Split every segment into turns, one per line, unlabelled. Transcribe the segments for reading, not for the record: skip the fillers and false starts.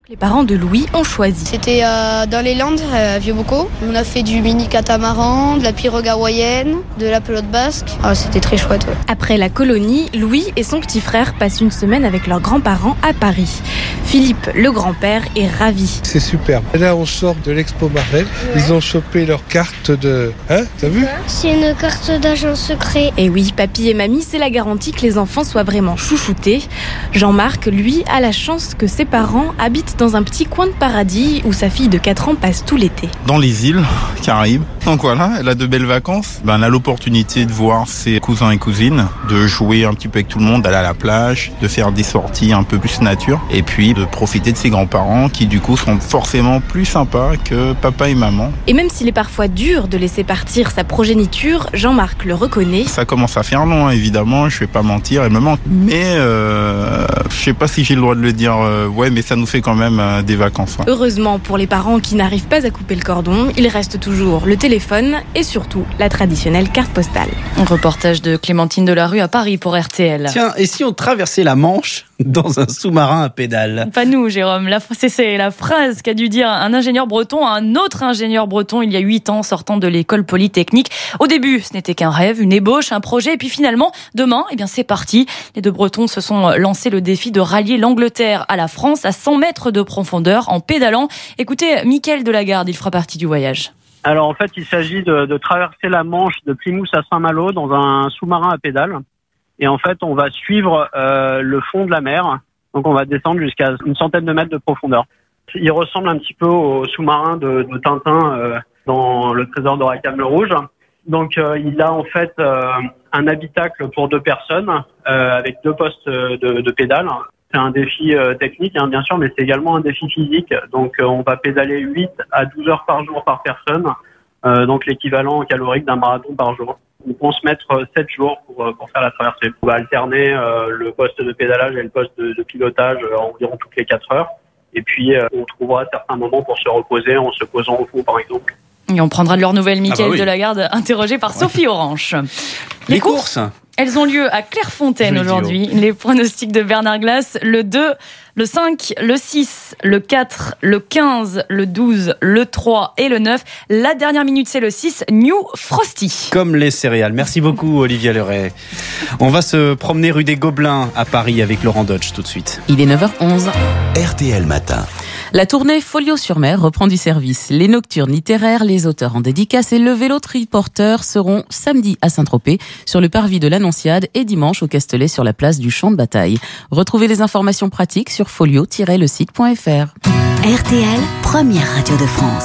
Les parents de Louis ont choisi.
C'était dans les Landes, à Vieux-Bocaux. On a fait du mini catamaran, de la pirogue hawaïenne, de la pelote basque. C'était très chouette. Ouais.
Après la colonie, Louis et son petit frère passent une semaine avec leurs grands-parents à Paris. Philippe, le grand-père, est ravi.
C'est superbe. Là, on sort de l'Expo Marvel. Ils ont chopé leur carte de... t'as vu ?
C'est une carte d'agent secret.
Et oui, papy et mamie, c'est la garantie que les enfants soient vraiment chouchoutés. Jean-Marc, lui, a la chance que ses parents habitent dans un petit coin de paradis où sa fille de 4 ans passe tout l'été.
Dans les îles Caraïbes. Donc voilà, elle a de belles vacances. Elle a l'opportunité de voir ses cousins et cousines, de jouer un petit peu avec tout le monde, d'aller à la plage, de faire des sorties un peu plus nature et puis de profiter de ses grands-parents qui du coup sont forcément plus sympas que papa et maman.
Et même s'il est parfois dur de laisser partir sa progéniture, Jean-Marc le reconnaît.
Ça commence à faire long, évidemment, je vais pas mentir, elle me manque. Mais je sais pas si j'ai le droit de le dire, mais ça nous fait quand même des vacances.
Heureusement pour les parents qui n'arrivent pas à couper le cordon, il reste toujours le téléphone et surtout la traditionnelle carte postale.
Un reportage de Clémentine Delarue à Paris pour RTL.
Tiens, et si on traversait la Manche dans un sous-marin à pédales?
Pas nous, Jérôme. C'est la phrase qu'a dû dire un ingénieur breton à un autre ingénieur breton il y a 8 ans, sortant de l'école polytechnique. Au début, ce n'était qu'un rêve, une ébauche, un projet. Et puis finalement, demain, c'est parti. Les deux Bretons se sont lancé le défi de rallier l'Angleterre à la France à 100 mètres de profondeur en pédalant. Écoutez, Mickaël Delagarde, il fera partie du voyage.
Alors en fait, il s'agit de traverser la Manche de Plymouth à Saint-Malo dans un sous-marin à pédales. Et en fait, on va suivre le fond de la mer. Donc on va descendre jusqu'à une centaine de mètres de profondeur. Il ressemble un petit peu au sous-marin de Tintin dans Le Trésor de Rackham le Rouge. Donc il a en fait un habitacle pour 2 personnes avec 2 postes de pédales. C'est un défi technique, bien sûr, mais c'est également un défi physique. Donc on va pédaler 8 à 12 heures par jour par personne, donc l'équivalent calorique d'un marathon par jour. On peut se mettre 7 jours pour faire la traversée. On va alterner le poste de pédalage et le poste de pilotage environ toutes les 4 heures. Et puis on trouvera certains moments pour se reposer en se posant au fond, par exemple.
Et on prendra de leurs nouvelles, Mickaël Delagarde, interrogé par Sophie Orange.
Les courses,
elles ont lieu à Clairefontaine aujourd'hui. Les pronostics de Bernard Glass, le 2, le 5, le 6, le 4, le 15, le 12, le 3 et le 9. La dernière minute, c'est le 6, New Frosty.
Comme les céréales. Merci beaucoup, Olivia Leray. On va se promener rue des Gobelins à Paris avec Laurent Dodge tout de suite.
Il est 9h11.
RTL Matin.
La tournée Folio-sur-Mer reprend du service. Les nocturnes littéraires, les auteurs en dédicace et le vélo triporteur seront samedi à Saint-Tropez sur le parvis de l'Annonciade et dimanche au Castellet sur la place du Champ de Bataille. Retrouvez les informations pratiques sur folio-le-site.fr.
RTL, première radio de France.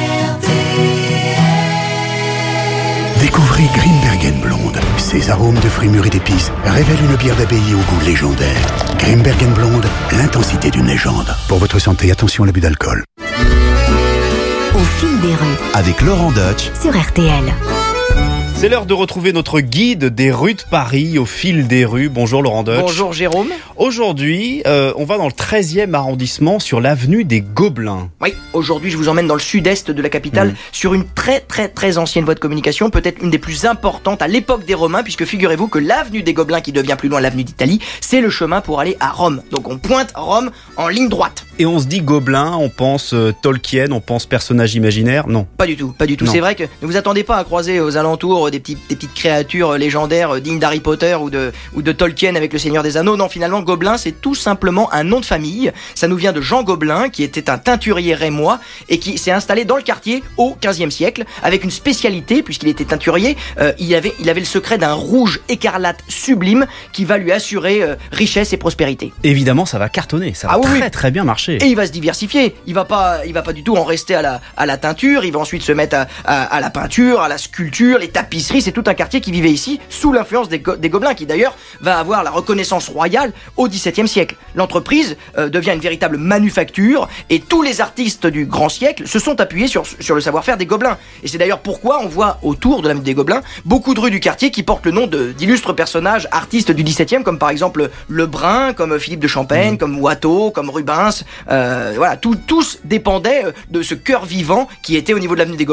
Découvrez Grimbergen Blonde. Ses arômes de fruits mûrs et d'épices révèlent une bière d'abbaye au goût légendaire. Grimbergen Blonde, l'intensité d'une légende. Pour votre santé, attention à l'abus d'alcool.
Au fil des rues.
Avec Laurent Dodge
sur RTL.
C'est l'heure de retrouver notre guide des rues de Paris au fil des rues. Bonjour Laurent Dodge.
Bonjour Jérôme.
Aujourd'hui, on va dans le 13e arrondissement sur l'avenue des Gobelins.
Oui, aujourd'hui je vous emmène dans le sud-est de la capitale sur une très ancienne voie de communication, peut-être une des plus importantes à l'époque des Romains, puisque figurez-vous que l'avenue des Gobelins, qui devient plus loin l'avenue d'Italie, c'est le chemin pour aller à Rome. Donc on pointe Rome en ligne droite.
Et on se dit Gobelins, on pense Tolkien, on pense personnage imaginaire. Non.
Pas du tout. Non. C'est vrai que ne vous attendez pas à croiser aux alentours des petites créatures légendaires dignes d'Harry Potter ou de Tolkien avec le Seigneur des Anneaux. Non, finalement, Gobelin, c'est tout simplement un nom de famille. Ça nous vient de Jean Gobelin, qui était un teinturier rémois et qui s'est installé dans le quartier au XVe siècle avec une spécialité, puisqu'il était teinturier. Il avait le secret d'un rouge écarlate sublime qui va lui assurer richesse et prospérité.
Évidemment, ça va cartonner. Ça va très bien marcher.
Et il va se diversifier. Il va pas du tout en rester à la teinture. Il va ensuite se mettre à la peinture, à la sculpture, les tapisseries. C'est tout un quartier qui vivait ici sous l'influence des Gobelins, qui d'ailleurs va avoir la reconnaissance royale au XVIIe siècle. L'entreprise devient une véritable manufacture et tous les artistes du grand siècle se sont appuyés sur le savoir-faire des Gobelins. Et c'est d'ailleurs pourquoi on voit autour de l'avenue des Gobelins beaucoup de rues du quartier qui portent le nom d'illustres personnages artistes du XVIIe, comme par exemple Lebrun, comme Philippe de Champaigne, comme Watteau, comme Rubens. Tous dépendaient de ce cœur vivant qui était au niveau de l'avenue des Gobelins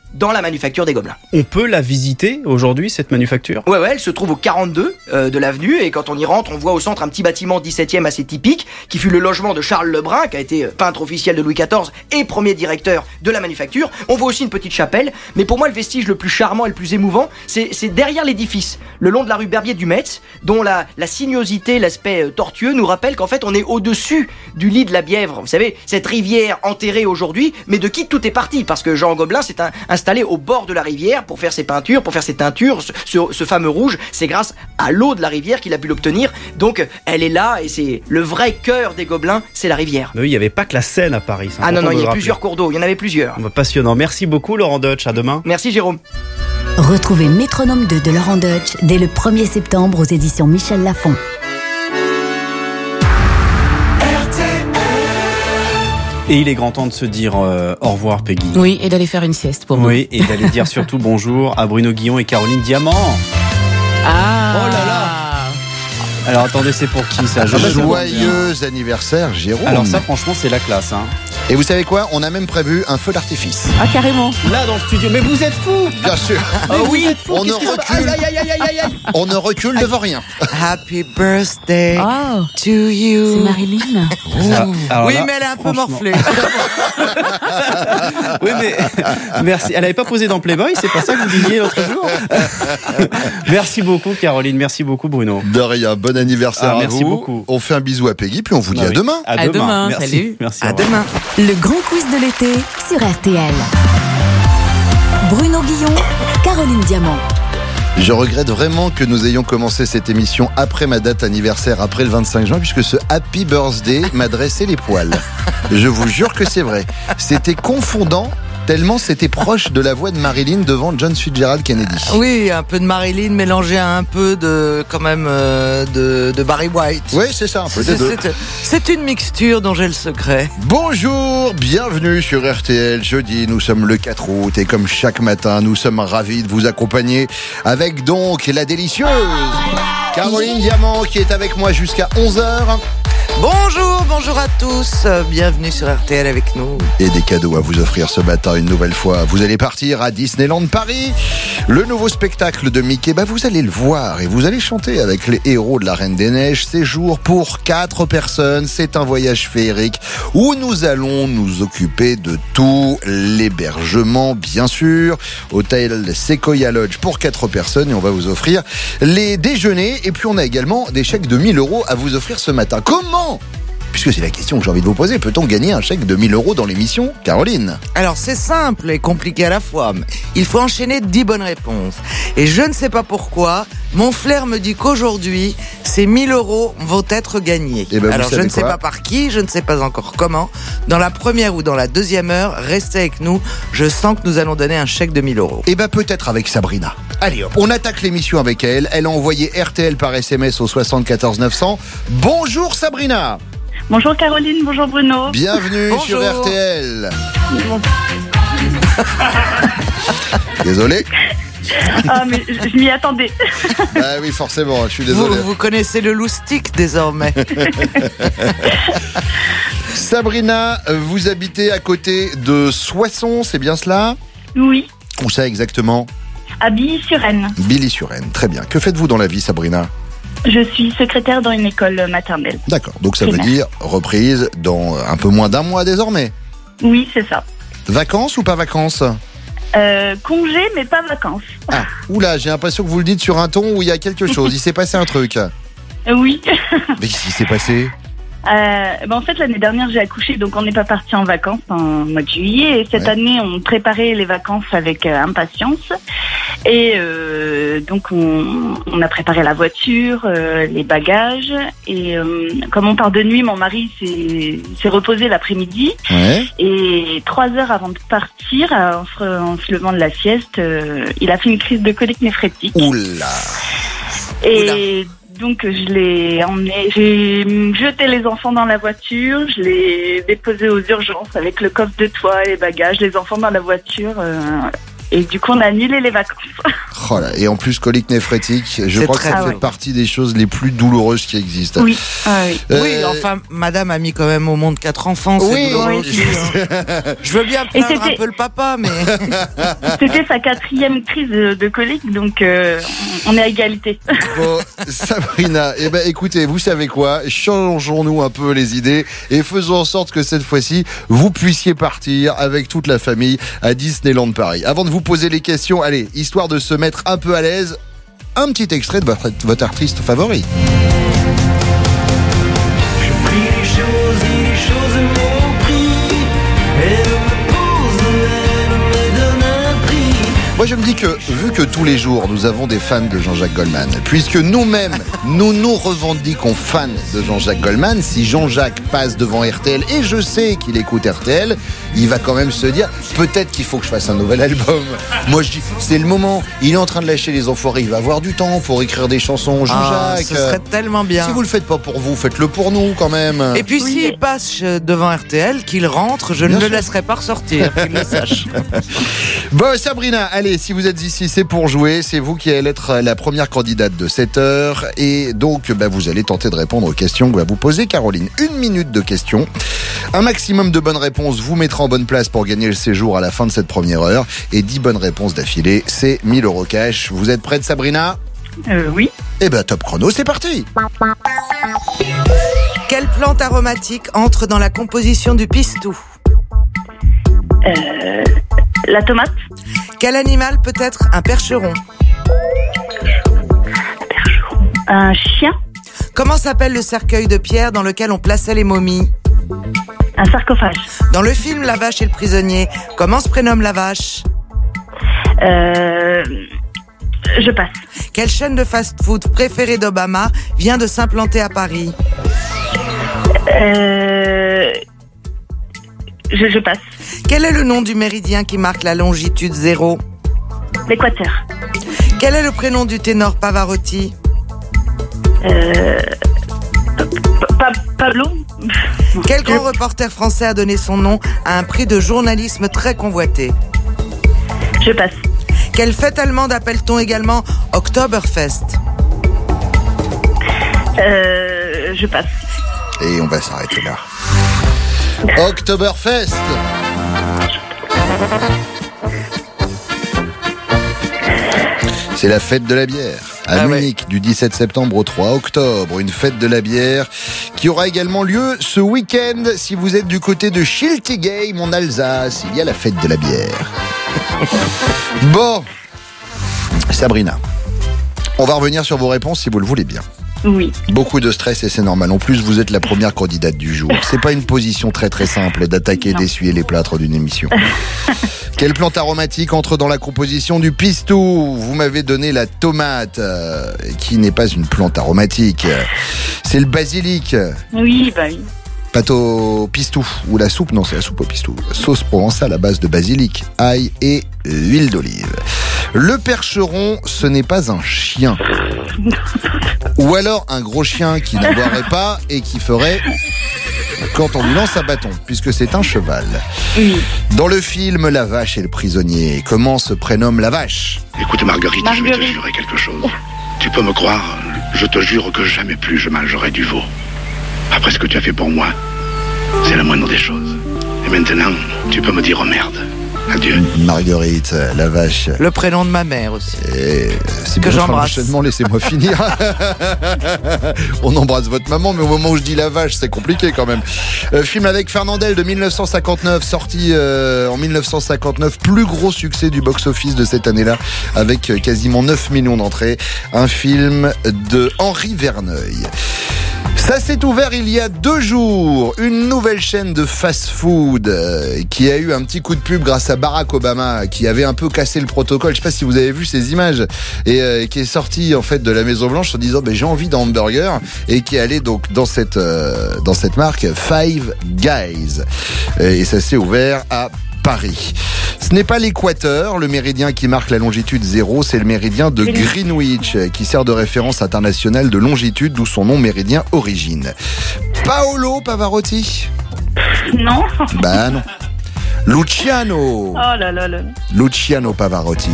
dans la manufacture des Gobelins.
On peut la visiter aujourd'hui, cette manufacture ?
Ouais, elle se trouve au 42 de l'avenue, et quand on y rentre, on voit au centre un petit bâtiment 17e assez typique, qui fut le logement de Charles Lebrun, qui a été peintre officiel de Louis XIV et premier directeur de la manufacture. On voit aussi une petite chapelle, mais pour moi le vestige le plus charmant et le plus émouvant, c'est derrière l'édifice, le long de la rue Berbier du Metz, dont la sinuosité, l'aspect tortueux nous rappelle qu'en fait on est au-dessus du lit de la Bièvre. Vous savez, cette rivière enterrée aujourd'hui, mais de qui tout est parti, parce que Jean Gobelin s'est installé au bord de la rivière pour faire ses peintures, pour faire ses teintures, ce fameux rouge. C'est grâce à l'eau de la rivière qu'il a pu l'obtenir. Donc elle est là, et c'est le vrai cœur des Gobelins, c'est la rivière.
Mais oui, il n'y avait pas que la Seine à Paris.
Ah non, il y a plusieurs cours d'eau, il y en avait plusieurs.
Passionnant. Merci beaucoup Laurent Deutsch, à demain.
Merci Jérôme.
Retrouvez Métronome 2 de Laurent Deutsch dès le 1er septembre aux éditions Michel Lafon.
Et il est grand temps de se dire au revoir, Peggy.
Oui, et d'aller faire une sieste pour moi.
Oui, et d'aller dire surtout bonjour à Bruno Guillon et Caroline Diamant.
Ah.
Oh là là. Alors attendez, c'est pour qui ça?
Joyeux anniversaire, Jérôme.
Alors ça, franchement, c'est la classe. Hein.
Et vous savez quoi? On a même prévu un feu d'artifice.
Ah, carrément.
Là, dans le studio. Mais vous êtes fous!
Bien sûr.
Oui,
on ne recule. On ne recule devant rien.
Happy birthday to you.
C'est Marilyn.
Oui, mais elle est un peu morflée.
Oui, mais merci. Elle n'avait pas posé dans Playboy, c'est pas ça que vous disiez l'autre jour. Merci beaucoup, Caroline. Merci beaucoup, Bruno.
De rien. Bon anniversaire à
merci
vous.
Beaucoup.
On fait un bisou à Peggy, puis on vous dit à demain.
À demain.
Merci.
Salut.
Merci.
À demain.
Le grand quiz de l'été sur RTL. Bruno Guillon, Caroline Diamant.
Je regrette vraiment que nous ayons commencé cette émission après ma date anniversaire, après le 25 juin, puisque ce Happy Birthday m'a dressé les poils. Je vous jure que c'est vrai. C'était confondant, tellement c'était proche de la voix de Marilyn devant John Fitzgerald Kennedy.
Oui, un peu de Marilyn mélangé à un peu de, quand même, de Barry White.
Oui, c'est ça, un peu des deux.
C'est une mixture dont j'ai le secret.
Bonjour, bienvenue sur RTL. Jeudi, nous sommes le 4 août et comme chaque matin, nous sommes ravis de vous accompagner avec donc la délicieuse Caroline Diamant qui est avec moi jusqu'à 11h.
Bonjour à tous, bienvenue sur RTL avec nous.
Et des cadeaux à vous offrir ce matin une nouvelle fois. Vous allez partir à Disneyland Paris. Le nouveau spectacle de Mickey, vous allez le voir et vous allez chanter avec les héros de la Reine des Neiges. Séjour pour 4 personnes, c'est un voyage féerique où nous allons nous occuper de tout. L'hébergement, bien sûr. Hôtel Sequoia Lodge pour 4 personnes et on va vous offrir les déjeuners. Et puis on a également des chèques de 1000 € à vous offrir ce matin. Comment ? Puisque c'est la question que j'ai envie de vous poser, peut-on gagner un chèque de 1000 € dans l'émission, Caroline?
Alors c'est simple et compliqué à la fois. Il faut enchaîner 10 bonnes réponses. Et je ne sais pas pourquoi, mon flair me dit qu'aujourd'hui, ces 1000 € vont être gagnés. Alors je ne sais pas par qui, je ne sais pas encore comment. Dans la première ou dans la deuxième heure, restez avec nous. Je sens que nous allons donner un chèque de 1000 €.
Et peut-être avec Sabrina. Allez hop, on attaque l'émission avec elle. Elle a envoyé RTL par SMS au 74 900. Bonjour Sabrina.
Bonjour Caroline, bonjour Bruno.
Bienvenue sur RTL. Désolé.
Ah mais je m'y attendais.
Ah oui, forcément, je suis désolé.
Vous connaissez le loustic désormais.
Sabrina, vous habitez à côté de Soissons, c'est bien cela?
Oui.
Où ça exactement?
À Billy-sur-Aisne.
Billy-sur-Aisne, très bien. Que faites-vous dans la vie, Sabrina?
Je suis secrétaire dans une école maternelle.
D'accord, donc ça veut dire reprise dans un peu moins d'un mois désormais.
Oui, c'est ça.
Vacances ou pas vacances?
Congé, mais pas vacances.
Ah, oula, j'ai l'impression que vous le dites sur un ton où il y a quelque chose. Il s'est passé un truc.
Oui.
Mais qu'est-ce qui s'est passé?
En fait, l'année dernière, j'ai accouché, donc on n'est pas parti en vacances en mois de juillet. Et cette année, on préparait les vacances avec impatience. Et donc, on a préparé la voiture, les bagages. Et comme on part de nuit, mon mari s'est reposé l'après-midi. Ouais. Et 3 heures avant de partir, en se levant de la sieste, il a fait une crise de colique néphrétique.
Oula.
Et donc je l'ai emmené, j'ai jeté les enfants dans la voiture, je l'ai déposé aux urgences avec le coffre de toit et les bagages, les enfants dans la voiture. Et du coup, on a annulé les vacances.
Oh là, et en plus, colique néphrétique, je crois que ça fait partie des choses les plus douloureuses qui existent.
Oui. Oui, enfin, madame a mis quand même au monde 4 enfants.
Oui,
aussi, Je veux bien plaindre un peu le papa, mais...
C'était sa 4e crise de colique, donc on est à égalité.
Bon, Sabrina, écoutez, vous savez quoi ? Changeons-nous un peu les idées et faisons en sorte que cette fois-ci, vous puissiez partir avec toute la famille à Disneyland Paris. Avant de vous poser les questions, allez, histoire de se mettre un peu à l'aise, un petit extrait de votre artiste favori.
Je prie les choses et les choses m'ont pris. Elle me pose, elle me donne un prix.
Moi je me dis que, vu que tous les jours nous avons des fans de Jean-Jacques Goldman, puisque nous-mêmes, nous revendiquons fans de Jean-Jacques Goldman, si Jean-Jacques passe devant RTL, et je sais qu'il écoute RTL, il va quand même se dire, peut-être qu'il faut que je fasse un nouvel album. Moi je dis, c'est le moment, il est en train de lâcher les enfoirés, il va avoir du temps pour écrire des chansons, Jean-Jacques.
Ce serait tellement bien.
Si vous le faites pas pour vous, faites-le pour nous quand même.
Et puis s'il passe devant RTL, qu'il rentre, je ne le laisserai pas ressortir, qu'il le sache.
Bon, Sabrina, allez, si vous êtes ici, c'est pour jouer. C'est vous qui allez être la première candidate de cette heure. Et donc, vous allez tenter de répondre aux questions que va vous poser Caroline. 1 minute de questions. Un maximum de bonnes réponses vous mettra en bonne place pour gagner le séjour à la fin de cette première heure. Et 10 bonnes réponses d'affilée, c'est 1 000 € cash. Vous êtes prête, Sabrina ?
Oui.
Top chrono, c'est parti.
Quelle plante aromatique entre dans la composition du pistou ?
La tomate.
Quel animal peut être un percheron ?
Un chien.
Comment s'appelle le cercueil de pierre dans lequel on plaçait les momies ?
Un sarcophage.
Dans le film La vache et le prisonnier, comment se prénomme la vache ?
Je passe.
Quelle chaîne de fast-food préférée d'Obama vient de s'implanter à Paris ?
Je passe.
Quel est le nom du méridien qui marque la longitude 0 ?
L'Équateur.
Quel est le prénom du ténor Pavarotti ?
Pablo.
Quel grand reporter français a donné son nom à un prix de journalisme très convoité ?
Je passe.
Quelle fête allemande appelle-t-on également Oktoberfest ?
Je passe.
Et on va s'arrêter là. Oktoberfest. C'est la fête de la bière à Munich du 17 septembre au 3 octobre. Une fête de la bière qui aura également lieu ce week-end si vous êtes du côté de Schiltigheim en Alsace. Il y a la fête de la bière. Bon, Sabrina, on va revenir sur vos réponses si vous le voulez bien.
Oui.
Beaucoup de stress et c'est normal. En plus, vous êtes la première candidate du jour. C'est pas une position très très simple d'attaquer et d'essuyer les plâtres d'une émission. Quelle plante aromatique entre dans la composition du pistou ? Vous m'avez donné la tomate, qui n'est pas une plante aromatique. C'est le basilic.
Oui, oui.
Pâte au pistou, ou la soupe, non c'est la soupe au pistou. Sauce provençale à base de basilic, ail et huile d'olive. Le percheron, ce n'est pas un chien. Ou alors un gros chien qui n'aboierait pas et qui ferait quand on lui lance un bâton, puisque c'est un cheval.
Oui.
Dans le film La vache et le prisonnier, comment se prénomme la vache ?
Écoute Marguerite, je vais te jurer quelque chose. Tu peux me croire, je te jure que jamais plus je mangerai du veau. Après ce que tu as fait pour moi, c'est la moindre des choses. Et maintenant, tu peux me dire oh merde. Adieu.
Marguerite, la vache.
Le prénom de ma mère aussi.
C'est
que j'embrasse.
Laissez-moi finir. On embrasse votre maman, mais au moment où je dis la vache, c'est compliqué quand même. Film avec Fernandel de 1959, sorti en 1959, plus gros succès du box-office de cette année-là, avec quasiment 9 millions d'entrées. Un film de Henri Verneuil. Ça s'est ouvert il y a 2 jours, une nouvelle chaîne de fast-food qui a eu un petit coup de pub grâce à Barack Obama, qui avait un peu cassé le protocole. Je sais pas si vous avez vu ces images, et qui est sorti en fait de la Maison Blanche en disant j'ai envie d'un hamburger, et qui allait donc dans cette marque Five Guys, et ça s'est ouvert à Paris. Ce n'est pas l'équateur, le méridien qui marque la longitude 0, c'est le méridien de Greenwich, qui sert de référence internationale de longitude, d'où son nom méridien origine. Paolo Pavarotti ?
Non.
Bah non. Luciano.
Oh là là là.
Luciano Pavarotti.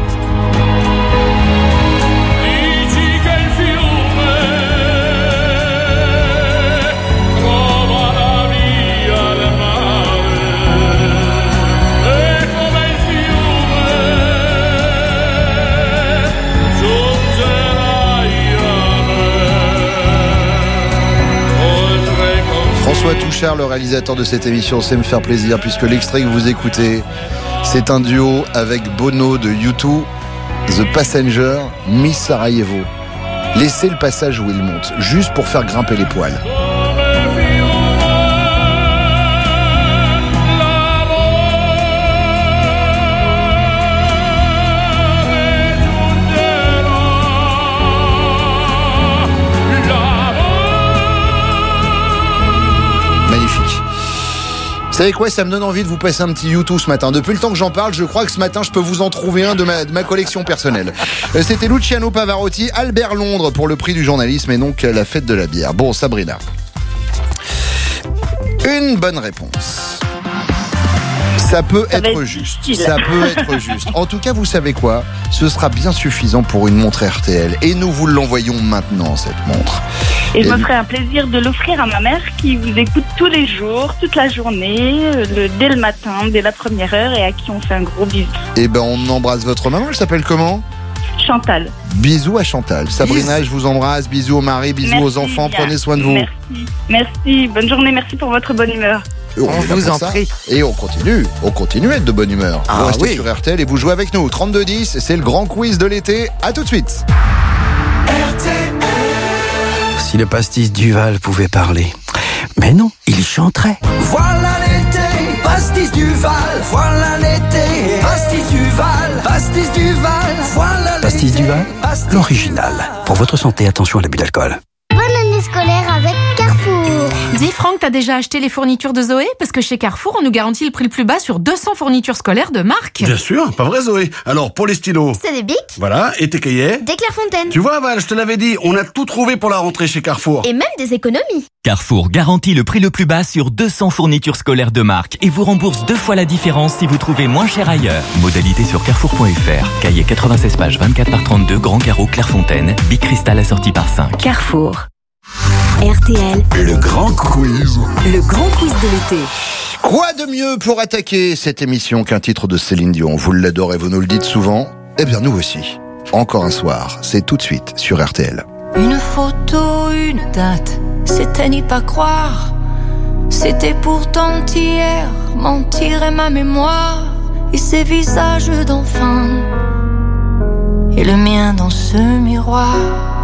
François Touchard, le réalisateur de cette émission, sait me faire plaisir puisque l'extrait que vous écoutez, c'est un duo avec Bono de U2, The Passenger, Miss Sarajevo. Laissez le passage où il monte, juste pour faire grimper les poils. Vous savez quoi, ça me donne envie de vous passer un petit U2 ce matin. Depuis le temps que j'en parle, je crois que ce matin, je peux vous en trouver un de ma collection personnelle. C'était Luciano Pavarotti, Albert Londres pour le prix du journalisme et donc la fête de la bière. Bon, Sabrina. Une bonne réponse. Ça peut être juste. Ça peut être juste. En tout cas, vous savez quoi ? Ce sera bien suffisant pour une montre RTL. Et nous vous l'envoyons maintenant, cette montre.
Et je me ferai un plaisir de l'offrir à ma mère qui vous écoute tous les jours, toute la journée, dès le matin, dès la première heure et à qui on fait un gros bisou.
Eh ben, on embrasse votre maman. Elle s'appelle comment ?
Chantal.
Bisous à Chantal. Sabrina, je vous embrasse. Bisous au mari, bisous aux enfants.
Bien.
Prenez soin de vous.
Merci. Bonne journée. Merci pour votre bonne humeur.
On vous en prie. Et on continue à être de bonne humeur. Vous restez sur RTL et vous jouez avec nous. 32-10, c'est le grand quiz de l'été. À tout de suite.
Si le pastis Duval pouvait parler. Mais non, il chanterait.
Voilà l'été, pastis Duval. Voilà l'été, pastis Duval. Pastis Duval. Voilà l'été.
Pastis Duval, l'original. Pour votre santé, attention à l'abus d'alcool.
Bonne année scolaire avec Carrefour.
Dis Franck, t'as déjà acheté les fournitures de Zoé ? Parce que chez Carrefour, on nous garantit le prix le plus bas sur 200 fournitures scolaires de marque.
Bien sûr, pas vrai Zoé. Alors pour les stylos,
C'est des bics.
voilà, et tes cahiers
Des Clairefontaine.
Tu vois Val, je te l'avais dit, on a tout trouvé pour la rentrée chez Carrefour.
Et même des économies.
Carrefour garantit le prix le plus bas sur 200 fournitures scolaires de marque et vous rembourse 2 fois la différence si vous trouvez moins cher ailleurs. Modalité sur carrefour.fr. Cahier 96 pages 24 par 32, grand carreau Clairefontaine. Bic cristal assorti par 5.
Carrefour. RTL.
Le grand quiz.
Le grand quiz de l'été.
Quoi de mieux pour attaquer cette émission qu'un titre de Céline Dion ? Vous l'adorez, vous nous le dites souvent. Eh bien, nous aussi. Encore un soir, c'est tout de suite sur RTL.
Une photo, une date, c'était n'y pas croire. C'était pourtant hier, mentir est ma mémoire. Et ces visages d'enfants, et le mien dans ce miroir.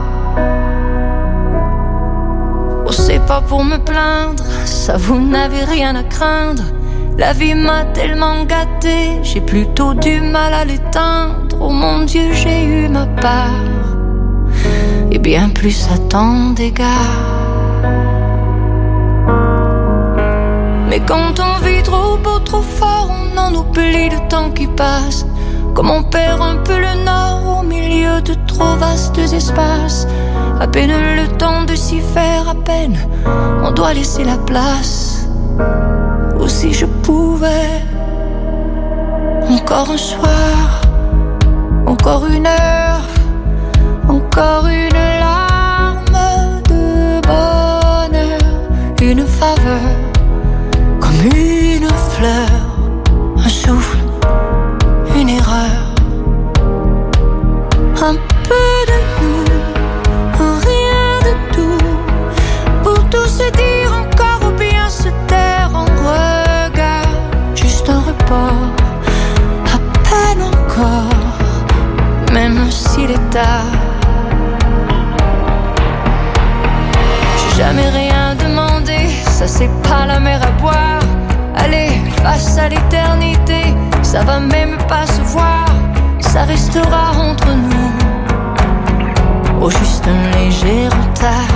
Oh, c'est pas pour me plaindre, ça vous n'avez rien à craindre. La vie m'a tellement gâtée, j'ai plutôt du mal à l'éteindre. Oh mon Dieu, j'ai eu ma part, et bien plus à tant d'égards. Mais quand on vit trop beau, trop fort, on en oublie le temps qui passe. Comme on perd un peu le nord au milieu de trop vastes espaces. À peine le temps de s'y faire, à peine on doit laisser la place. Ou si je pouvais, encore un soir, encore une heure, encore une larme de bonheur, une faveur, comme une fleur, un souffle, une erreur, un peu de nous, rien de tout, pour tout se dire encore ou bien se taire en regard, juste un report, à peine encore, même s'il est tard. J'ai jamais rien demandé, ça c'est pas la mer à boire. Allez, face à l'éternité, ça va même pas se voir, ça restera entre nous, au juste un léger retard.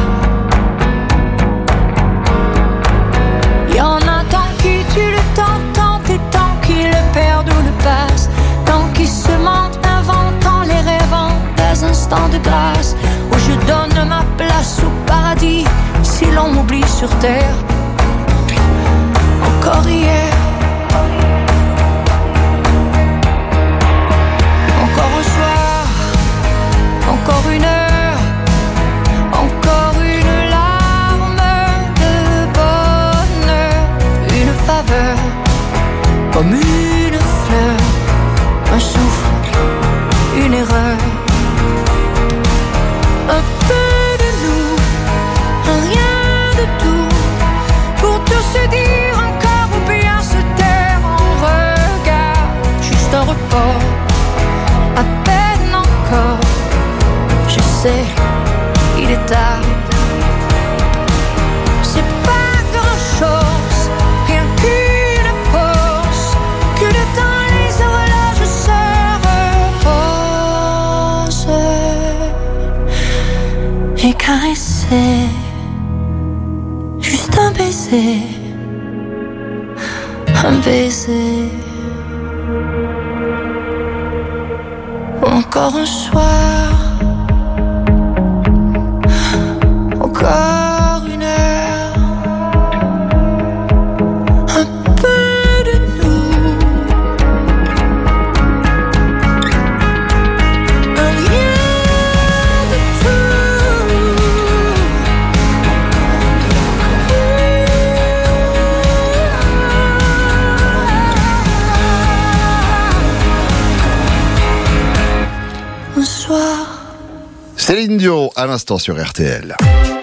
Y'en a tant qui tuent le temps, tant et tant qui le perdent ou le passent, tant qui se mentent, inventant les rêvant des instants de grâce, où je donne ma place au paradis, si l'on m'oublie sur terre. Encore hier, comme une fleur, un souffle, une erreur. Un peu de nous, un rien de tout, pour tout se dire encore ou bien se taire en regard. Juste un report, à peine encore. Je sais, il est tard. C'est pas grand-chose, rien qu'une pause, que le temps les horloges se reposent. Et caresser, juste un baiser, un baiser. Ou encore un soir, encore une heure, un peu de nous, un rien de tout. Un soir.
Céline Dion, à l'instant sur RTL.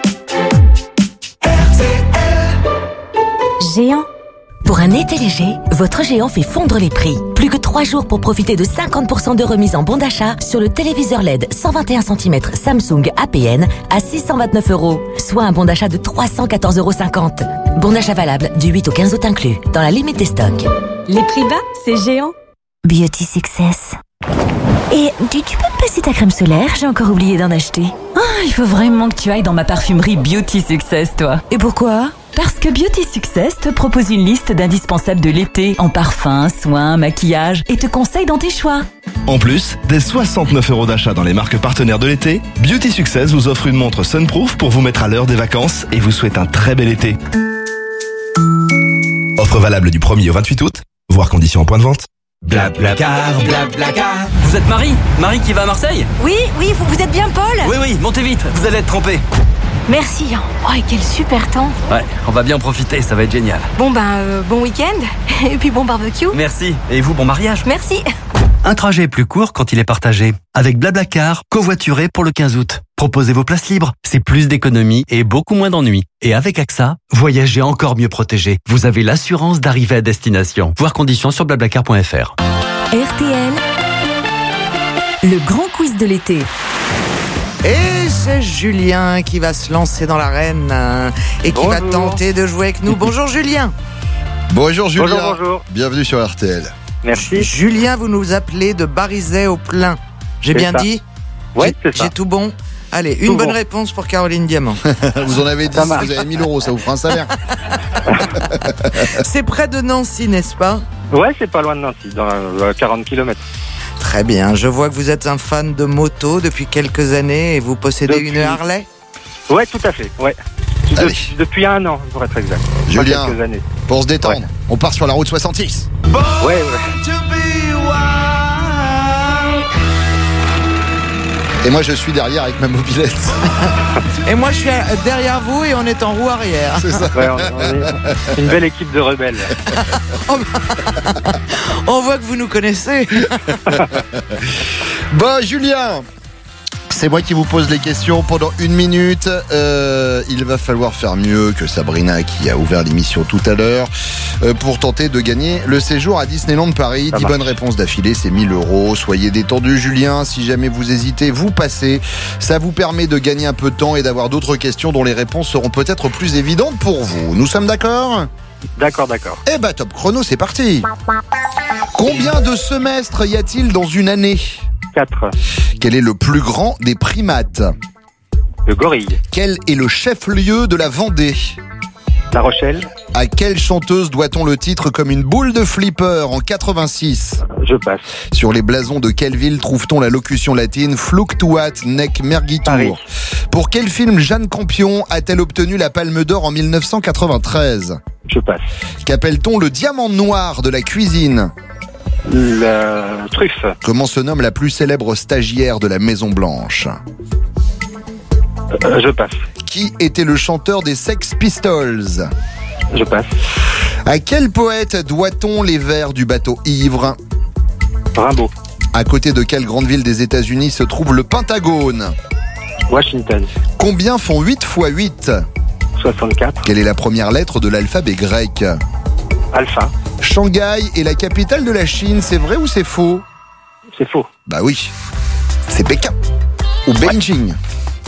Géant. Pour un été léger, votre Géant fait fondre les prix. Plus que 3 jours pour profiter de 50% de remise en bon d'achat sur le téléviseur LED 121 cm Samsung APN à 629 €, soit un bon d'achat de 314,50 €. Bon d'achat valable du 8 au 15 août inclus, dans la limite des stocks.
Les prix bas, c'est Géant.
Beauty Success. Et tu peux me passer ta crème solaire? J'ai encore oublié d'en acheter.
Il faut vraiment que tu ailles dans ma parfumerie Beauty Success, toi.
Et pourquoi?
Parce que Beauty Success te propose une liste d'indispensables de l'été en parfums, soins, maquillage et te conseille dans tes choix.
En plus, dès 69 € d'achat dans les marques partenaires de l'été, Beauty Success vous offre une montre Sunproof pour vous mettre à l'heure des vacances et vous souhaite un très bel été. Offre valable du 1er au 28 août, voire conditions en point de vente.
Blablacar, Blablacar. Vous êtes Marie? Marie qui va à Marseille?
Oui, vous êtes bien Paul?
Oui, montez vite, vous allez être trempés.
Merci. Oh, et quel super temps.
Ouais, on va bien en profiter, ça va être génial.
Bon bon week-end. Et puis bon barbecue.
Merci. Et vous, bon mariage.
Merci.
Un trajet est plus court quand il est partagé. Avec Blablacar, covoituré pour le 15 août. Proposez vos places libres, c'est plus d'économies et beaucoup moins d'ennuis. Et avec AXA, voyagez encore mieux protégé. Vous avez l'assurance d'arriver à destination. Voir conditions sur blablacar.fr.
RTL, le grand quiz de l'été.
Et c'est Julien qui va se lancer dans l'arène et qui va tenter de jouer avec nous. Bonjour Julien.
Bonjour Julien.
Bonjour.
Bienvenue sur RTL.
Merci.
Julien, vous nous appelez de Barizet au Plein. J'ai bien dit?
Oui, c'est ça.
J'ai tout bon? Allez, une bonne réponse pour Caroline Diamant.
Vous en avez 10, vous avez 1000 €, ça vous fera un salaire.
C'est près de Nancy, n'est-ce pas?
Ouais, c'est pas loin de Nancy, dans 40 km.
Très bien, je vois que vous êtes un fan de moto depuis quelques années et vous possédez une Harley?
Ouais, tout à fait, ouais. Depuis 1 an, pour être exact.
Julien,
quelques années.
pour se détendre, on part sur la route 66.
Ouais.
Et moi je suis derrière avec ma mobilette.
Et moi je suis derrière vous et on est en roue arrière.
C'est ça.
Ouais, on est une belle équipe de rebelles.
On voit que vous nous connaissez.
Bon Julien, c'est moi qui vous pose les questions pendant 1 minute. Il va falloir faire mieux que Sabrina qui a ouvert l'émission tout à l'heure pour tenter de gagner le séjour à Disneyland Paris. 10 bonnes réponses d'affilée, c'est 1000 €. Soyez détendu Julien, si jamais vous hésitez, vous passez. Ça vous permet de gagner un peu de temps et d'avoir d'autres questions dont les réponses seront peut-être plus évidentes pour vous. Nous sommes d'accord ?
D'accord.
Eh bah top chrono, c'est parti. Combien de semestres y a-t-il dans une année ?
4.
Quel est le plus grand des primates ?
Le gorille.
Quel est le chef-lieu de la Vendée ?
La Rochelle.
À quelle chanteuse doit-on le titre Comme une boule de flipper en 86 ?
Je passe.
Sur les blasons de quelle ville trouve-t-on la locution latine Fluctuat nec mergitur ?
Paris.
Pour quel film Jeanne Campion a-t-elle obtenu la Palme d'Or en 1993 ?
Je passe.
Qu'appelle-t-on le diamant noir de la cuisine ?
La truffe.
Comment se nomme la plus célèbre stagiaire de la Maison Blanche ?
Je passe.
Qui était le chanteur des Sex Pistols ?
Je passe.
À quel poète doit-on les vers du bateau ivre?
Rimbaud.
À côté de quelle grande ville des États-Unis se trouve le Pentagone?
Washington.
Combien font 8 x 8?
64.
Quelle est la première lettre de l'alphabet grec?
Alpha.
Shanghai est la capitale de la Chine, c'est vrai ou c'est faux?
C'est faux.
Bah oui, c'est Pékin ou Beijing.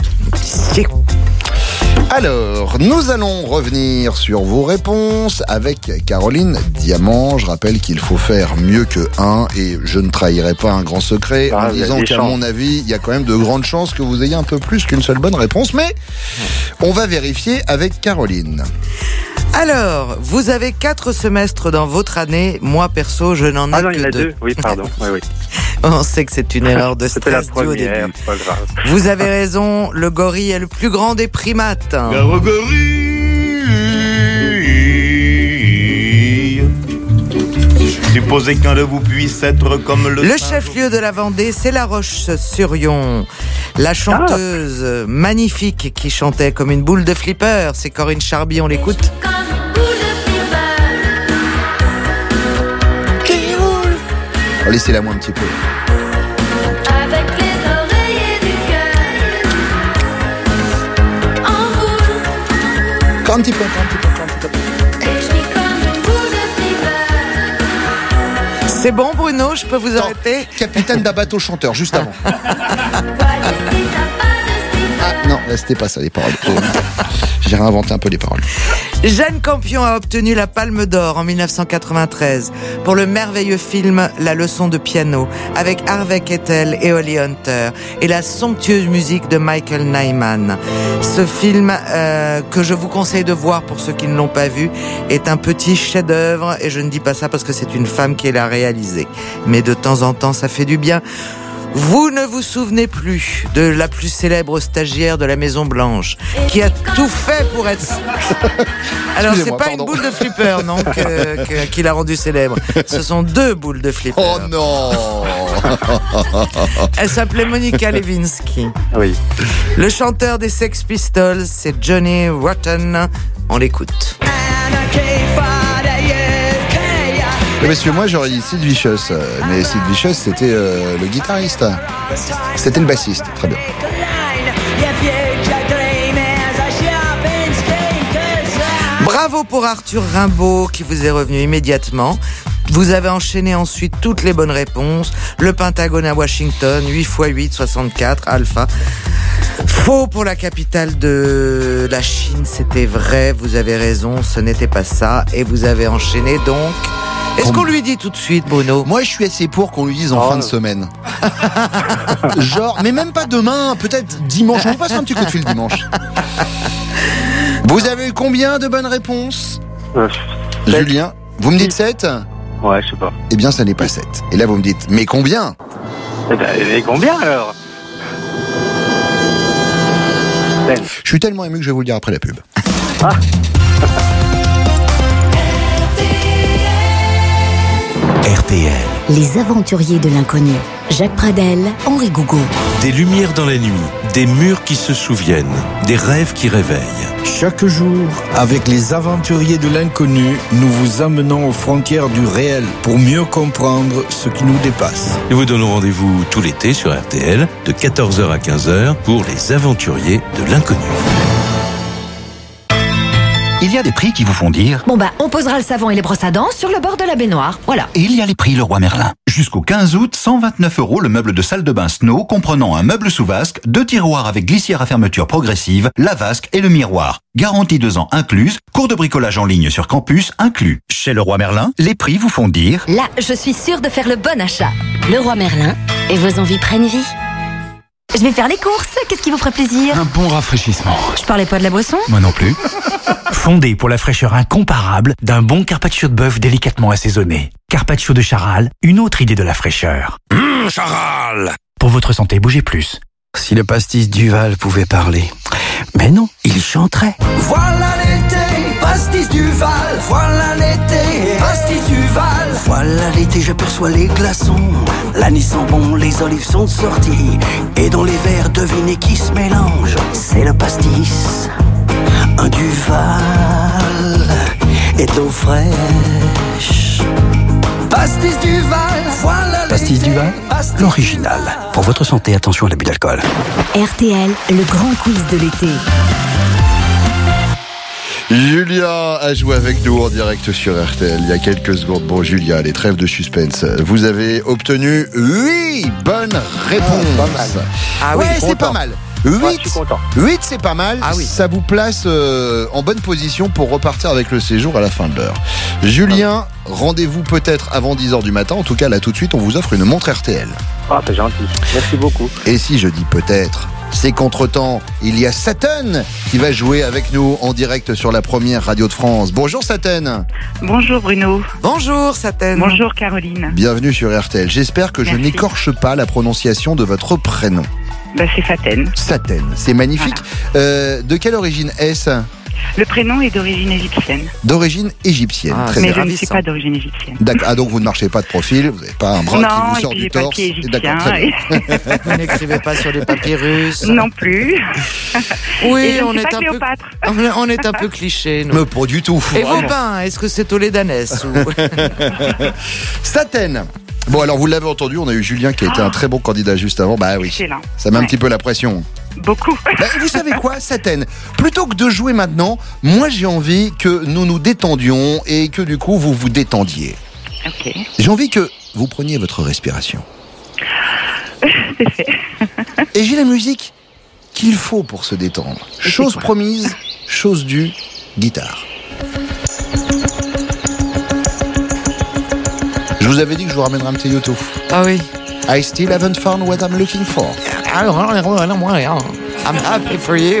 Alors, nous allons revenir sur vos réponses avec Caroline Diamant. Je rappelle qu'il faut faire mieux que 1 et je ne trahirai pas un grand secret en disant qu'à mon avis, il y a quand même de grandes chances que vous ayez un peu plus qu'une seule bonne réponse, mais on va vérifier avec Caroline.
Alors, vous avez 4 semestres dans votre année. Moi, perso, je n'en ai
non,
que
il y en a
2.
2. Oui, pardon. Oui.
On sait que c'est une erreur de
C'était la
stress due au
première,
début.
c'est pas grave.
Vous avez raison, le gorille est le plus grand des primates.
Supposez qu'un de vous puisse être comme le...
Le chef-lieu de la Vendée, c'est La Roche-sur-Yon. La chanteuse magnifique qui chantait comme une boule de flipper, c'est Corinne Charby, on l'écoute.
Laissez-la moi un petit peu.
Avec les oreillers du cœur en boule.
Un petit peu.
Et je vis comme une boule de flipper.
C'est bon Bruno, je peux vous arrêter?
Capitaine d'un bateau chanteur, juste avant. Non, c'était pas ça les paroles. J'ai réinventé un peu les paroles.
Jeanne Campion a obtenu la Palme d'Or en 1993 pour le merveilleux film La leçon de piano avec Harvey Keitel et Holly Hunter et la somptueuse musique de Michael Nyman. Ce film que je vous conseille de voir pour ceux qui ne l'ont pas vu est un petit chef-d'œuvre et je ne dis pas ça parce que c'est une femme qui l'a réalisé. Mais de temps en temps, ça fait du bien. Vous ne vous souvenez plus de la plus célèbre stagiaire de la Maison Blanche qui a tout fait pour être... Alors c'est pas une boule de flipper, non, qui l'a rendue célèbre. Ce sont 2 boules de flipper.
Oh non.
Elle s'appelait Monica Lewinsky.
Oui.
Le chanteur des Sex Pistols, c'est Johnny Rotten. On l'écoute.
Parce que moi j'aurais dit Sid Vicious, mais Sid Vicious c'était le guitariste. C'était le bassiste, très bien.
Bravo pour Arthur Rimbaud qui vous est revenu immédiatement. Vous avez enchaîné ensuite toutes les bonnes réponses. Le Pentagone à Washington, 8 x 8, 64, Alpha. Faux pour la capitale de la Chine, c'était vrai, vous avez raison, ce n'était pas ça. Et vous avez enchaîné donc... Est-ce qu'on lui dit tout de suite, Bruno?
Moi, je suis assez pour qu'on lui dise en fin de semaine. Genre, mais même pas demain, peut-être dimanche. On vous passe un petit coup de fil dimanche. Vous avez eu combien de bonnes réponses? Julien, vous me dites 7?
Ouais, je sais pas.
Eh bien, ça n'est pas 7. Et là, vous me dites, mais combien?
Mais combien alors?
Je suis tellement ému que je vais vous le dire après la pub.
Ah.
RTL.
Les aventuriers de l'inconnu. Jacques Pradel, Henri Gougaud.
Des lumières dans la nuit, des murs qui se souviennent, des rêves qui réveillent.
Chaque jour, avec les aventuriers de l'inconnu, nous vous amenons aux frontières du réel pour mieux comprendre ce qui nous dépasse.
Nous vous donnons rendez-vous tout l'été sur RTL, de 14h à 15h, pour les aventuriers de l'inconnu.
Il y a des prix qui vous font dire...
Bon on posera le savon et les brosses à dents sur le bord de la baignoire, voilà.
Et il y a les prix Leroy Merlin. Jusqu'au 15 août, 129 € le meuble de salle de bain Snow, comprenant un meuble sous vasque, 2 tiroirs avec glissière à fermeture progressive, la vasque et le miroir. Garantie 2 ans incluse, cours de bricolage en ligne sur campus inclus. Chez Leroy Merlin, les prix vous font dire...
Là, je suis sûre de faire le bon achat.
Leroy Merlin, et vos envies prennent vie.
Je vais faire les courses, qu'est-ce qui vous ferait plaisir?
Un bon rafraîchissement.
Je parlais pas de la boisson?
Moi non plus. Fondé pour la fraîcheur incomparable d'un bon carpaccio de bœuf délicatement assaisonné. Carpaccio de Charal, une autre idée de la fraîcheur.
Charal!
Pour votre santé, bougez plus.
Si le pastis Duval pouvait parler. Mais non, il chanterait.
Voilà l'été, pastis Duval. Voilà l'été, pastis Duval.
Voilà l'été, j'aperçois les glaçons. L'anis sent bon, les olives sont sorties. Et dans les verres, devinez qui se mélange. C'est le pastis, un Duval.
et d'eau fraîche. Pastis Duval, voilà.
Pastis Duval, l'original. Pour votre santé, attention à l'abus d'alcool.
RTL, le grand quiz de l'été.
Julien a joué avec nous en direct sur RTL il y a quelques secondes. Bon, Julien, les trêves de suspense. Vous avez obtenu 8 bonnes réponses.
Pas mal. Ah oui,
ouais, c'est pas mal. 8,
ouais, je suis content.
8 c'est pas mal.
Ah oui.
Ça vous place en bonne position pour repartir avec le séjour à la fin de l'heure. Julien, rendez-vous peut-être avant 10h du matin. En tout cas, là tout de suite, on vous offre une montre RTL.
Ah, c'est gentil. Merci beaucoup.
Et si je dis peut-être, c'est qu'entre-temps, il y a Saturn qui va jouer avec nous en direct sur la première radio de France. Bonjour Saturn.
Bonjour Bruno.
Bonjour Saturn.
Bonjour Caroline.
Bienvenue sur RTL. J'espère que je n'écorche pas la prononciation de votre prénom.
C'est Faten.
Saturn, c'est magnifique. Voilà. De quelle origine est-ce ?
Le prénom est d'origine égyptienne.
D'origine égyptienne. Très
mais
bien.
je ne suis pas d'origine égyptienne.
D'accord. Ah, donc vous ne marchez pas de profil, vous n'avez pas un bras qui vous sort du torse.
D'accord, très bien.
Vous n'écrivez pas sur les papyrus.
Non plus.
Oui, on est un peu cliché.
Mais pas du tout.
Et vos bains, est-ce que c'est tolédanès ou...
Saturn. Bon, alors vous l'avez entendu, on a eu Julien qui a été un très bon candidat juste avant. Bah oui,
excellent.
Ça met un petit peu la pression.
Beaucoup.
Vous savez quoi, Saturn ? Plutôt que de jouer maintenant, moi j'ai envie que nous nous détendions et que du coup vous vous détendiez.
Ok.
J'ai envie que vous preniez votre respiration.
C'est fait.
Et j'ai la musique qu'il faut pour se détendre. Chose promise, chose due, guitare. Je vous avais dit que je vous ramènerais un petit YouTube.
Ah oui.
I still haven't found what I'm looking for.
I'm happy for you.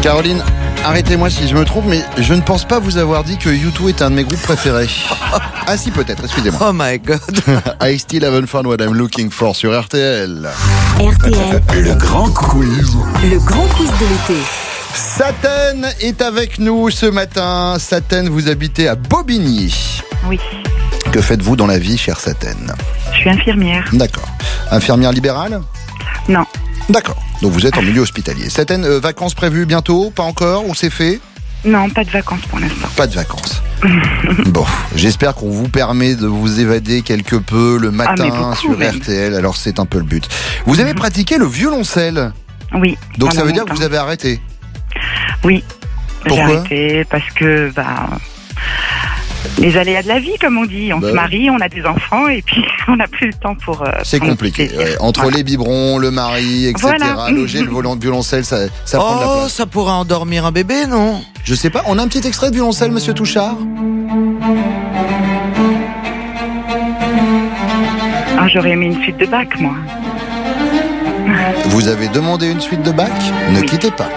Caroline, arrêtez-moi si je me trompe, mais je ne pense pas vous avoir dit que U2 est un de mes groupes préférés. Ah si, peut-être, excusez-moi.
Oh my God.
I still haven't found what I'm looking for sur RTL.
RTL.
Le grand quiz.
Le grand quiz de l'été.
Saten est avec nous ce matin. Saten, vous habitez à Bobigny.
Oui.
Que faites-vous dans la vie, chère Saten?
Je suis infirmière.
D'accord. Infirmière libérale?
Non.
D'accord. Donc vous êtes en milieu hospitalier. Saten, vacances prévues bientôt? Pas encore? Ou c'est fait?
Non, pas de vacances pour l'instant.
Pas de vacances. Bon, j'espère qu'on vous permet de vous évader quelque peu le matin sur RTL. Alors c'est un peu le but. Vous avez pratiqué le violoncelle?
Oui.
Donc ça veut dire que vous avez arrêté?
Oui.
Pourquoi?
J'ai arrêté parce que les aléas de la vie, comme on dit. On se marie, on a des enfants et puis on n'a plus le temps pour...
c'est compliqué. Ouais. Entre les biberons, le mari, etc.
Voilà.
Loger le volant de violoncelle, ça prend de la place.
Ça pourrait endormir un bébé, non?
Je sais pas. On a un petit extrait de violoncelle, monsieur Touchard?
Ah, j'aurais aimé une suite de Bach, moi.
Vous avez demandé une suite de Bach? Ne quittez pas.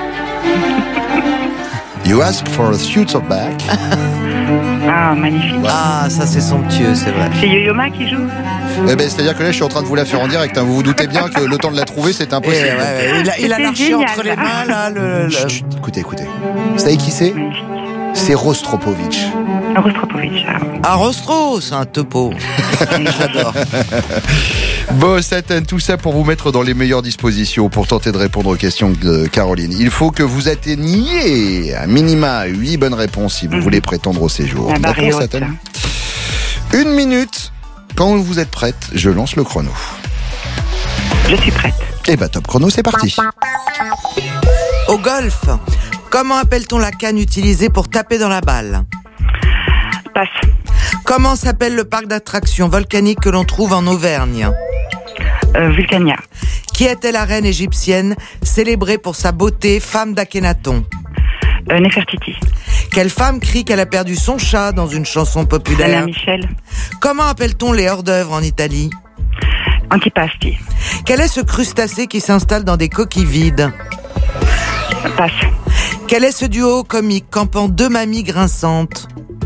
You ask for a suite of Bach.
Ah, magnifique.
Ah, ça c'est somptueux, c'est vrai.
C'est Yo-Yo Ma qui joue?
C'est-à-dire que là, je suis en train de vous la faire en direct. Hein. Vous vous doutez bien que le temps de la trouver, c'est impossible.
Il a l'archi entre les mains, là.
Chut, écoutez. Vous savez qui c'est? C'est Rostropovitch.
Rostropovitch.
Ah, Rostro, c'est un topo. J'adore.
Bon, Saten, tout ça pour vous mettre dans les meilleures dispositions pour tenter de répondre aux questions de Caroline. Il faut que vous atteigniez à minima 8 bonnes réponses si vous voulez prétendre au séjour. D'accord, Saten? 1 minute. Quand vous êtes prête, je lance le chrono.
Je suis prête.
Eh ben, top chrono, c'est parti.
Au golf, comment appelle-t-on la canne utilisée pour taper dans la balle?
Passe.
Comment s'appelle le parc d'attractions volcanique que l'on trouve en Auvergne?
Vulcania.
Qui était la reine égyptienne célébrée pour sa beauté, femme d'Akhénaton?
Nefertiti.
Quelle femme crie qu'elle a perdu son chat dans une chanson populaire?
Anna Michel.
Comment appelle-t-on les hors-d'œuvre en Italie?
Antipasti.
Quel est ce crustacé qui s'installe dans des coquilles vides?
Passe.
Quel est ce duo comique campant 2 mamies grinçantes?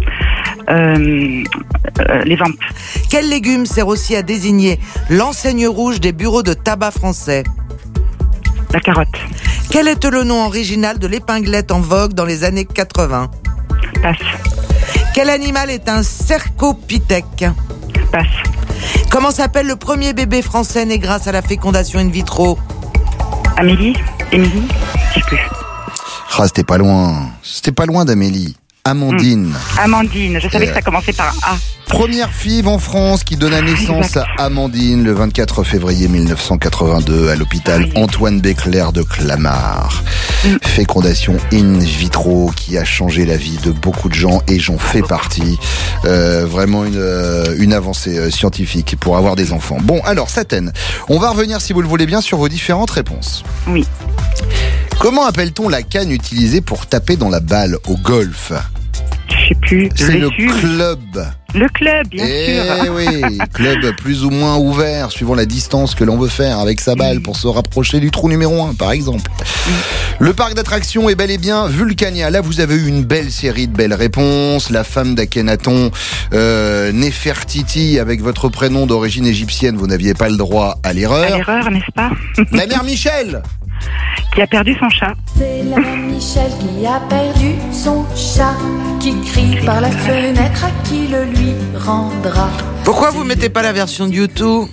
Les vampes.
Quel légume sert aussi à désigner l'enseigne rouge des bureaux de tabac français?
La carotte.
Quel est le nom original de l'épinglette en vogue dans les années 80?
Passe.
Quel animal est un cercopithèque?
Passe.
Comment s'appelle le premier bébé français né grâce à la fécondation in vitro?
Émilie, je sais plus.
Ah, c'était pas loin. C'était pas loin d'Amélie. Amandine.
Amandine, je savais que ça commençait par un A.
Première fille en France qui donna naissance à Amandine le 24 février 1982 à l'hôpital Antoine Béclair de Clamart. Fécondation in vitro qui a changé la vie de beaucoup de gens et j'en fais partie. Vraiment une avancée scientifique pour avoir des enfants. Bon, alors Saten, on va revenir si vous le voulez bien sur vos différentes réponses.
Oui.
Comment appelle-t-on la canne utilisée pour taper dans la balle au golf?
Je sais plus.
C'est le club.
Le club, bien sûr.
Oui, club plus ou moins ouvert, suivant la distance que l'on veut faire avec sa balle pour se rapprocher du trou numéro 1, par exemple. Le parc d'attractions est bel et bien Vulcania. Là, vous avez eu une belle série de belles réponses. La femme d'Akhénaton, Nefertiti, avec votre prénom d'origine égyptienne, vous n'aviez pas le droit à l'erreur.
À l'erreur, n'est-ce pas?
La mère Michel
qui a perdu son chat.
C'est la Michel qui a perdu son chat, qui crie par la fenêtre à qui le lui rendra.
Pourquoi vous mettez pas la version de YouTube?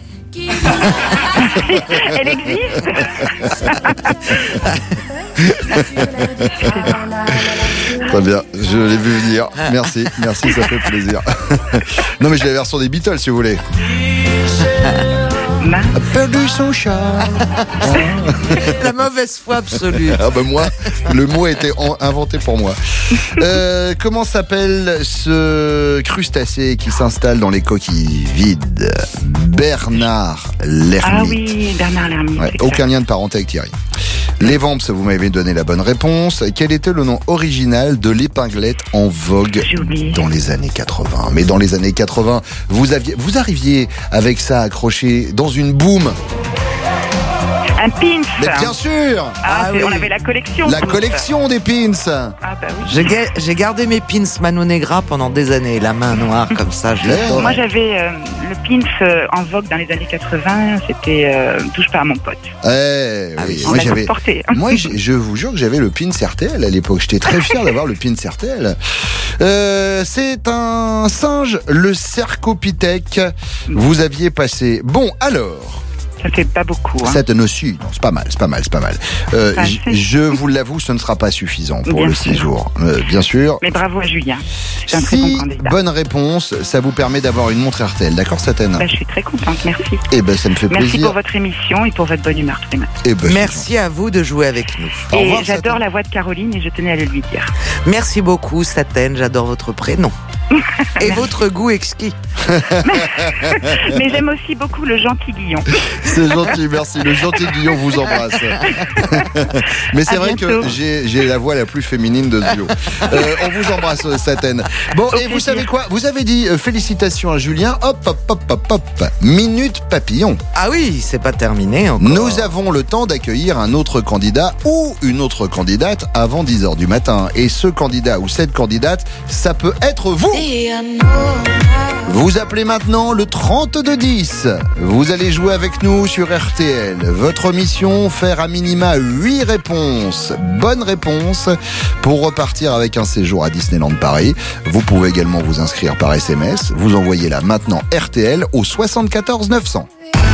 Elle existe.
Très bien, je l'ai vu venir. Merci, ça fait plaisir. Non mais j'ai la version des Beatles si vous voulez. A perdu son chat.
La mauvaise foi absolue.
Ah bah moi, le mot a été inventé pour moi. Comment s'appelle ce crustacé qui s'installe dans les coquilles vides? Bernard l'ermite.
Ah oui, Bernard l'ermite.
Ouais, aucun lien de parenté avec Thierry. Les Vamps, vous m'avez donné la bonne réponse. Quel était le nom original de l'épinglette en vogue dans les années 80? Mais dans les années 80, vous arriviez avec ça accroché dans une boum.
Un pins.
Mais bien sûr.
Oui. On avait la collection.
La collection des pins.
Ah bah oui.
J'ai gardé mes pins Mano Negra pendant des années, la main noire comme ça.
Moi j'avais le pins en vogue dans les années 80, c'était Touche pas à mon pote.
Oui. Moi je vous jure que j'avais le pins RTL à l'époque. J'étais très fier d'avoir le pins RTL. C'est un singe, le Cercopithèque. Vous aviez passé. Bon, alors.
Ça fait pas beaucoup.
Non, c'est pas mal. Je vous l'avoue, ce ne sera pas suffisant pour le séjour, bien sûr.
Mais bravo à Julien. C'est un très bon candidat.
Bonne réponse, ça vous permet d'avoir une montre RTL, d'accord, Satène?
Je suis très contente, merci.
Ça me fait plaisir.
Merci pour votre émission et pour votre bonne humeur tous les matins.
Merci à vous de jouer avec nous.
Et revoir, j'adore la voix de Caroline et je tenais à le lui dire.
Merci beaucoup, Satène, j'adore votre prénom. Et votre goût exquis.
Mais j'aime aussi beaucoup le gentil Guillon.
C'est gentil, merci. Le gentil Guillon vous embrasse. Mais c'est vrai que j'ai la voix la plus féminine de ce duo. On vous embrasse, Satène. Bon, et vous savez quoi? Vous avez dit félicitations à Julien. Hop. Minute papillon.
Ah oui, c'est pas terminé encore.
Nous avons le temps d'accueillir un autre candidat ou une autre candidate avant 10h du matin. Et ce candidat ou cette candidate, ça peut être vous. Vous appelez maintenant le 3210. Vous allez jouer avec nous sur RTL. Votre mission, faire à minima 8 réponses. Bonnes réponses pour repartir avec un séjour à Disneyland Paris. Vous pouvez également vous inscrire par SMS. Vous envoyez là maintenant RTL au 74 900.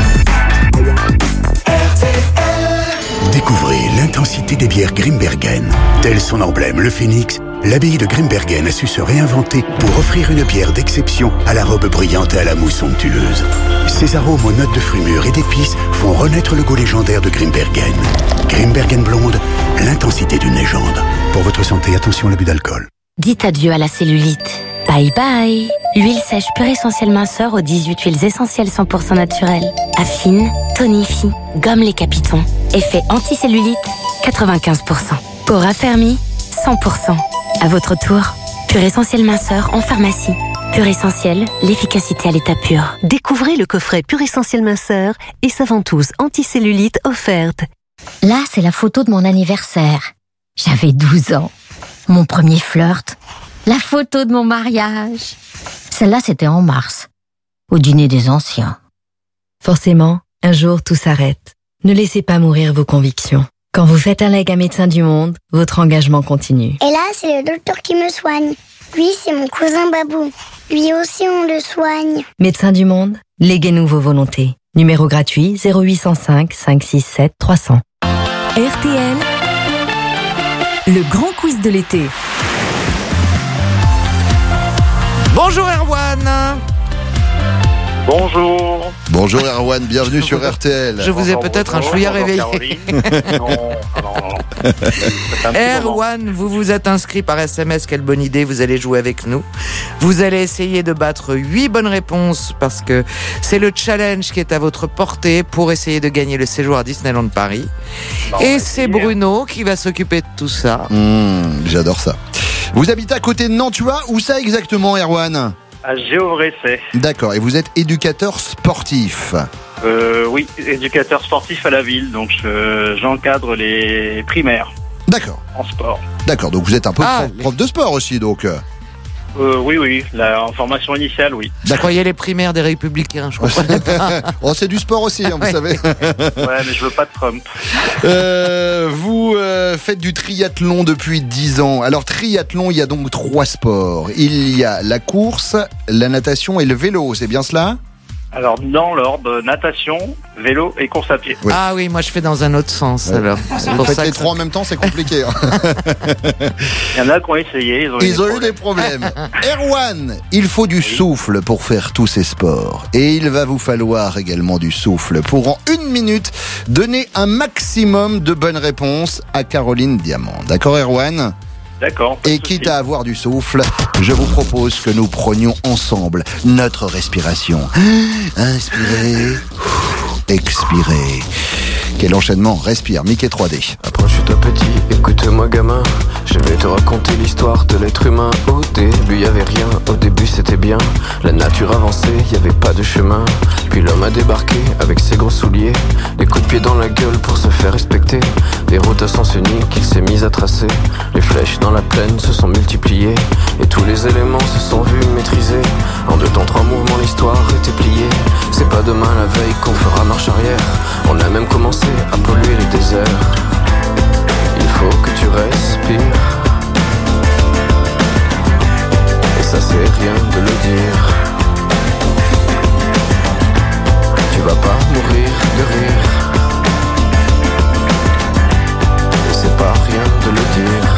Découvrez l'intensité des bières Grimbergen. Tel son emblème, le phénix, l'abbaye de Grimbergen a su se réinventer pour offrir une bière d'exception à la robe brillante et à la mousse onctueuse. Ses arômes aux notes de fruits mûrs et d'épices font renaître le goût légendaire de Grimbergen. Grimbergen blonde, l'intensité d'une légende. Pour votre santé, attention à l'abus d'alcool.
Dites adieu à la cellulite. Bye bye. L'huile sèche pure essentielle minceur aux 18 huiles essentielles 100% naturelles. Affine, tonifie, gomme les capitons. Effet anticellulite, 95%. Peau raffermie, 100%. À votre tour, pure essentielle minceur en pharmacie. Pure essentielle, l'efficacité à l'état pur.
Découvrez le coffret Pure essentielle minceur et sa ventouse anticellulite offerte.
Là, c'est la photo de mon anniversaire. J'avais 12 ans. Mon premier flirt. La photo de mon mariage. Celle-là, c'était en mars, au dîner des anciens.
Forcément, un jour, tout s'arrête. Ne laissez pas mourir vos convictions. Quand vous faites un leg à Médecins du Monde, votre engagement continue.
Et là, c'est le docteur qui me soigne. Lui, c'est mon cousin Babou. Lui aussi, on le soigne.
Médecins du Monde, léguez-nous vos volontés. Numéro gratuit 0805 567 300. RTL, le grand quiz de l'été.
Bonjour Erwan.
Bonjour.
Bonjour Erwan, bienvenue sur RTL.
Je vous ai peut-être un chouïa réveillé.
Non.
Erwan, vous vous êtes inscrit par SMS, quelle bonne idée, vous allez jouer avec nous. Vous allez essayer de battre 8 bonnes réponses parce que c'est le challenge qui est à votre portée pour essayer de gagner le séjour à Disneyland Paris. Et c'est Bruno qui va s'occuper de tout ça.
J'adore ça. Vous habitez à côté de Nantua, où ça exactement Erwan ?
À Géovressé.
D'accord, et vous êtes éducateur sportif?
Oui, éducateur sportif à la ville, donc j'encadre les primaires.
D'accord.
En sport.
D'accord, donc vous êtes un peu prof de sport aussi, donc
Oui, en formation initiale, oui.
Je croyais les primaires des Républicains, je comprenais pas.
Oh, c'est du sport aussi, vous savez.
Ouais, mais je veux pas de Trump.
Vous faites du triathlon depuis 10 ans. Alors, triathlon, il y a donc 3 sports. Il y a la course, la natation et le vélo, c'est bien cela ?
Alors, dans l'ordre, natation, vélo et course à pied.
Oui. Ah oui, moi je fais dans un autre sens, alors.
C'est pour ça les 3 en même temps, c'est compliqué.
Il y en a qui ont essayé,
ils ont eu des problèmes. Erwan, il faut du souffle pour faire tous ces sports. Et il va vous falloir également du souffle pour, en 1 minute, donner un maximum de bonnes réponses à Caroline Diamant. D'accord, Erwan ?
D'accord.
Et quitte à avoir du souffle, je vous propose que nous prenions ensemble notre respiration. Inspirez, expirez. Quel enchaînement, respire, Mickey 3D.
Approche-toi petit, écoute-moi gamin. Je vais
te raconter l'histoire de l'être humain. Au début y avait rien, au début c'était bien. La nature avançait, y avait pas de chemin. Puis l'homme a débarqué avec ses gros souliers, les coups de pied dans la gueule pour se faire respecter. Des routes à sens unique qu'il s'est mis à tracer. Les flèches dans la plaine se sont multipliées, et tous les éléments se sont vus maîtrisés. En 2 temps 3 mouvements l'histoire était pliée. C'est pas demain la veille qu'on fera marche arrière. On a même commencé à polluer les déserts. Il faut que tu respires, et ça c'est rien de le dire. Tu vas pas mourir de rire, et c'est pas rien de le dire.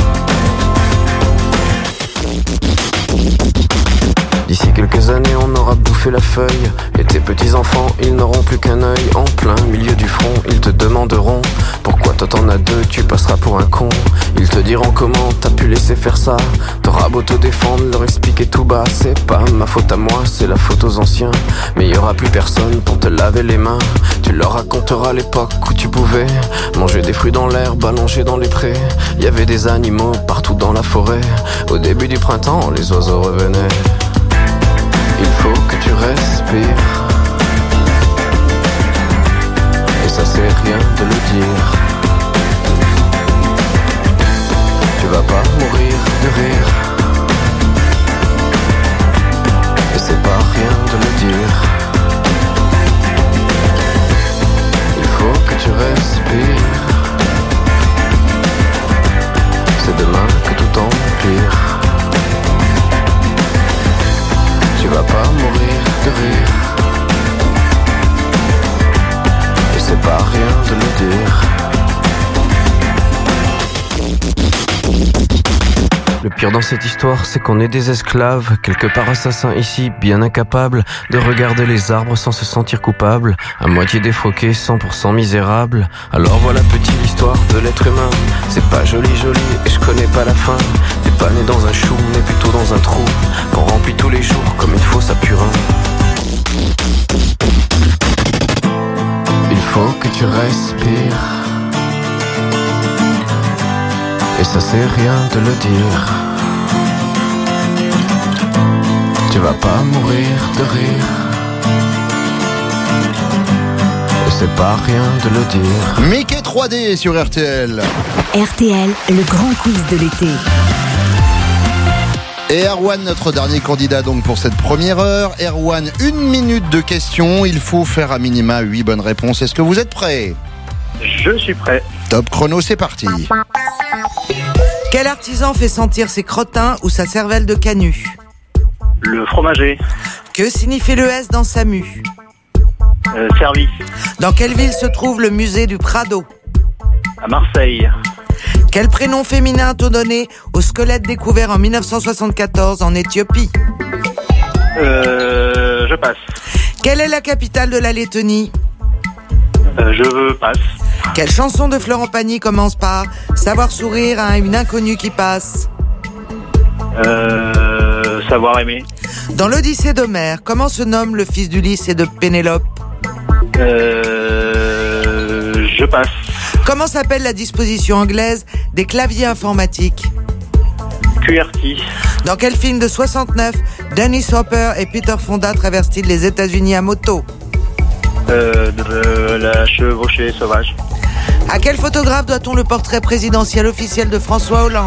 D'ici quelques années on aura bouffé la feuille, et tes petits-enfants ils n'auront plus qu'un œil. En plein milieu du front ils te demanderont pourquoi toi t'en as 2, tu passeras pour un con. Ils te diront comment t'as pu laisser faire ça. T'auras beau te défendre, leur expliquer tout bas. C'est pas ma faute à moi, c'est la faute aux anciens. Mais y aura plus personne pour te laver les mains. Tu leur raconteras l'époque où tu pouvais manger des fruits dans l'herbe, allongés dans les prés. Y avait des animaux partout dans la forêt. Au début du printemps, les oiseaux revenaient. Il faut que tu respires, et ça c'est rien de le dire. Tu vas pas mourir de rire, et c'est pas rien de le dire. Il faut que tu respires, c'est demain que tout empire. Tu vas pas mourir de rire, et c'est pas rien de le dire. Le pire dans cette histoire, c'est qu'on est des esclaves, quelque part assassins ici, bien incapables de regarder les arbres sans se sentir coupables, à moitié défroqués, 100% misérables. Alors voilà petite l'histoire de l'être humain. C'est pas joli joli, et je connais pas la fin. T'es pas né dans un chou, mais plutôt dans un trou qu'on remplit tous les jours comme une fosse à purin. Il faut que tu respires, et ça c'est rien de le dire. Tu vas pas mourir de rire, et c'est pas rien de le dire.
Mickey 3D sur RTL.
RTL, le grand quiz de l'été.
Et Erwan, notre dernier candidat donc pour cette première heure. Erwan, 1 minute de questions. Il faut faire à minima 8 bonnes réponses. Est-ce que vous êtes prêts ?
Je suis prêt.
Top chrono, c'est parti.
Quel artisan fait sentir ses crottins ou sa cervelle de canut ?
Le fromager.
Que signifie le S dans SAMU ?
Service.
Dans quelle ville se trouve le musée du Prado ?
À Marseille.
Quel prénom féminin a-t-on donné au squelette découvert en 1974 en Éthiopie ?
Je passe.
Quelle est la capitale de la Lettonie ?
Je passe.
Quelle chanson de Florent Pagny commence par « Savoir sourire à une inconnue qui passe » ?
Savoir aimer.
Dans l'Odyssée d'Homère, comment se nomme le fils d'Ulysse et de Pénélope ?
Je passe.
Comment s'appelle la disposition anglaise des claviers informatiques ?
QWERTY.
Dans quel film de 69, Dennis Hopper et Peter Fonda traversent-ils les États-Unis à moto ?
De la chevauchée sauvage.
À quel photographe doit-on le portrait présidentiel officiel de François Hollande ?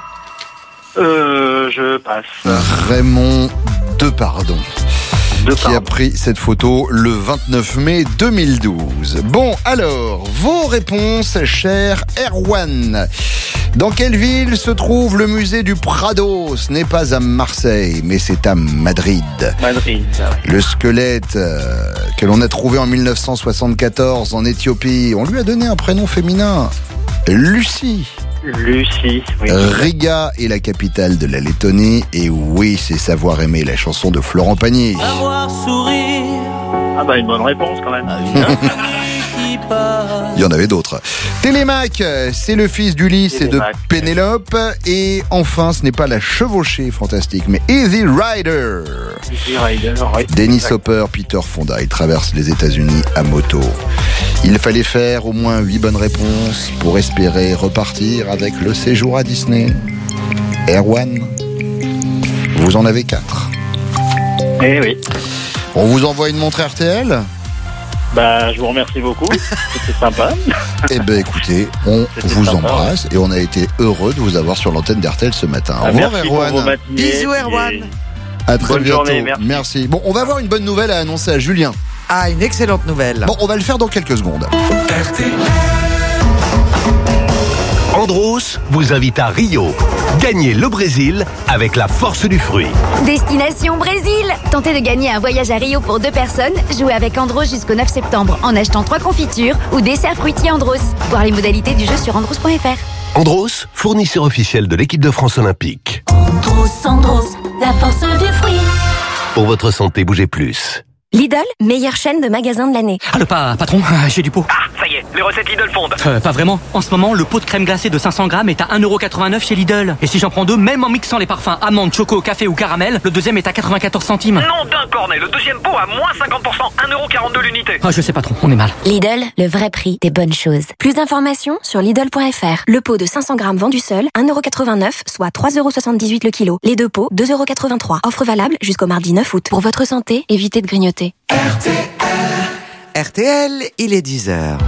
Je passe.
Raymond Depardon, qui a pris cette photo le 29 mai 2012. Bon, alors, vos réponses, cher Erwan. Dans quelle ville se trouve le musée du Prado ? Ce n'est pas à Marseille, mais c'est à Madrid.
Madrid.
Le squelette que l'on a trouvé en 1974 en Éthiopie, on lui a donné un prénom féminin, Lucie.
Lucie, oui.
Riga est la capitale de la Lettonie. Et oui, c'est Savoir aimer, la chanson de Florent Pagny.
Savoir sourire.
Ah bah une bonne réponse quand même.
Il y en avait d'autres. Télémaque, c'est le fils d'Ulysse et de Pénélope. Et enfin, ce n'est pas la chevauchée fantastique, mais Easy Rider.
Easy Rider, oui.
Dennis Hopper, Peter Fonda, ils traversent les États-Unis à moto. Il fallait faire au moins 8 bonnes réponses pour espérer repartir avec le séjour à Disney. Erwan, vous en avez 4.
Eh oui.
On vous envoie une montre RTL ?
Bah, je vous remercie beaucoup. C'était sympa.
Eh ben, écoutez, on vous embrasse et on a été heureux de vous avoir sur l'antenne d'RTL ce matin. Au revoir, Erwan.
Bisous, Erwan.
À très
bonne
bientôt.
Journée,
merci. Bon, on va avoir une bonne nouvelle à annoncer à Julien.
Ah, une excellente nouvelle.
Bon, on va le faire dans quelques secondes.
Andros vous invite à Rio. Gagnez le Brésil avec la force du fruit.
Destination Brésil. Tentez de gagner un voyage à Rio pour 2 personnes. Jouez avec Andros jusqu'au 9 septembre en achetant 3 confitures ou desserts fruitiers Andros. Voir les modalités du jeu sur andros.fr.
Andros, fournisseur officiel de l'équipe de France olympique.
Andros, la force du fruit.
Pour votre santé, bougez plus.
Lidl, meilleure chaîne de magasins de l'année.
Allô, patron, j'ai du pot.
Ah, ça y est, les recettes Lidl fondent.
Pas vraiment. En ce moment, le pot de crème glacée de 500 grammes est à 1,89€ chez Lidl. Et si j'en prends 2, même en mixant les parfums amande, choco, café ou caramel, le deuxième est à 94 centimes.
Non d'un cornet, le deuxième pot à moins 50%, 1,42€ l'unité.
Ah, je sais, patron, on est mal.
Lidl, le vrai prix des bonnes choses. Plus d'informations sur Lidl.fr. Le pot de 500 grammes vendu seul, 1,89€, soit 3,78€ le kilo. Les 2 pots, 2,83€. Offre valable jusqu'au mardi 9 août. Pour votre santé, évitez de grignoter.
RTL, il est 10h.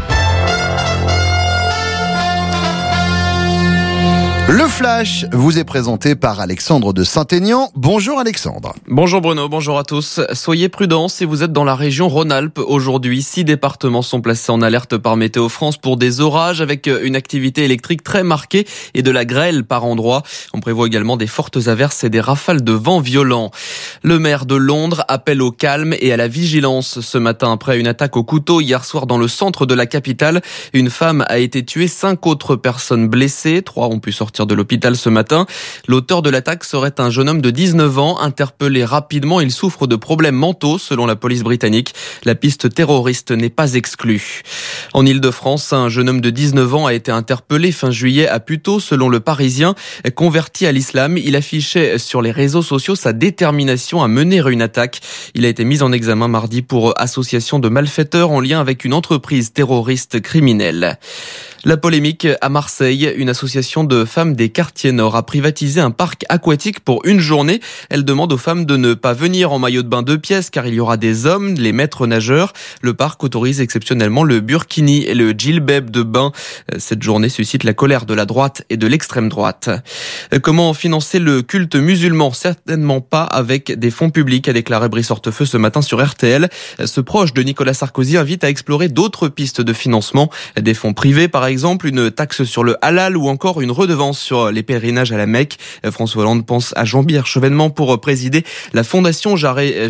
Le Flash vous est présenté par Alexandre de Saint-Aignan. Bonjour Alexandre.
Bonjour Bruno, bonjour à tous. Soyez prudents si vous êtes dans la région Rhône-Alpes. Aujourd'hui, 6 départements sont placés en alerte par Météo France pour des orages avec une activité électrique très marquée et de la grêle par endroits. On prévoit également des fortes averses et des rafales de vent violents. Le maire de Londres appelle au calme et à la vigilance ce matin après une attaque au couteau hier soir dans le centre de la capitale. Une femme a été tuée, 5 autres personnes blessées. 3 ont pu sortir de l'hôpital ce matin. L'auteur de l'attaque serait un jeune homme de 19 ans, interpellé rapidement. Il souffre de problèmes mentaux, selon la police britannique. La piste terroriste n'est pas exclue. En Ile-de-France, un jeune homme de 19 ans a été interpellé fin juillet à Puteaux, selon le Parisien. Converti à l'islam, il affichait sur les réseaux sociaux sa détermination à mener une attaque. Il a été mis en examen mardi pour association de malfaiteurs en lien avec une entreprise terroriste criminelle. La polémique à Marseille, une association de femmes des quartiers nord a privatisé un parc aquatique pour une journée. Elle demande aux femmes de ne pas venir en maillot de bain 2 pièces car il y aura des hommes, les maîtres nageurs. Le parc autorise exceptionnellement le burkini et le djilbab de bain. Cette journée suscite la colère de la droite et de l'extrême droite. Comment financer le culte musulman ? Certainement pas avec des fonds publics, a déclaré Brice Hortefeux ce matin sur RTL. Ce proche de Nicolas Sarkozy invite à explorer d'autres pistes de financement, des fonds privés par exemple, une taxe sur le halal ou encore une redevance sur les pèlerinages à la Mecque. François Hollande pense à Jean-Pierre Chevènement pour présider la fondation chargée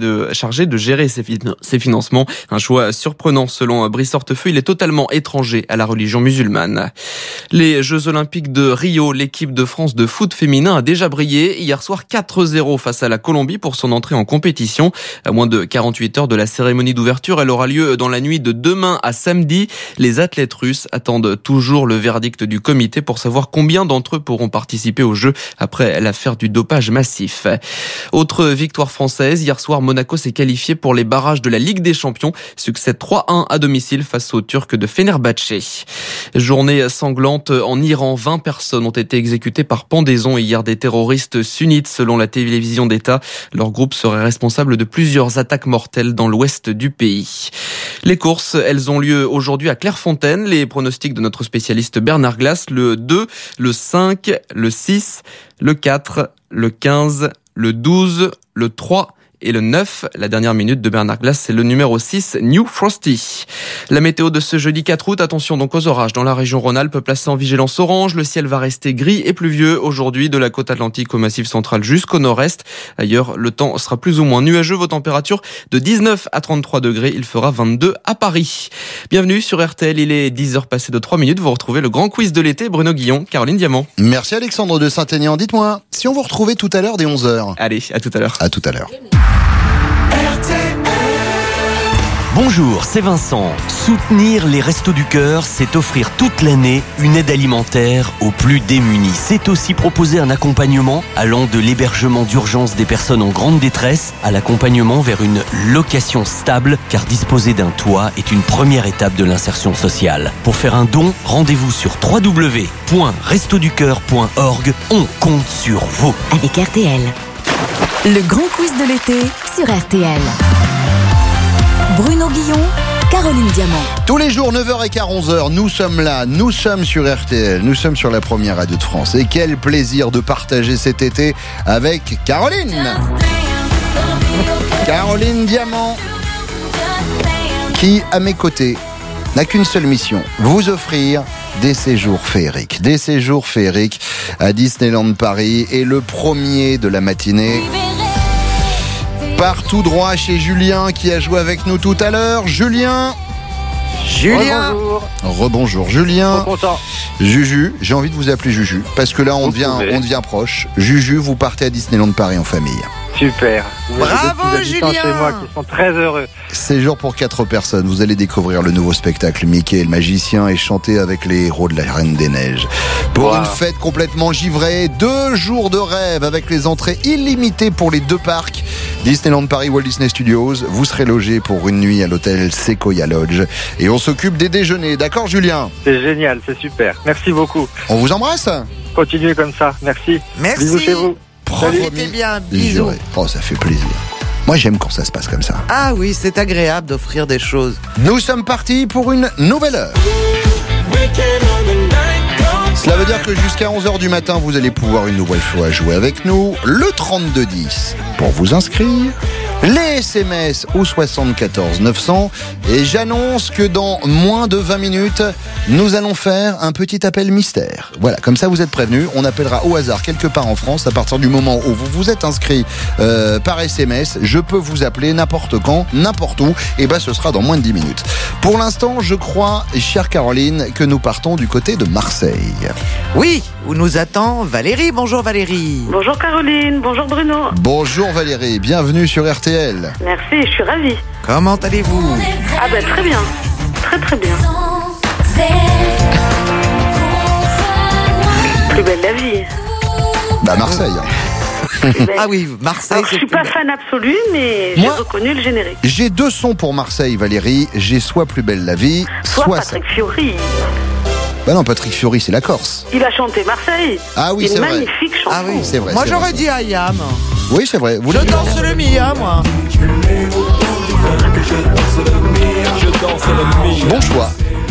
de gérer ces financements. Un choix surprenant selon Brice Hortefeux, il est totalement étranger à la religion musulmane. Les Jeux Olympiques de Rio, l'équipe de France de foot féminin a déjà brillé. Hier soir 4-0 face à la Colombie pour son entrée en compétition. À moins de 48 heures de la cérémonie d'ouverture, elle aura lieu dans la nuit de demain à samedi. Les athlètes russes attendent toujours le verdict du comité pour savoir combien d'entre eux pourront participer aux Jeux après l'affaire du dopage massif. Autre victoire française, hier soir Monaco s'est qualifié pour les barrages de la Ligue des Champions. Succès 3-1 à domicile face aux Turcs de Fenerbahçe. Journée sanglante en Iran, 20 personnes ont été exécutées par pendaison hier, des terroristes sunnites selon la télévision d'État. Leur groupe serait responsable de plusieurs attaques mortelles dans l'ouest du pays. Les courses, elles ont lieu aujourd'hui à Clairefontaine. Les pronostics de notre spécialiste Bernard Glass, le 2, le 5, le 6, le 4, le 15, le 12, le 3 et le 9. La dernière minute de Bernard Glass, c'est le numéro 6, New Frosty. La météo de ce jeudi 4 août, attention donc aux orages dans la région Rhône-Alpes, placée en vigilance orange. Le ciel va rester gris et pluvieux aujourd'hui de la côte atlantique au massif central jusqu'au nord-est. Ailleurs, le temps sera plus ou moins nuageux. Vos températures de 19 à 33 degrés. Il fera 22 à Paris. Bienvenue sur RTL, il est 10h passé de 3 minutes. Vous retrouvez le grand quiz de l'été. Bruno Guillon, Caroline Diamant.
Merci Alexandre de Saint-Aignan. Dites-moi, si on vous retrouvait tout à l'heure dès 11h.
Allez, à tout à l'heure.
À tout à l'heure.
Bonjour, c'est Vincent. Soutenir les Restos du Cœur, c'est offrir toute l'année une aide alimentaire aux plus démunis. C'est aussi proposer un accompagnement allant de l'hébergement d'urgence des personnes en grande détresse à l'accompagnement vers une location stable, car disposer d'un toit est une première étape de l'insertion sociale. Pour faire un don, rendez-vous sur www.restoducoeur.org. On compte sur vous.
Avec RTL. Le grand quiz de l'été sur RTL. Bruno Guillon, Caroline Diamant.
Tous les jours, 9h15, 11h, nous sommes là, nous sommes sur RTL, nous sommes sur la première radio de France. Et quel plaisir de partager cet été avec Caroline. Caroline Diamant, qui, à mes côtés, n'a qu'une seule mission, vous offrir des séjours féeriques. Des séjours féeriques à Disneyland Paris. Et le premier de la matinée part tout droit chez Julien qui a joué avec nous tout à l'heure. Julien. Rebonjour Julien. Juju, j'ai envie de vous appeler Juju parce que là on devient proche. Juju, vous partez à Disneyland Paris en famille.
Super.
Bravo Julien.
Chez moi qui sont très heureux.
Séjour pour 4 personnes. Vous allez découvrir le nouveau spectacle Mickey et le magicien et chanter avec les héros de la Reine des Neiges. Pour une fête complètement givrée, 2 jours de rêve avec les entrées illimitées pour les 2 parcs. Disneyland Paris, Walt Disney Studios. Vous serez logé pour une nuit à l'hôtel Sequoia Lodge. Et on s'occupe des déjeuners. D'accord Julien?
C'est génial, c'est super. Merci beaucoup.
On vous embrasse.
Continuez comme ça. Merci.
Merci.
Bisous chez vous.
Profitez bien, bisous.
Oh, ça fait plaisir. Moi, j'aime quand ça se passe comme ça.
Ah oui, c'est agréable d'offrir des choses.
Nous sommes partis pour une nouvelle heure. Cela veut dire que jusqu'à 11h du matin, vous allez pouvoir une nouvelle fois jouer avec nous. Le 3210 pour vous inscrire. Les SMS au 74 900. Et j'annonce que dans moins de 20 minutes, nous allons faire un petit appel mystère. Voilà, comme ça vous êtes prévenus. On appellera au hasard quelque part en France. À partir du moment où vous vous êtes inscrit par SMS, je peux vous appeler n'importe quand, n'importe où. Et ce sera dans moins de 10 minutes. Pour l'instant, je crois, chère Caroline, que nous partons du côté de Marseille.
Oui, où nous attend Valérie. Bonjour Valérie.
Bonjour Caroline, bonjour Bruno.
Bonjour Valérie, bienvenue sur RTL.
Merci, je suis ravie.
Comment allez-vous?
Ah très bien, très bien. Plus belle la vie.
Marseille.
Ah oui, Marseille.
Alors, je suis pas fan absolu, mais j'ai reconnu le générique.
J'ai 2 sons pour Marseille, Valérie. J'ai soit Plus belle la vie,
soit Patrick Fiori.
Non, Patrick Fiori, c'est la Corse.
Il a chanté Marseille.
Ah oui, c'est vrai.
Une magnifique chanson.
Ah oui,
c'est vrai.
Moi, j'aurais dit Ayam.
Oui, c'est vrai.
Je danse le Mia, moi.
Bon choix.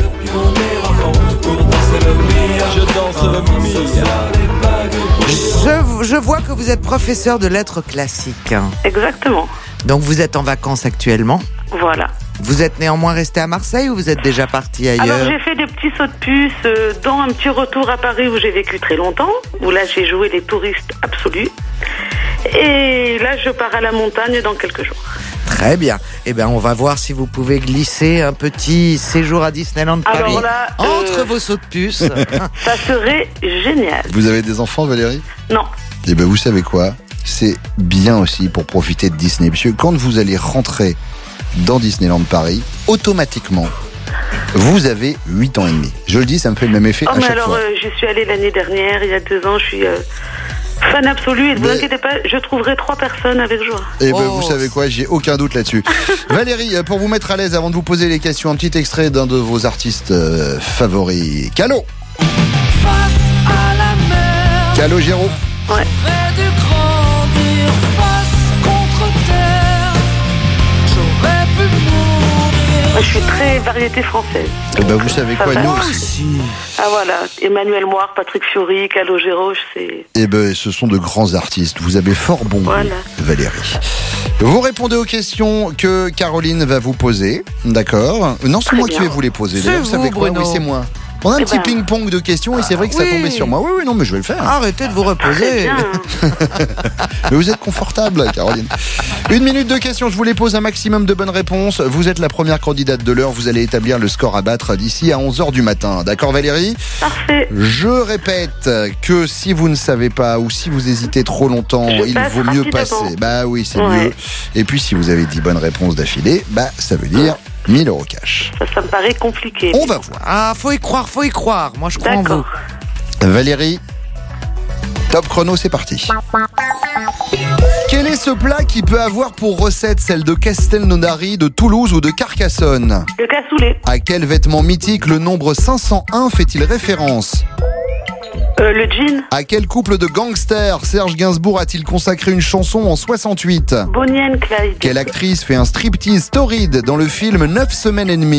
Je vois que vous êtes professeur de lettres classiques.
Exactement.
Donc vous êtes en vacances actuellement.
Voilà.
Vous êtes néanmoins resté à Marseille ou vous êtes déjà parti ailleurs?
Alors j'ai fait des petits sauts de puce, dont un petit retour à Paris où j'ai vécu très longtemps, où là j'ai joué les touristes absolus. Et là je pars à la montagne dans quelques jours.
Très bien. Eh bien, on va voir si vous pouvez glisser un petit séjour à Disneyland Paris.
Alors là,
entre vos sauts de puce.
Ça serait génial.
Vous avez des enfants, Valérie?
Non.
Eh bien, vous savez quoi? C'est bien aussi pour profiter de Disney. Parce que quand vous allez rentrer dans Disneyland Paris, automatiquement, vous avez 8 ans et demi. Je le dis, ça me fait le même effet à chaque fois.
J'y suis allée l'année dernière, il y a 2 ans, je suis... fan absolu, et ne vous inquiétez pas, je trouverai 3 personnes avec joie.
Eh ben, vous savez quoi, j'ai aucun doute là-dessus. Valérie, pour vous mettre à l'aise, avant de vous poser les questions, un petit extrait d'un de vos artistes favoris. Calo. Calo Géraud.
Ouais. Je suis très variété française.
Et ben, vous savez quoi, nous
aussi. Ah voilà, Emmanuel Moire, Patrick Fiori, Calogero, c'est...
Eh ben, ce sont de grands artistes. Vous avez fort bon goût, Valérie. Vous répondez aux questions que Caroline va vous poser, d'accord? Non, c'est moi qui vais vous les poser.
C'est
vous savez quoi?
Bruno.
Oui, c'est moi. On a un petit ping-pong de questions et c'est vrai que ça tombait sur moi. Oui, non, mais je vais le faire.
Arrêtez de vous reposer.
Mais vous êtes confortable, Caroline. 1 minute de questions, je vous les pose un maximum de bonnes réponses. Vous êtes la première candidate de l'heure. Vous allez établir le score à battre d'ici à 11h du matin. D'accord, Valérie ?
Parfait.
Je répète que si vous ne savez pas ou si vous hésitez trop longtemps, il vaut mieux passer. Bah oui, c'est mieux. Et puis si vous avez 10 bonnes réponses d'affilée, ça veut dire 1000 € cash.
Ça me paraît compliqué.
On va voir.
Ah, faut y croire. Moi, je crois en vous.
Valérie, top chrono, c'est parti. Quel est ce plat qui peut avoir pour recette celle de Castelnaudary, de Toulouse ou de Carcassonne ?
Le cassoulet.
À quel vêtement mythique le nombre 501 fait-il référence ?
Le jean.
À quel couple de gangsters Serge Gainsbourg a-t-il consacré une chanson en 68 ?
Bonnie and Clyde.
Quelle actrice fait un striptease torride dans le film 9 semaines et demie ?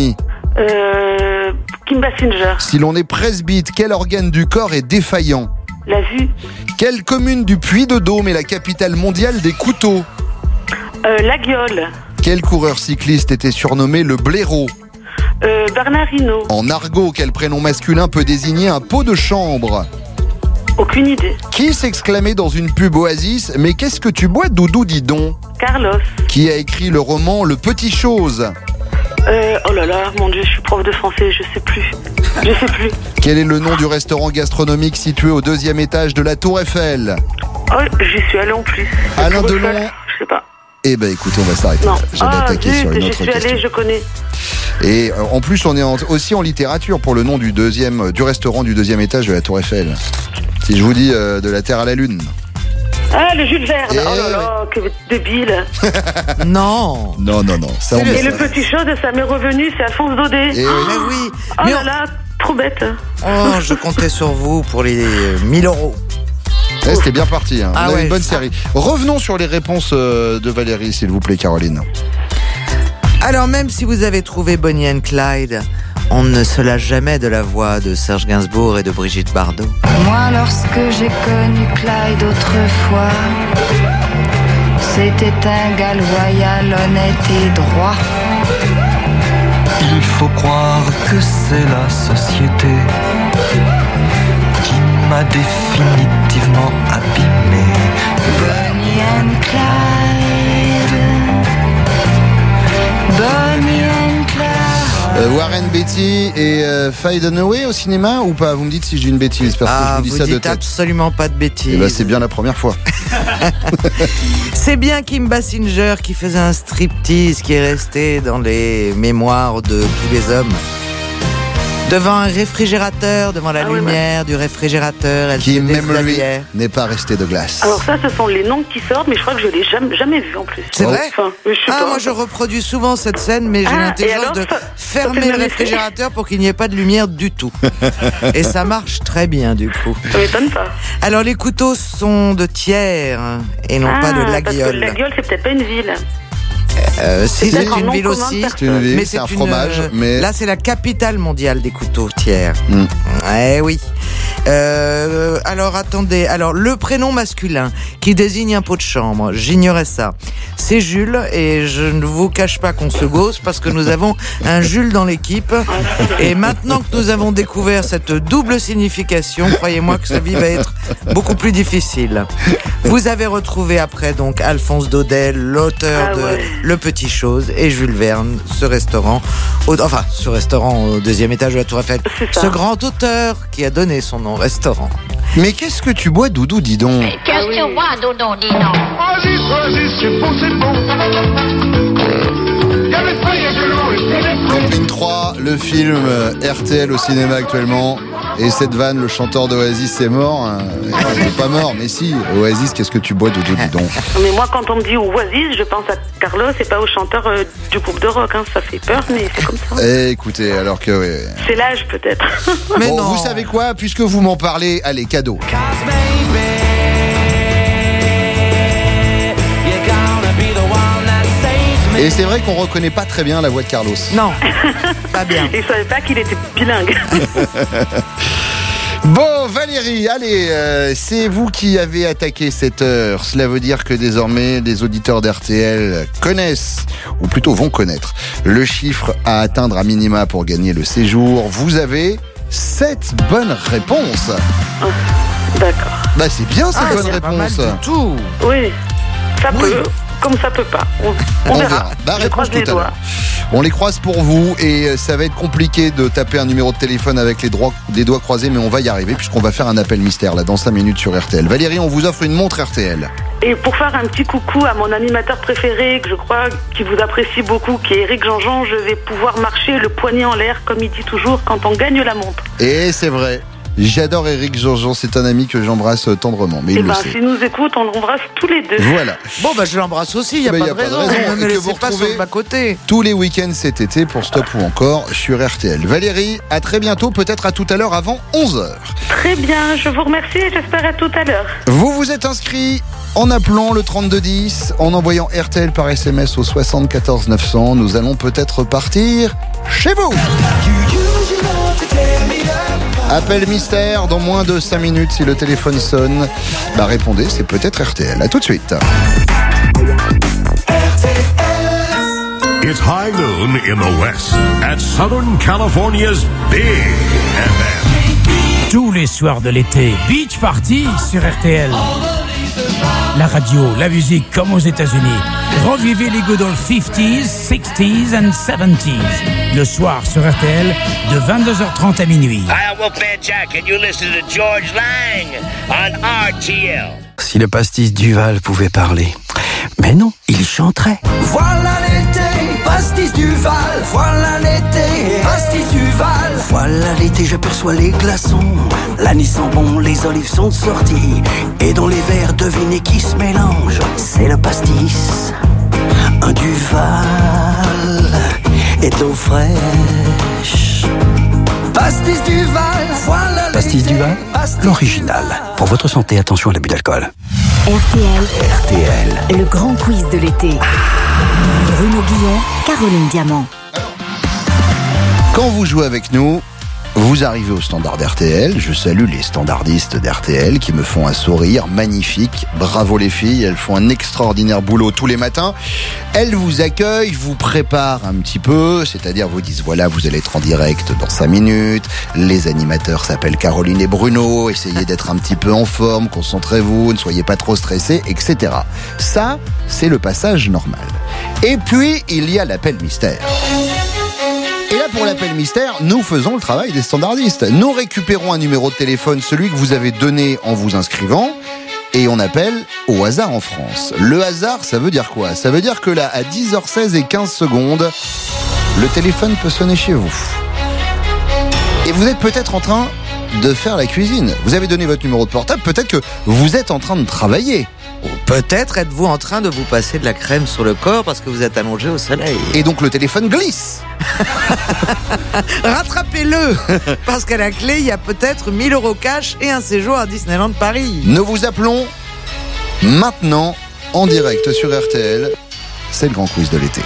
Kim Basinger.
Si l'on est presbyte, quel organe du corps est défaillant ?
La vue.
Quelle commune du Puy-de-Dôme est la capitale mondiale des couteaux ?
La Guiole.
Quel coureur cycliste était surnommé le blaireau ?
Bernard Hinault.
En argot, quel prénom masculin peut désigner un pot de chambre ?
Aucune idée.
Qui s'exclamait dans une pub Oasis « Mais qu'est-ce que tu bois, Doudou, dis donc ?»
Carlos.
Qui a écrit le roman Le Petit Chose ?
Oh là là, mon Dieu, je suis prof de français, je sais plus.
Quel est le nom du restaurant gastronomique situé au 2e étage de la Tour Eiffel ?
Oh, j'y suis allé en plus.
Alain Delon.
Je sais pas.
Eh ben écoutez, on va s'arrêter là. J'allais attaquer sur une autre question.
J'y suis allé, je connais.
Et en plus, on est aussi en littérature pour le nom du restaurant du 2e étage de la Tour Eiffel. Si je vous dis de la Terre à la Lune.
Ah, le Jules Verne. Oh là là, que débile.
Non.
Ça,
et le Petit Chose, ça m'est revenu, c'est Alphonse Daudet.
Mais oui.
Oh là là, trop bête.
Oh, je comptais sur vous pour les 1000 €.
C'était bien parti. On a une bonne
ça.
série. Revenons sur les réponses de Valérie, s'il vous plaît, Caroline.
Alors, même si vous avez trouvé Bonnie and Clyde, on ne se lasse jamais de la voix de Serge Gainsbourg et de Brigitte Bardot.
Moi, lorsque j'ai connu Clyde autrefois, c'était un gars loyal, honnête et droit.
Il faut croire que c'est la société qui m'a définitivement abîmé.
Bonnie and Clyde, Bonnie and Clyde.
Warren Beatty et Faye Dunaway au cinéma ou pas ? Vous me dites si je dis une bêtise parce que je vous dis ça de tête.
Absolument pas de bêtises.
Eh ben, c'est bien la première fois.
C'est bien Kim Basinger qui faisait un striptease qui est resté dans les mémoires de tous les hommes. Devant un réfrigérateur, devant la lumière du réfrigérateur, elle
qui
se
même lui
déshabillait.
n'est pas resté de glace.
Alors ça, ce sont les noms qui sortent, mais je crois que je l'ai jamais vu en plus.
C'est vrai ?
Enfin, je sais pas.
Moi je reproduis souvent cette scène, mais j'ai l'intelligence de fermer le réfrigérateur pour qu'il n'y ait pas de lumière du tout. Et ça marche très bien du coup.
Ça m'étonne pas.
Alors les couteaux sont de Thiers et non pas de La
Guiole.
Guiole.
La Guiole, c'est peut-être pas une ville.
Si, c'est une ville aussi.
C'est une ville, c'est un fromage. Mais
là, c'est la capitale mondiale des couteaux, Thiers. Oui. Alors, attendez. Alors, le prénom masculin qui désigne un pot de chambre, j'ignorais ça. C'est Jules, et je ne vous cache pas qu'on se gausse parce que nous avons un Jules dans l'équipe. Et maintenant que nous avons découvert cette double signification, croyez-moi que sa vie va être beaucoup plus difficile. Vous avez retrouvé après, donc, Alphonse Daudet, l'auteur de Le Petit Chose, et Jules Verne, ce restaurant au 2e étage de la Tour Eiffel. Ce grand auteur qui a donné son nom au restaurant.
Mais qu'est-ce que tu bois, Doudou, dis donc ?
Qu'est-ce que tu bois, Doudou, dis donc ?
Vas-y, c'est bon, c'est bon.
Camping 3, le film RTL au cinéma actuellement. Et cette vanne, le chanteur d'Oasis est mort. Il n'est pas mort, mais si. Oasis, qu'est-ce que tu bois, Doudou, dis donc ?
Mais moi, quand on me dit Oasis, je pense à Carlos et pas au chanteur du groupe de rock. Ça fait peur, mais c'est comme ça.
Écoutez, alors que...
C'est l'âge, peut-être.
Mais
bon,
non.
vous savez quoi ? Puisque vous m'en parlez, allez, cadeau. Et c'est vrai qu'on reconnaît pas très bien la voix de Carlos.
Non, pas bien.
Et je savais pas qu'il était bilingue.
Bon, Valérie, allez, c'est vous qui avez attaqué cette heure. Cela veut dire que désormais, les auditeurs d'RTL connaissent, ou plutôt vont connaître, le chiffre à atteindre à minima pour gagner le séjour. Vous avez 7 bonnes réponses.
D'accord.
Bah c'est bien cette bonne
c'est pas mal
réponse.
du tout.
Oui, ça peut, comme ça peut pas. On verra.
Bah,
Je
réponse
croise les
tout à l'heure.
doigts.
On les croise pour vous et ça va être compliqué de taper un numéro de téléphone avec des doigts croisés, mais on va y arriver puisqu'on va faire un appel mystère là dans 5 minutes sur RTL. Valérie, on vous offre une montre RTL.
Et pour faire un petit coucou à mon animateur préféré, que je crois qu'il vous apprécie beaucoup, qui est Eric Jean-Jean, je vais pouvoir marcher le poignet en l'air, comme il dit toujours, quand on gagne la montre.
Et c'est vrai. J'adore Eric Jean-Jean, c'est un ami que j'embrasse tendrement, mais il le sait.
S'il nous écoute, on l'embrasse tous les deux.
Voilà.
Bon, bah je l'embrasse aussi, il n'y a pas de raison. Ne me laissez pas sur ma côté.
Tous les week-ends cet été pour Stop ou encore sur RTL. Valérie, à très bientôt, peut-être à tout à l'heure avant 11h.
Très bien, je vous remercie et j'espère à tout à l'heure.
Vous vous êtes inscrit en appelant le 3210, en envoyant RTL par SMS au 74 900. Nous allons peut-être partir chez vous. Appel mystère dans moins de 5 minutes. Si le téléphone sonne, bah répondez, c'est peut-être RTL. À tout de suite.
It's high noon in the West at Southern California's Big FM.
Tous les soirs de l'été, Beach Party sur RTL. La radio, la musique comme aux États-Unis. Revivez les good old 50s, 60s and 70s. Le soir sur RTL de 22h30 à minuit.
Hi, I'm Wolfman Jack and you listen to George Lang on RTL.
Si le pastis Duval pouvait parler. Mais non, il chanterait.
Voilà l'été, pastis Duval. Voilà l'été, pastis Duval.
Voilà l'été, j'aperçois les glaçons. L'anis sent bon, les olives sont sorties. Et dans les verres, devinez qui se mélange. C'est le pastis, un Duval et de l'eau fraîche.
Pastis Duval, voilà l'été.
Pastis Duval, l'original. Pour votre santé, attention à l'abus d'alcool.
RTL, le grand quiz de l'été. Bruno Guillon, Caroline Diamant.
Quand vous jouez avec nous, vous arrivez au standard d'RTL. Je salue les standardistes d'RTL qui me font un sourire magnifique. Bravo les filles, elles font un extraordinaire boulot tous les matins. Elles vous accueillent, vous préparent un petit peu, c'est-à-dire vous disent voilà, vous allez être en direct dans 5 minutes. Les animateurs s'appellent Caroline et Bruno. Essayez d'être un petit peu en forme, concentrez-vous, ne soyez pas trop stressés, etc. Ça, c'est le passage normal. Et puis, il y a l'appel mystère. Et là, pour l'appel mystère, nous faisons le travail des standardistes. Nous récupérons un numéro de téléphone, celui que vous avez donné en vous inscrivant, et on appelle au hasard en France. Le hasard, ça veut dire quoi? Ça veut dire que là, à 10h16 et 15 secondes, le téléphone peut sonner chez vous. Et vous êtes peut-être en train de faire la cuisine. Vous avez donné votre numéro de portable, peut-être que vous êtes en train de travailler.
Ou peut-être êtes-vous en train de vous passer de la crème sur le corps parce que vous êtes allongé au soleil.
Et donc le téléphone glisse.
Rattrapez-le. Parce qu'à la clé, il y a peut-être 1 000 € cash et un séjour à Disneyland Paris.
Nous vous appelons maintenant en direct sur RTL. C'est le grand quiz de l'été.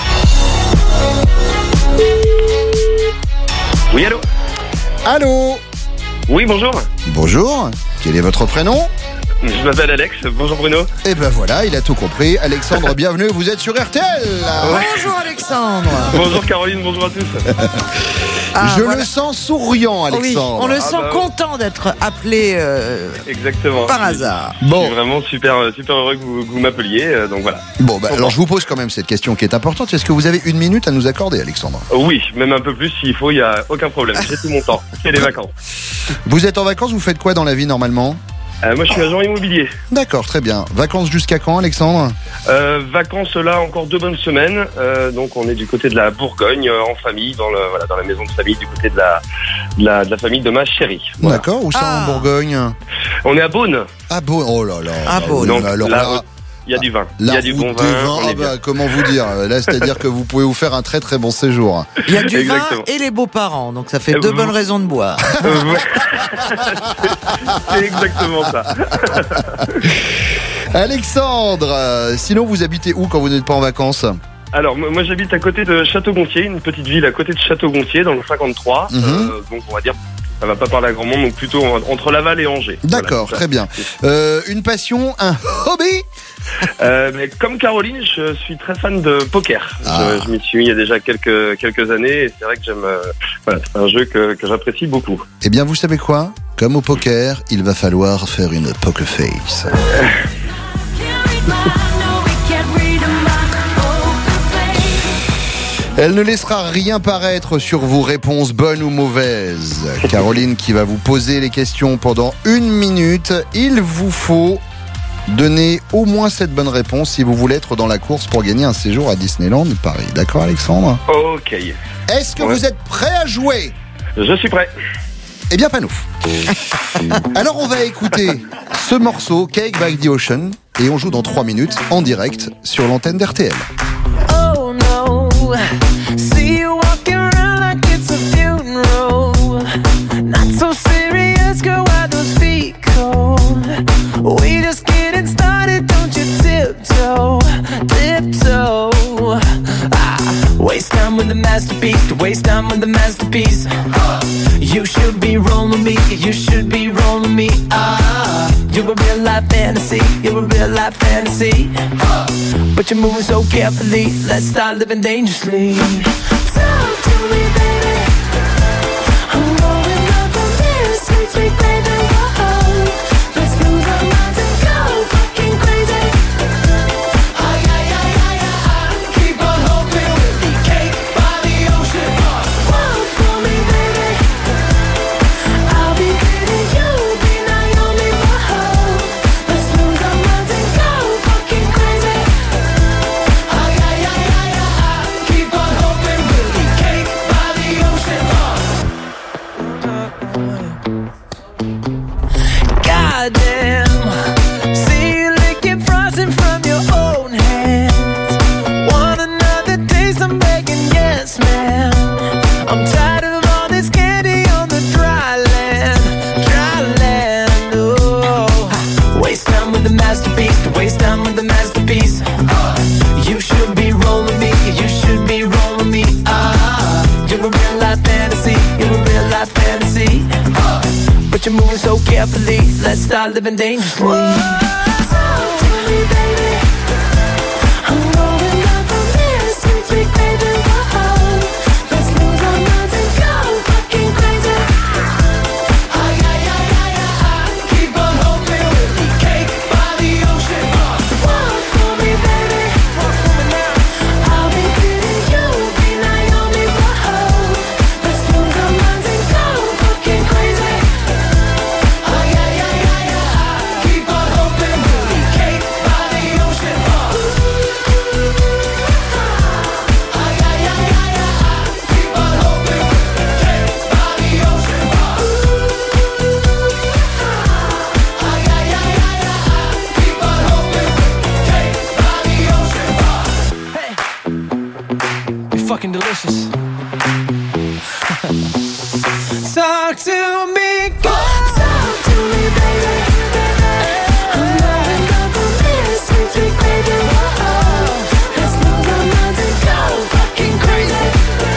Oui, allô?
Allô?
Oui, bonjour.
Bonjour. Quel est votre prénom?
Je m'appelle Alex. Bonjour Bruno.
Et ben voilà, il a tout compris. Alexandre, bienvenue, vous êtes sur RTL.
Bonjour Alexandre.
Bonjour Caroline, bonjour à tous.
Le sens souriant, Alexandre.
Oui, on le sent content d'être appelé
exactement.
Par hasard.
Bon. Je suis vraiment super heureux que vous m'appeliez, donc voilà.
Bon, alors je vous pose quand même cette question qui est importante. Est-ce que vous avez 1 minute à nous accorder, Alexandre?
Oui, même un peu plus s'il faut, il n'y a aucun problème. J'ai tout mon temps. C'est les vacances.
Vous êtes en vacances, vous faites quoi dans la vie normalement?
Moi je suis agent immobilier.
D'accord, très bien. Vacances jusqu'à quand, Alexandre?
Vacances là, encore 2 bonnes semaines. Donc on est du côté de la Bourgogne, en famille, dans la maison de famille, du côté de la famille de ma chérie. Voilà.
D'accord, où ça en Bourgogne?
On est à Beaune.
À Beaune, oh là là.
À Beaune.
Donc,
alors
là, il y a du vin. Il y a du bon vin.
Comment vous dire? Là, c'est-à-dire que vous pouvez vous faire un très très bon séjour.
Il y a du vin et les beaux-parents, donc ça fait 2 bonnes raisons de boire.
C'est exactement ça.
Alexandre, sinon vous habitez où quand vous n'êtes pas en vacances?
Alors, moi j'habite à côté de Château-Gontier, une petite ville à côté de Château-Gontier, dans le 53. Donc on va dire, ça va pas parler à grand monde, donc plutôt entre Laval et Angers.
D'accord,
voilà,
très bien. Une passion, un hobby?
Mais comme Caroline, je suis très fan de poker. Je m'y suis mis il y a déjà quelques années et c'est vrai que j'aime. Voilà, c'est un jeu que j'apprécie beaucoup.
Eh bien, vous savez quoi ? Comme au poker, il va falloir faire une poker face. Elle ne laissera rien paraître sur vos réponses bonnes ou mauvaises. Caroline qui va vous poser les questions pendant 1 minute. Il vous faut donner au moins 7 bonnes réponses si vous voulez être dans la course pour gagner un séjour à Disneyland Paris. D'accord, Alexandre ?
Ok.
Est-ce que vous êtes prêt à jouer ?
Je suis prêt.
Eh bien, pas nous. Alors, on va écouter ce morceau, Cake by the Ocean, et on joue dans 3 minutes en direct sur l'antenne d'RTL.
Oh no, see you walking around like it's a funeral. Not so serious, girl, why those feet cold? We just getting started, don't you tiptoe, tiptoe. Waste time with the masterpiece, to waste time with the masterpiece. You should be rolling me, you should be rolling me. You're a real life fantasy, you're a real life fantasy. But you're moving so carefully, let's start living dangerously. Talk to me, baby. I'm going up on this, sweet, sweet baby. Whoa. Let's lose our minds and go fucking crazy. Keep on hoping we'll be cake by the ocean. Walk for me, baby. I'll be pretty, you'll be Naomi. Whoa. Let's lose our minds and go fucking crazy. Keep on hoping we'll be cake by the ocean. Goddamn, see you licking frosting from your own hands. Want another taste? I'm begging, yes, ma'am. I'm tired of all this candy on the dry land, dry land. Oh, waste time with the masterpiece, to waste time with the masterpiece. You should be rolling me, you should be rolling me. You're a real life fantasy, you're a real life fantasy. But you're moving so carefully, let's start living dangerously. Talk to me, baby. I'm going up on this, sweet, sweet baby. Whoa. Let's lose our minds and go fucking crazy. Keep on hoping we'll be cake by the ocean. Walk for me, baby. I'll be pretty, you'll be Naomi. Whoa. Let's lose our minds and go fucking crazy. Keep on hoping we'll be cake by the ocean. Keep on hoping we'll be cake by the ocean. Keep on hoping we'll be cake by the ocean. Hey, you're fucking delicious. Talk to me, God. Talk to me, baby. I'm going up on this, sweet, sweet baby. Whoa. Let's lose our minds and go fucking crazy.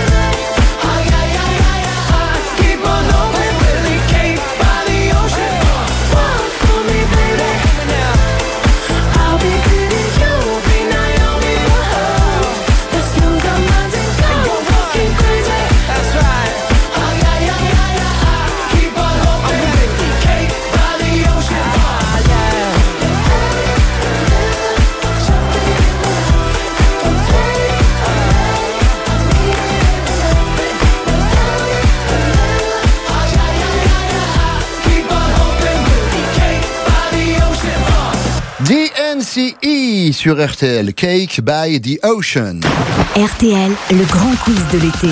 Keep on hoping we'll be cake by the ocean. Walk for me, baby. I'll be pretty, you'll be Naomi. Whoa. Let's lose our minds and go fucking crazy. That's right. Keep on hoping we'll be cake by the ocean. Keep on hoping we'll be cake by the ocean.
DNCE sur RTL, Cake by the Ocean.
RTL, le grand quiz de l'été.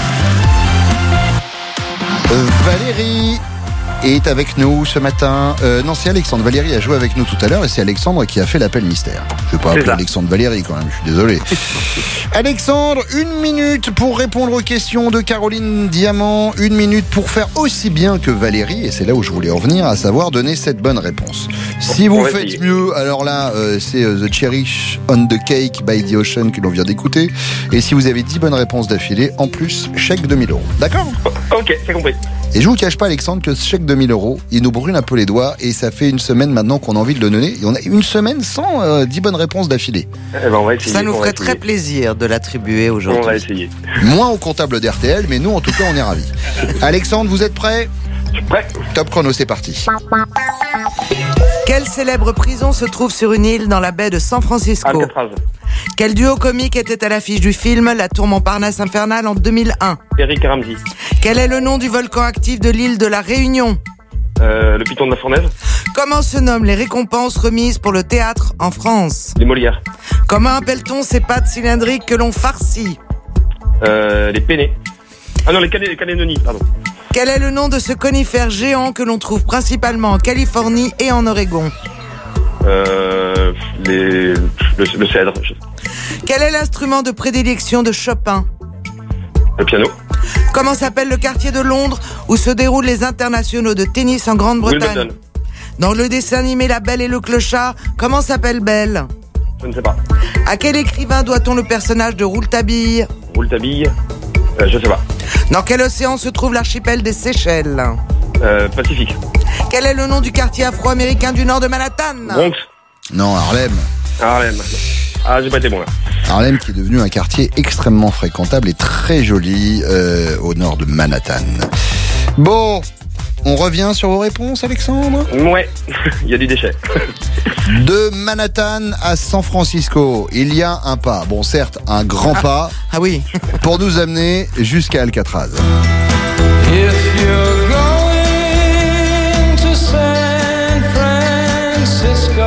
Valérie est avec nous ce matin. Non, c'est Alexandre. Valérie a joué avec nous tout à l'heure et c'est Alexandre qui a fait l'appel mystère. Je ne vais pas appeler Alexandre Valérie quand même, je suis désolé. Alexandre, 1 minute pour répondre aux questions de Caroline Diamant. 1 minute pour faire aussi bien que Valérie. Et c'est là où je voulais en venir, à savoir donner 7 bonnes réponses. Si vous faites mieux, alors là, c'est The Cherish on the Cake by the Ocean que l'on vient d'écouter. Et si vous avez 10 bonnes réponses d'affilée, en plus, chèque de 1 000 €. D'accord ?
Ok, c'est compris.
Et je vous cache pas, Alexandre, que ce chèque de 1000 €, il nous brûle un peu les doigts et ça fait une semaine maintenant qu'on a envie de le donner. Et on a une semaine sans 10 bonnes réponses d'affilée.
On va essayer,
ça nous ferait très plaisir de l'attribuer aujourd'hui.
On va essayer.
Moins au comptable d'RTL, mais nous, en tout cas, on est ravis. Alexandre, vous êtes prêt ?
Prêt.
Top chrono, c'est parti.
Quelle célèbre prison se trouve sur une île dans la baie de San Francisco ?
Alcatraz.
Quel duo comique était à l'affiche du film La Tour Montparnasse Infernale en 2001 ?
Eric et Ramsey.
Quel est le nom du volcan actif de l'île de la Réunion ?
Le Piton de la Fournaise.
Comment se nomment les récompenses remises pour le théâtre en France ?
Les Molières.
Comment appelle-t-on ces pâtes cylindriques que l'on farcit ?
Les penne. Ah non, les cannelloni, pardon.
Quel est le nom de ce conifère géant que l'on trouve principalement en Californie et en Oregon ?
Le cèdre.
Quel est l'instrument de prédilection de Chopin ?
Le piano.
Comment s'appelle le quartier de Londres où se déroulent les internationaux de tennis en Grande-Bretagne ?
Wimbledon.
Dans le dessin animé La Belle et le Clochard, comment s'appelle Belle ?
Je ne sais pas.
À quel écrivain doit-on le personnage de Rouletabille ?
Rouletabille. Je sais pas.
Dans quel océan se trouve l'archipel des Seychelles ?
Pacifique.
Quel est le nom du quartier afro-américain du nord de Manhattan ?
Bronx.
Non, Harlem.
Harlem. Ah, j'ai pas été bon là.
Harlem qui est devenu un quartier extrêmement fréquentable et très joli au nord de Manhattan. Bon, on revient sur vos réponses, Alexandre ?
Ouais, il y a du déchet.
De Manhattan à San Francisco, il y a un pas. Bon, certes, un grand pas.
Ah oui.
Pour nous amener jusqu'à Alcatraz.
If you're going to San Francisco,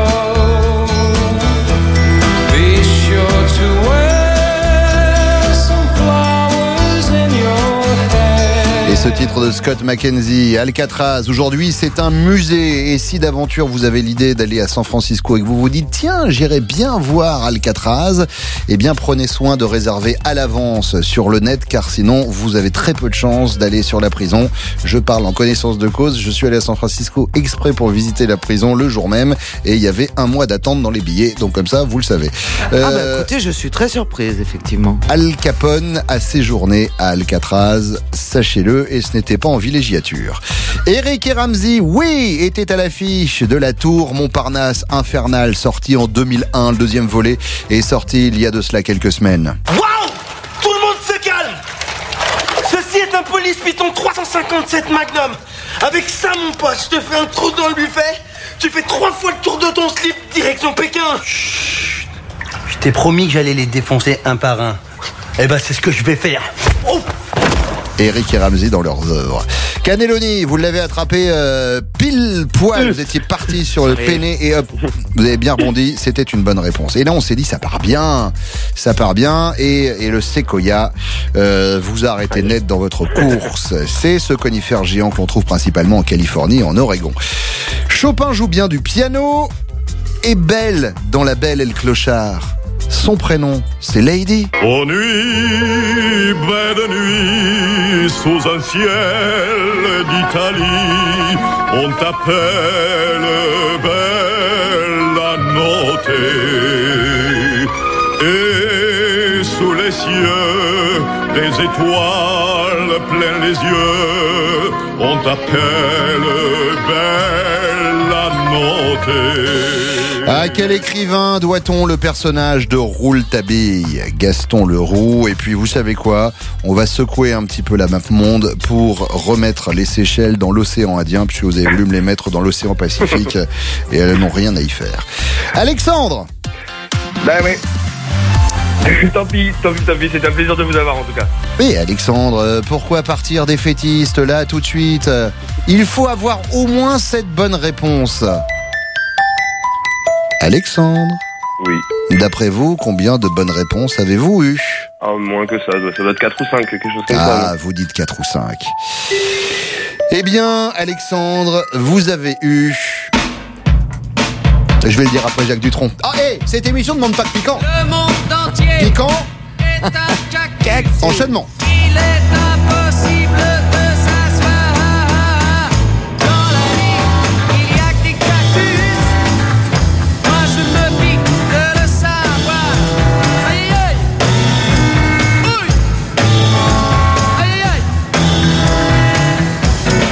be sure to wear some flowers in your hair.
Et ce titre de Scott McKenzie, Alcatraz, aujourd'hui c'est un musée. Et si d'aventure vous avez l'idée d'aller à San Francisco et que vous vous dites tiens, j'irai bien voir Alcatraz, eh bien prenez soin de réserver à l'avance sur le net, car sinon vous avez très peu de chances d'aller sur la prison. Je parle en connaissance de cause, je suis allé à San Francisco exprès pour visiter la prison le jour même et il y avait 1 mois d'attente dans les billets, donc comme ça vous le savez.
Écoutez, je suis très surprise effectivement.
Al Capone a séjourné à Alcatraz, sachez-le, et ce n'était pas en villégiature. Eric et Ramsey, oui, était à l'affiche de La Tour Montparnasse Infernale, sorti en 2001, le 2e volet, et sorti il y a de cela quelques semaines.
Waouh! Tout le monde se calme! Ceci est un Police Python 357 Magnum. Avec ça, mon pote, je te fais un trou dans le buffet, tu fais 3 fois le tour de ton slip, direction Pékin.
Chut. Je t'ai promis que j'allais les défoncer un par un. Eh ben, c'est ce que je vais faire. Oh!
Eric et Ramsey dans leurs œuvres. Cannelloni, vous l'avez attrapé pile poil, vous étiez parti sur le peiné et hop, vous avez bien rebondi, c'était une bonne réponse. Et là on s'est dit ça part bien et le séquoia vous a arrêté net dans votre course. C'est ce conifère géant que l'on trouve principalement en Californie et en Oregon. Chopin joue bien du piano et Belle dans La Belle et le Clochard. Son prénom, c'est Lady.
Oh nuit, belle nuit, sous un ciel d'Italie, on t'appelle bella notte. Et sous les cieux, des étoiles plein les yeux, on t'appelle bella notte.
À quel écrivain doit-on le personnage de Rouletabille ? Gaston Leroux. Et puis vous savez quoi ? On va secouer un petit peu la map monde pour remettre les Seychelles dans l'océan Indien, puisque vous avez voulu me les mettre dans l'océan Pacifique et elles n'ont rien à y faire. Alexandre !
Ben oui. Tant pis, c'est un plaisir de vous avoir en tout cas.
Oui, Alexandre, pourquoi partir des fétistes là tout de suite ? Il faut avoir au moins 7 bonnes réponses. Alexandre.
Oui.
D'après vous, combien de bonnes réponses avez-vous eu ?
Moins que ça doit être 4 ou 5, quelque chose comme ça.
Ah, vous dites 4 ou 5. Eh bien, Alexandre, vous avez eu... Je vais le dire après Jacques Dutronc. Ah, hé, cette émission ne demande pas de piquant.
Le monde entier
piquant.
Est un jacket.
Enchaînement.
Il est impossible de s'asseoir. Dans la vie, il y a que des cactus. Moi je me pique de le savoir. Aïe aïe. Ouille. Aïe aïe.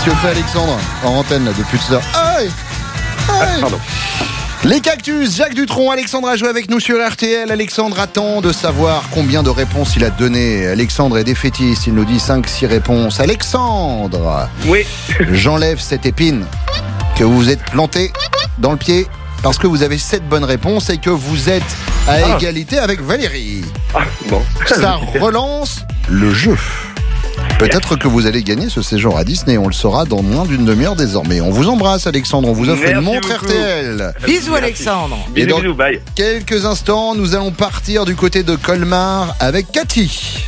Qu'est-ce que fait Alexandre en antenne là depuis tout ça? Aïe.
Pardon.
Les cactus, Jacques Dutronc. Alexandre a joué avec nous sur RTL. Alexandre attend de savoir combien de réponses il a donné. Alexandre est défaitiste, il nous dit 5-6 réponses. Alexandre.
Oui.
J'enlève cette épine que vous êtes planté dans le pied parce que vous avez 7 bonnes réponses et que vous êtes à égalité avec Valérie.
Bon.
Ça relance le jeu. Peut-être que vous allez gagner ce séjour à Disney. On le saura dans moins d'une demi-heure désormais. On vous embrasse, Alexandre. On vous offre une montre RTL.
Bisous, Alexandre.
Et dans quelques instants, nous allons partir du côté de Colmar avec Cathy.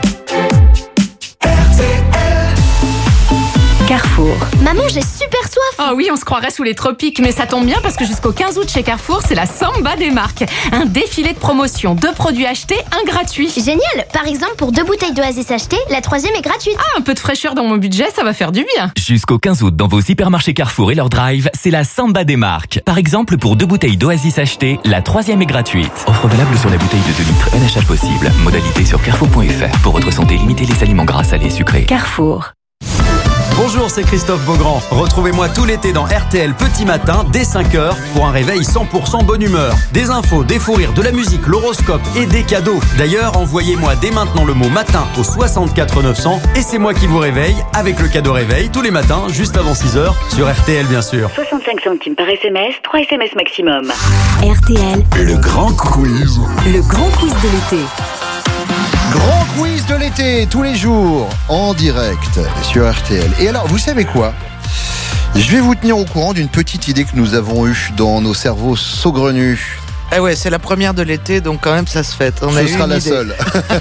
Carrefour. Maman, j'ai super soif. Oh oui, on se croirait sous les tropiques, mais ça tombe bien parce que jusqu'au 15 août chez Carrefour, c'est la Samba des marques. Un défilé de promotion, 2 produits achetés, 1 gratuit.
Génial. Par exemple, pour 2 bouteilles d'Oasis achetées, la 3e est gratuite.
Ah, un peu de fraîcheur dans mon budget, ça va faire du bien.
Jusqu'au 15 août, dans vos hypermarchés Carrefour et leur drive, c'est la Samba des marques. Par exemple, pour 2 bouteilles d'Oasis achetées, la 3e est gratuite. Offre valable sur la bouteille de 2 litres, un achat possible. Modalité sur carrefour.fr. Pour votre santé, limitez les aliments gras, salés, sucrés.
Carrefour.
Bonjour, c'est Christophe Beaugrand. Retrouvez-moi tout l'été dans RTL Petit Matin dès 5h pour un réveil 100% bonne humeur. Des infos, des fous rires, de la musique, l'horoscope et des cadeaux. D'ailleurs, envoyez-moi dès maintenant le mot matin au 64 900 et c'est moi qui vous réveille avec le cadeau réveil tous les matins juste avant 6h sur RTL bien sûr.
65 centimes par SMS, 3 SMS maximum.
RTL.
Le grand quiz.
Le grand quiz de l'été.
Grand quiz de l'été, tous les jours, en direct sur RTL. Et alors, vous savez quoi ? Je vais vous tenir au courant d'une petite idée que nous avons eue dans nos cerveaux saugrenus.
Eh ouais, c'est la première de l'été, donc quand même ça se fête.
Ce sera la seule.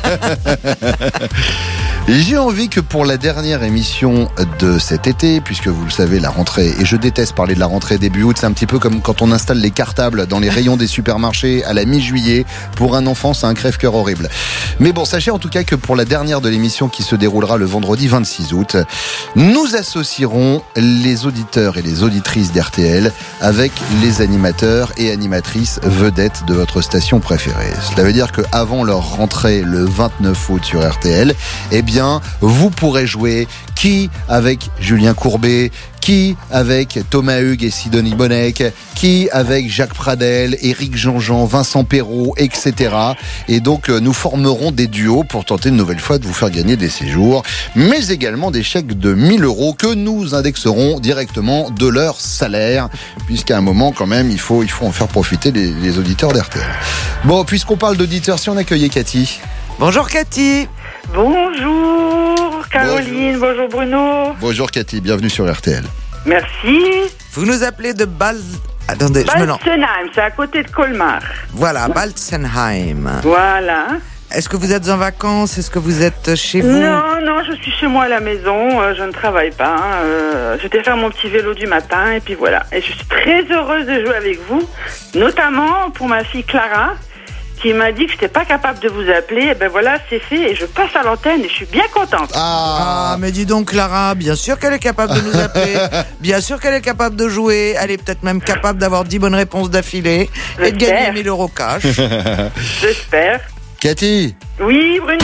J'ai envie que pour la dernière émission de cet été, puisque vous le savez, la rentrée, et je déteste parler de la rentrée début août, c'est un petit peu comme quand on installe les cartables dans les rayons des supermarchés à la mi-juillet. Pour un enfant, c'est un crève-cœur horrible. Mais bon, sachez en tout cas que pour la dernière de l'émission qui se déroulera le vendredi 26 août, nous associerons les auditeurs et les auditrices d'RTL avec les animateurs et animatrices vedettes de votre station préférée. Cela veut dire qu'avant leur rentrée le 29 août sur RTL, eh bien, vous pourrez jouer qui avec Julien Courbet, qui avec Thomas Hugues et Sidonie Bonnec, qui avec Jacques Pradel, Éric Jean-Jean, Vincent Perrault, etc. Et donc nous formerons des duos pour tenter une nouvelle fois de vous faire gagner des séjours, mais également des chèques de 1 000 € que nous indexerons directement de leur salaire, puisqu'à un moment quand même il faut en faire profiter les auditeurs d'RTL. Bon, puisqu'on parle d'auditeurs, si on accueillait Cathy.
Bonjour Cathy.
Bonjour Caroline, bonjour Bruno.
Bonjour Cathy, bienvenue sur RTL.
Merci.
Vous nous appelez de
Balzenheim, c'est à côté de Colmar.
Voilà, Balzenheim.
Voilà.
Est-ce que vous êtes en vacances? Est-ce que vous êtes chez vous?
Non, je suis chez moi à la maison, je ne travaille pas. J'étais faire mon petit vélo du matin et puis voilà. Et je suis très heureuse de jouer avec vous, notamment pour ma fille Clara, qui m'a dit que je n'étais pas capable de vous appeler. Et ben voilà, c'est fait et je passe à l'antenne et je suis bien contente.
Ah, mais dis donc Clara, bien sûr qu'elle est capable de nous appeler, bien sûr qu'elle est capable de jouer, elle est peut-être même capable d'avoir 10 bonnes réponses d'affilée et de gagner 1 000 € cash.
J'espère.
Cathy.
Oui, Bruno.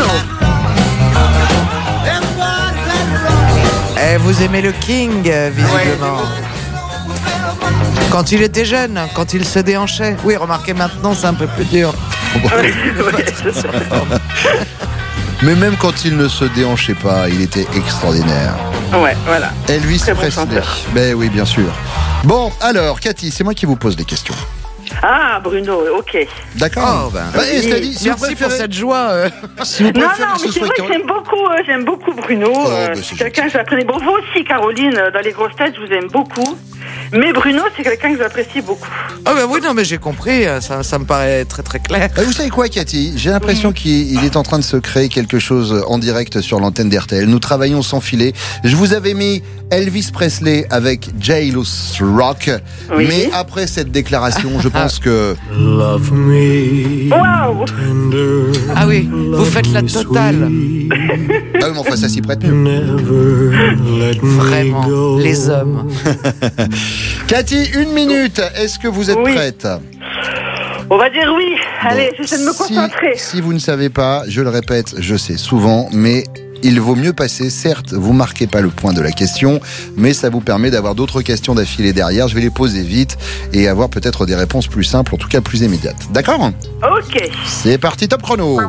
Vous aimez le King, visiblement. Quand il était jeune, quand il se déhanchait. Oui, remarquez, maintenant, c'est un peu plus dur.
Mais même quand il ne se déhanchait pas, il était extraordinaire.
Ouais, voilà.
Elvis Presley. Ben oui, bien sûr. Bon, alors, Cathy, c'est moi qui vous pose des questions.
Ah, Bruno, ok.
D'accord.
Merci pour cette joie.
Si vous
non, mais c'est vrai que j'aime beaucoup Bruno. C'est quelqu'un que j'apprécie. Bon, vous aussi, Caroline, dans les grosses têtes, je vous aime beaucoup. Mais Bruno, c'est quelqu'un que j'apprécie beaucoup.
Ah ben oui, non, mais j'ai compris. Ça me paraît très très clair.
Vous savez quoi, Cathy? J'ai l'impression qu'il est en train de se créer quelque chose en direct sur l'antenne d'RTL. Nous travaillons sans filet. Je vous avais mis Elvis Presley avec Jailhouse Rock. Oui. Mais après cette déclaration, je pense que...
Love me.
Wow.
Ah oui, vous faites la totale.
Ah oui, mais enfin, ça s'y prête mieux.
Vraiment, les hommes.
Cathy, 1 minute. Est-ce que vous êtes prête?
On va dire oui. Allez, j'essaie de me concentrer.
Si vous ne savez pas, je le répète, je sais souvent, mais il vaut mieux passer. Certes, vous marquez pas le point de la question, mais ça vous permet d'avoir d'autres questions d'affilée derrière. Je vais les poser vite et avoir peut-être des réponses plus simples, en tout cas plus immédiates. D'accord ?
Ok.
C'est parti, top chrono.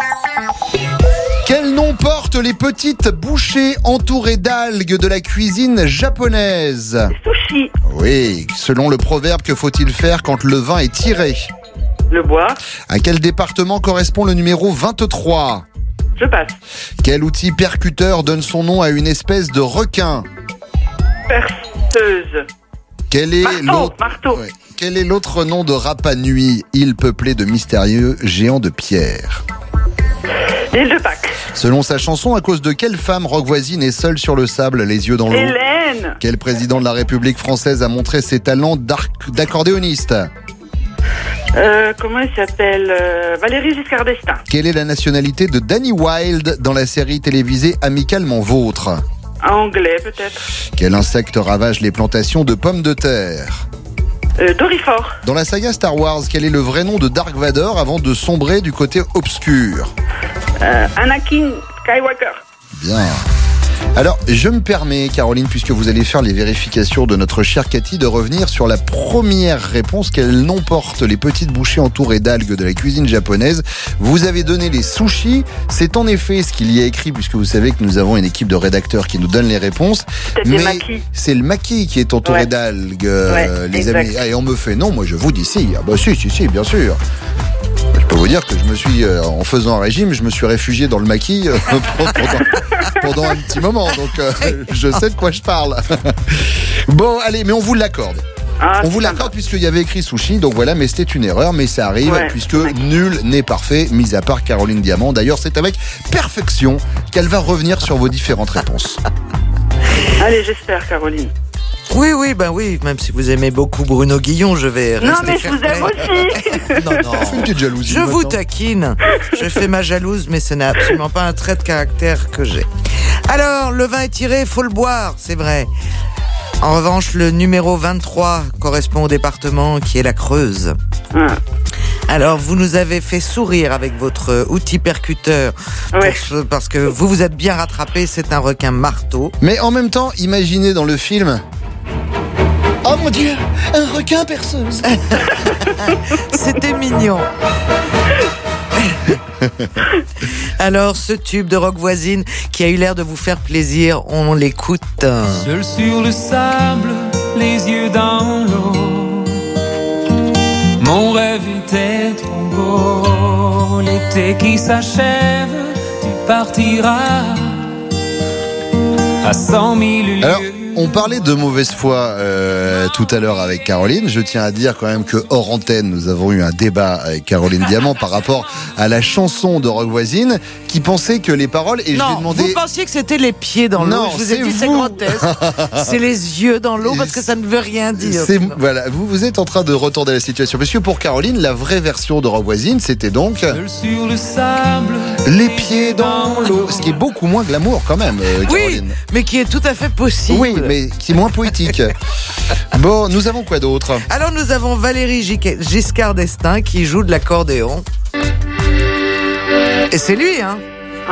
Quel nom portent les petites bouchées entourées d'algues de la cuisine japonaise ?
Sushi.
Oui, selon le proverbe, que faut-il faire quand le vin est tiré ?
Le boire.
À quel département correspond le numéro 23 ?
Je passe.
Quel outil percuteur donne son nom à une espèce de requin ?
Perceuse.
Quel est
Marteau.
Ouais. Quel est l'autre nom de Rapa Nui, île peuplée de mystérieux géants de pierre ?
L'île de Pâques.
Selon sa chanson, à cause de quelle femme Rock Voisine est seule sur le sable, les yeux dans l'eau ?
Hélène.
Quel président de la République française a montré ses talents d'accordéoniste ?
Comment il s'appelle Valéry Giscard d'Estaing.
Quelle est la nationalité de Danny Wilde dans la série télévisée Amicalement Vôtre ?
Anglais, peut-être.
Quel insecte ravage les plantations de pommes de terre ?
Dorifort.
Dans la saga Star Wars, quel est le vrai nom de Dark Vador avant de sombrer du côté obscur ?
Anakin Skywalker.
Bien. Alors, je me permets, Caroline, puisque vous allez faire les vérifications de notre chère Cathy, de revenir sur la première réponse. Quel nom portent les petites bouchées entourées d'algues de la cuisine japonaise ? Vous avez donné les sushis. C'est en effet ce qu'il y a écrit, puisque vous savez que nous avons une équipe de rédacteurs qui nous donne les réponses.
Mais
c'est le maki qui est entouré d'algues, les amis. Ah, et on me fait non, moi je vous dis si. Ah bah si, bien sûr. Je peux vous dire que je me suis, en faisant un régime, je me suis réfugié dans le maquis pendant un petit moment. Donc, je sais de quoi je parle. Bon, allez, mais on vous l'accorde. On vous l'accorde puisqu'il y avait écrit sushi. Donc voilà, mais c'était une erreur. Mais ça arrive puisque nul n'est parfait, mis à part Caroline Diamant. D'ailleurs, c'est avec perfection qu'elle va revenir sur vos différentes réponses.
Allez, j'espère, Caroline.
Oui, même si vous aimez beaucoup Bruno Guillon, je vais rester.
Non, mais je vous aime aussi.
Non.
Fais une petite jalousie.
Je vous taquine. Je fais ma jalouse, mais ce n'est absolument pas un trait de caractère que j'ai. Alors, le vin est tiré, faut le boire, c'est vrai. En revanche, le numéro 23 correspond au département qui est la Creuse. Alors, vous nous avez fait sourire avec votre outil percuteur parce que vous vous êtes bien rattrapé, c'est un requin marteau.
Mais en même temps, imaginez dans le film... Oh mon Dieu, un requin perceuse.
C'était mignon. Alors, ce tube de Rock Voisine qui a eu l'air de vous faire plaisir, on l'écoute.
Seul sur le sable, les yeux dans l'eau, mon rêve était trop beau. L'été qui s'achève, tu partiras à 100 000 lieues.
Alors, on parlait de mauvaise foi tout à l'heure avec Caroline. Je tiens à dire quand même que hors antenne, nous avons eu un débat avec Caroline Diamant par rapport à la chanson de Rock Voisine qui pensait que les paroles... Et
non,
je lui ai demandé...
vous pensiez que c'était les pieds dans l'eau.
Non,
je vous ai dit c'est grotesque. C'est les yeux dans l'eau parce que ça ne veut rien dire.
Voilà, vous êtes en train de retourner la situation. Parce que pour Caroline, la vraie version de Rock Voisine, c'était donc...
Sur le sable,
les pieds dans l'eau. Ce qui est beaucoup moins glamour quand même, Caroline.
Oui, mais qui est tout à fait possible.
Oui, mais qui est moins poétique. Bon, nous avons quoi d'autre ?
Alors nous avons Valéry Giscard d'Estaing qui joue de l'accordéon. Et c'est lui, hein.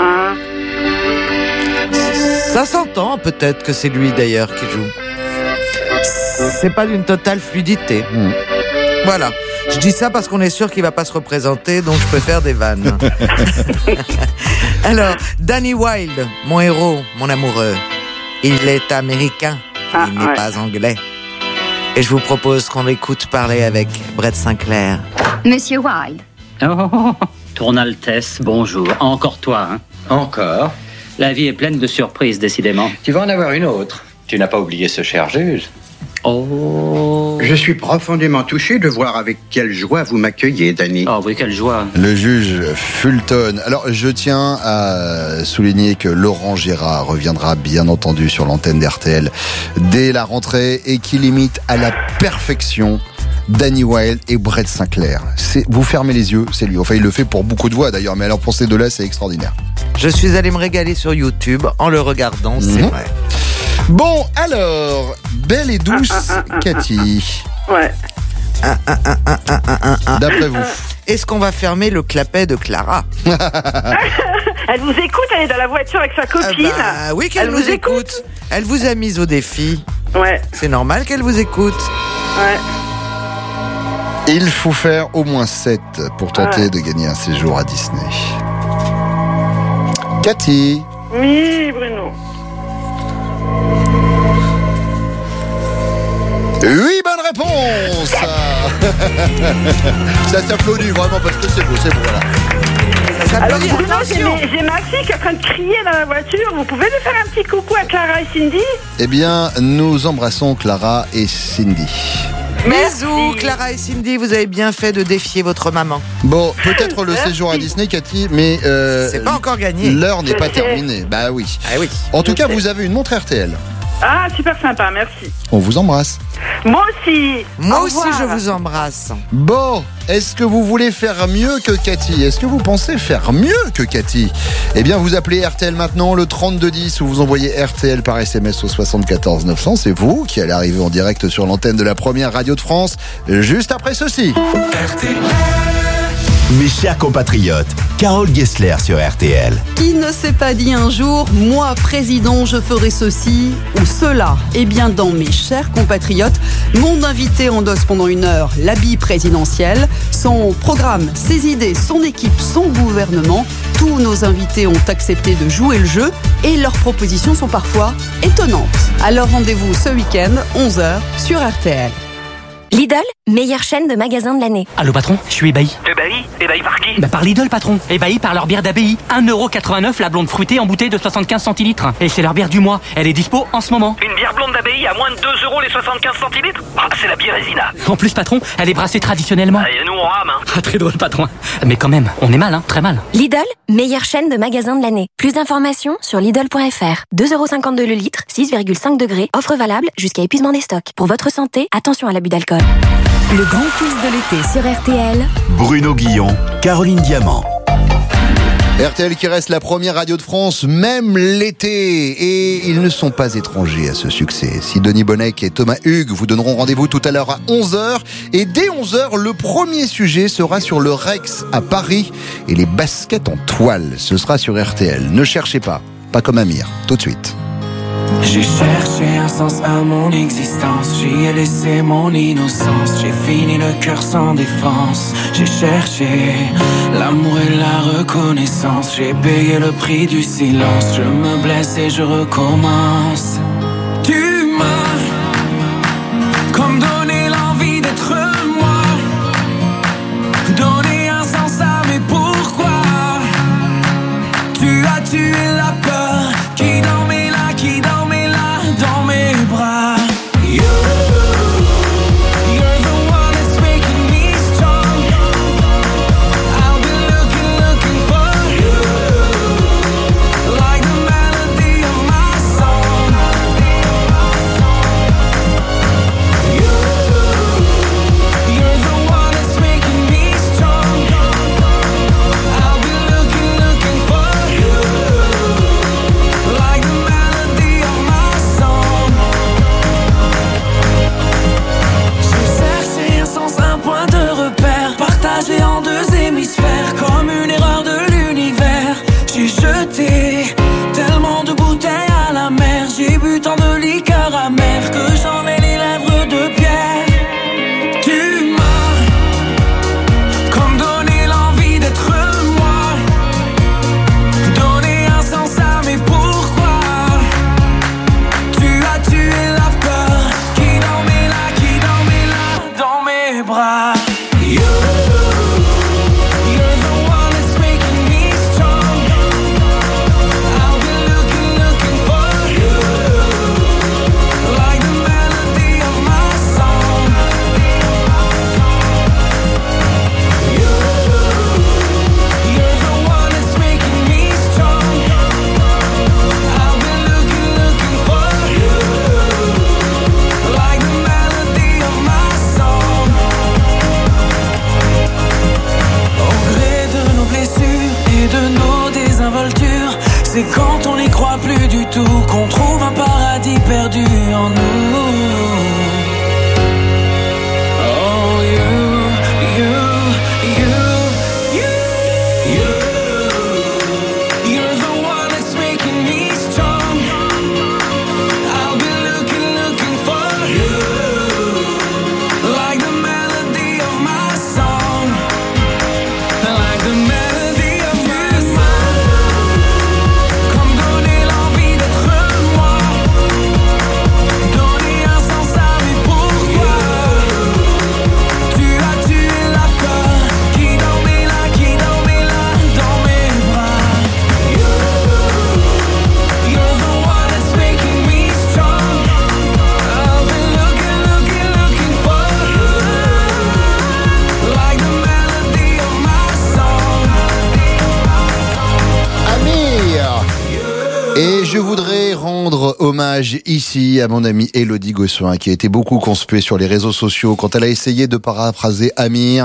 Ça s'entend peut-être que c'est lui d'ailleurs qui joue. C'est pas d'une totale fluidité. Voilà. Je dis ça parce qu'on est sûr qu'il va pas se représenter, donc je peux faire des vannes. Alors, Danny Wilde, mon héros, mon amoureux, il est américain, il n'est pas anglais. Et je vous propose qu'on l'écoute parler avec Brett Sinclair.
Monsieur Wilde.
Oh, Ton Altesse, bonjour. Encore toi, hein?
Encore?
La vie est pleine de surprises, décidément.
Tu vas en avoir une autre. Tu n'as pas oublié ce cher juge?
Oh.
Je suis profondément touché de voir avec quelle joie vous m'accueillez, Danny.
Oh oui, quelle joie.
Le juge Fulton. Alors, je tiens à souligner que Laurent Gérard reviendra bien entendu sur l'antenne d'RTL dès la rentrée et qu'il imite à la perfection Danny Wilde et Brett Sinclair. Vous fermez les yeux, c'est lui. Enfin, il le fait pour beaucoup de voix d'ailleurs, mais alors pour ces deux-là, c'est extraordinaire.
Je suis allé me régaler sur YouTube en le regardant, c'est vrai.
Bon, alors, belle et douce Cathy.
Ouais.
D'après vous.
est-ce qu'on va fermer le clapet de Clara?
Elle vous écoute, elle est dans la voiture avec sa copine.
Oui, qu'elle vous écoute. Elle vous a mise au défi.
Ouais.
C'est normal qu'elle vous écoute.
Ouais.
Il faut faire au moins 7 pour tenter de gagner un séjour à Disney. Cathy.
Oui, Bruno.
Oui, bonne réponse. Ça s'applaudit vraiment parce que c'est beau, voilà.
Alors Bruno, j'ai ma fille qui est en train de crier dans la voiture. Vous pouvez lui faire un petit coucou à Clara et Cindy?
Eh bien, nous embrassons Clara et Cindy.
Bisous, Clara et Cindy, vous avez bien fait de défier votre maman.
Bon, peut-être le séjour à Disney, Cathy, mais
c'est pas encore gagné.
L'heure n'est pas terminée. Bah oui.
Ah oui.
En tout cas, vous avez une montre RTL.
Ah, super sympa, merci.
On vous embrasse.
Moi aussi.
Moi aussi, je vous embrasse.
Bon, est-ce que vous voulez faire mieux que Cathy? Est-ce que vous pensez faire mieux que Cathy? Eh bien, vous appelez RTL maintenant, le 3210, ou vous envoyez RTL par SMS au 74 900. C'est vous qui allez arriver en direct sur l'antenne de la première radio de France, juste après ceci.
RTL. Mes chers compatriotes, Carole Gessler sur RTL.
Qui ne s'est pas dit un jour, moi président, je ferai ceci ou cela? Eh bien, dans Mes chers compatriotes, mon invité endosse pendant 1 heure l'habit présidentiel, son programme, ses idées, son équipe, son gouvernement. Tous nos invités ont accepté de jouer le jeu et leurs propositions sont parfois étonnantes. Alors rendez-vous ce week-end, 11h, sur RTL.
Lidl, meilleure chaîne de magasins de l'année.
Allô patron, je suis ébahi.
Ébahi? Ébahi par qui?
Par Lidl patron. Ébahi par leur bière d'abbaye. 1,89€ la blonde fruitée en bouteille de 75 centilitres. Et c'est leur bière du mois. Elle est dispo en ce moment.
Une bière blonde d'abbaye à moins de 2€ les 75 centilitres? Ah, c'est la bière Résina.
En plus patron, elle est brassée traditionnellement.
Et nous on rame, hein.
Ah, très drôle patron. Mais quand même, on est mal, hein, très mal.
Lidl, meilleure chaîne de magasins de l'année. Plus d'informations sur Lidl.fr. 2,52€ le litre, 6,5 degrés. Offre valable jusqu'à épuisement des stocks. Pour votre santé, attention à l'abus d'alcool.
Le grand quiz de l'été sur RTL.
Bruno Guillon, Caroline Diamant.
RTL qui reste la première radio de France, même l'été. Et ils ne sont pas étrangers à ce succès. Sidonie Bonnec et Thomas Hugues vous donneront rendez-vous tout à l'heure à 11h. Et dès 11h, le premier sujet sera sur le Rex à Paris et les baskets en toile. Ce sera sur RTL. Ne cherchez pas comme Amir. Tout de suite.
J'ai cherché un sens à mon existence, j'y ai laissé mon innocence, j'ai fini le cœur sans défense. J'ai cherché l'amour et la reconnaissance, j'ai payé le prix du silence, je me blesse et je recommence. Tu m'as comme donné l'envie d'être moi, donné un sens à mes pourquoi. Tu as tué la peur qui dormait là, qui dormait là dans mes bras. You're the one that's making me strong. I'll be looking for you, like the melody of my song. You're the one that's making me strong. I'll be looking for you, like the melody of my song. J'ai cherché un sens, un point de repère, partagé en 2 hémisphères, comme une erreur de l'univers. J'ai jeté tellement de bouteilles à la mer, j'ai bu tant de liqueurs amères que j'en ai les lèvres de pierre. Tu m'as comme donné l'envie d'être moi, donné un sens à mes pourquoi. Tu as tué la peur qui dormait là dans mes bras. You're the one that's making me strong. I'll be looking for you, like the melody
rendre hommage ici à mon amie Élodie Gossuin, qui a été beaucoup conspuée sur les réseaux sociaux quand elle a essayé de paraphraser Amir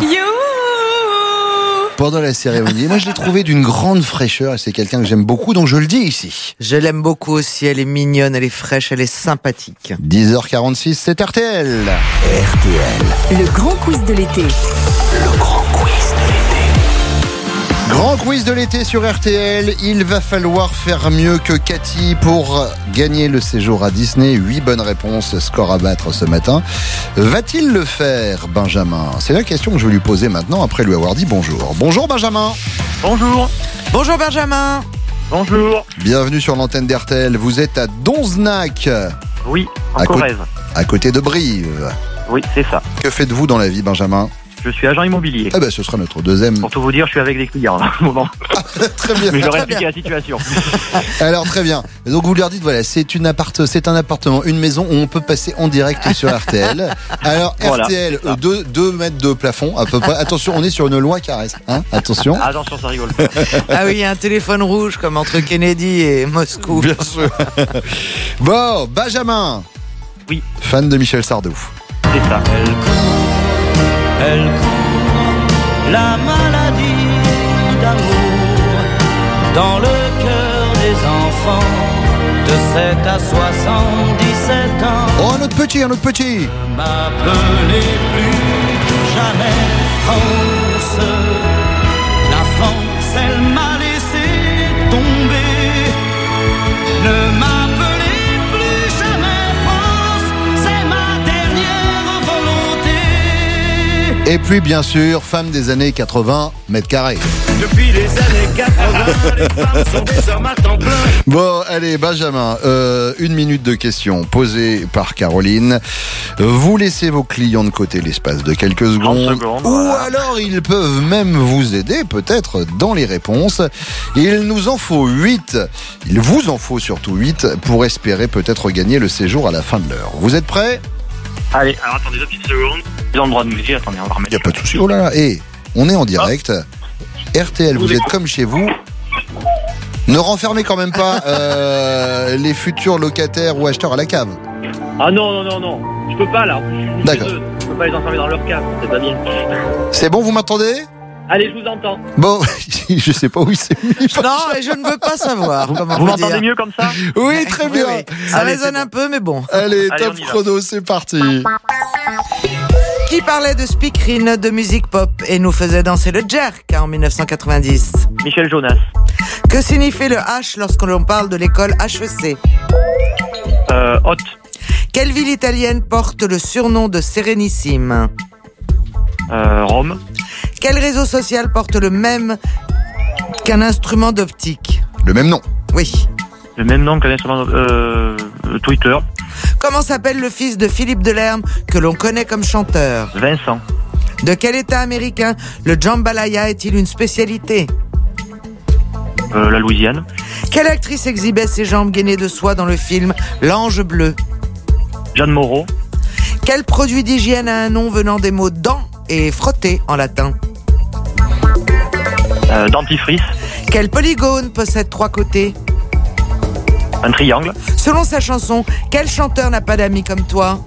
pendant la cérémonie. Moi, je l'ai trouvée d'une grande fraîcheur et c'est quelqu'un que j'aime beaucoup, donc je le dis ici.
Je l'aime beaucoup aussi, elle est mignonne, elle est fraîche, elle est sympathique.
10h46, c'est RTL.
RTL. Le grand quiz de l'été.
Le grand quiz de l'été.
Grand quiz de l'été sur RTL. Il va falloir faire mieux que Cathy pour gagner le séjour à Disney. 8 bonnes réponses, score à battre ce matin. Va-t-il le faire, Benjamin? C'est la question que je vais lui poser maintenant après lui avoir dit bonjour. Bonjour Benjamin.
Bonjour.
Bonjour Benjamin.
Bonjour.
Bienvenue sur l'antenne d'RTL. Vous êtes à Donzenac.
Oui, en Corrèze.
À côté de Brive.
Oui, c'est ça.
Que faites-vous dans la vie, Benjamin?
Je suis agent immobilier.
Ah ben, ce sera notre deuxième.
Pour tout vous dire, je suis avec des clients là, au moment.
Très bien.
Mais je leur ai expliqué la situation.
Alors très bien. Donc vous leur dites voilà, c'est un appartement, une maison où on peut passer en direct sur RTL. Alors
Voilà,
RTL, 2 mètres de plafond à peu près. Attention, on est sur une loi caresse. Hein, attention.
Attention, ça rigole.
Ah oui, il y a un téléphone rouge comme entre Kennedy et Moscou.
Bien sûr. Bon, Benjamin.
Oui.
Fan de Michel Sardou.
C'est ça.
Elle court la maladie d'amour dans le cœur des enfants de 7 à 77 ans.
Oh, un autre petit.
Ne m'appelez plus jamais France. La France, elle m'a laissé tomber. Ne m'appelez plus jamais France. C'est ma dernière volonté.
Et puis bien sûr, femme des années 80, mètres carrés.
Depuis les années 80, les femmes sont des hommes à temps plein.
Bon, allez, Benjamin, 1 minute de questions posées par Caroline. Vous laissez vos clients de côté l'espace de quelques secondes. Ou alors ils peuvent même vous aider, peut-être, dans les réponses. Il nous en faut 8. Il vous en faut surtout 8 pour espérer peut-être gagner le séjour à la fin de l'heure. Vous êtes prêts?
Allez, alors attendez 2 petites secondes. Ils ont le droit de nous dire, attendez, on va remettre.
Il n'y a pas de souci. Oh là là, on est en direct. RTL, vous êtes comme chez vous. Ne renfermez quand même pas les futurs locataires ou acheteurs à la cave.
Ah non. Je peux pas là.
D'accord.
Je peux pas les enfermer dans leur cave, c'est pas bien.
C'est bon, vous m'entendez?
Allez, je vous entends.
Bon, je sais pas où il s'est mis.
Non, et je ne veux pas savoir.
Vous m'entendez mieux comme ça?
Oui, très bien.
Oui. Ça résonne un peu, mais bon.
Allez, top chrono, c'est parti.
Qui parlait de speakerine, de musique pop et nous faisait danser le jerk en 1990?
Michel Jonas.
Que signifie le H lorsque l'on parle de l'école HEC?
Haute.
Quelle ville italienne porte le surnom de Sérénissime?
Rome.
Quel réseau social porte le même qu'un instrument d'optique?
Le même nom?
Oui.
Le même nom qu'un instrument Twitter.
Comment s'appelle le fils de Philippe Delerme que l'on connaît comme chanteur?
Vincent.
De quel état américain le jambalaya est-il une spécialité?
La Louisiane.
Quelle actrice exhibait ses jambes gainées de soie dans le film L'Ange Bleu?
Jeanne Moreau.
Quel produit d'hygiène a un nom venant des mots dents et frotter en latin?
Dentifrice.
Quel polygone possède 3 côtés?
Un triangle.
Selon sa chanson, quel chanteur n'a pas d'amis comme toi?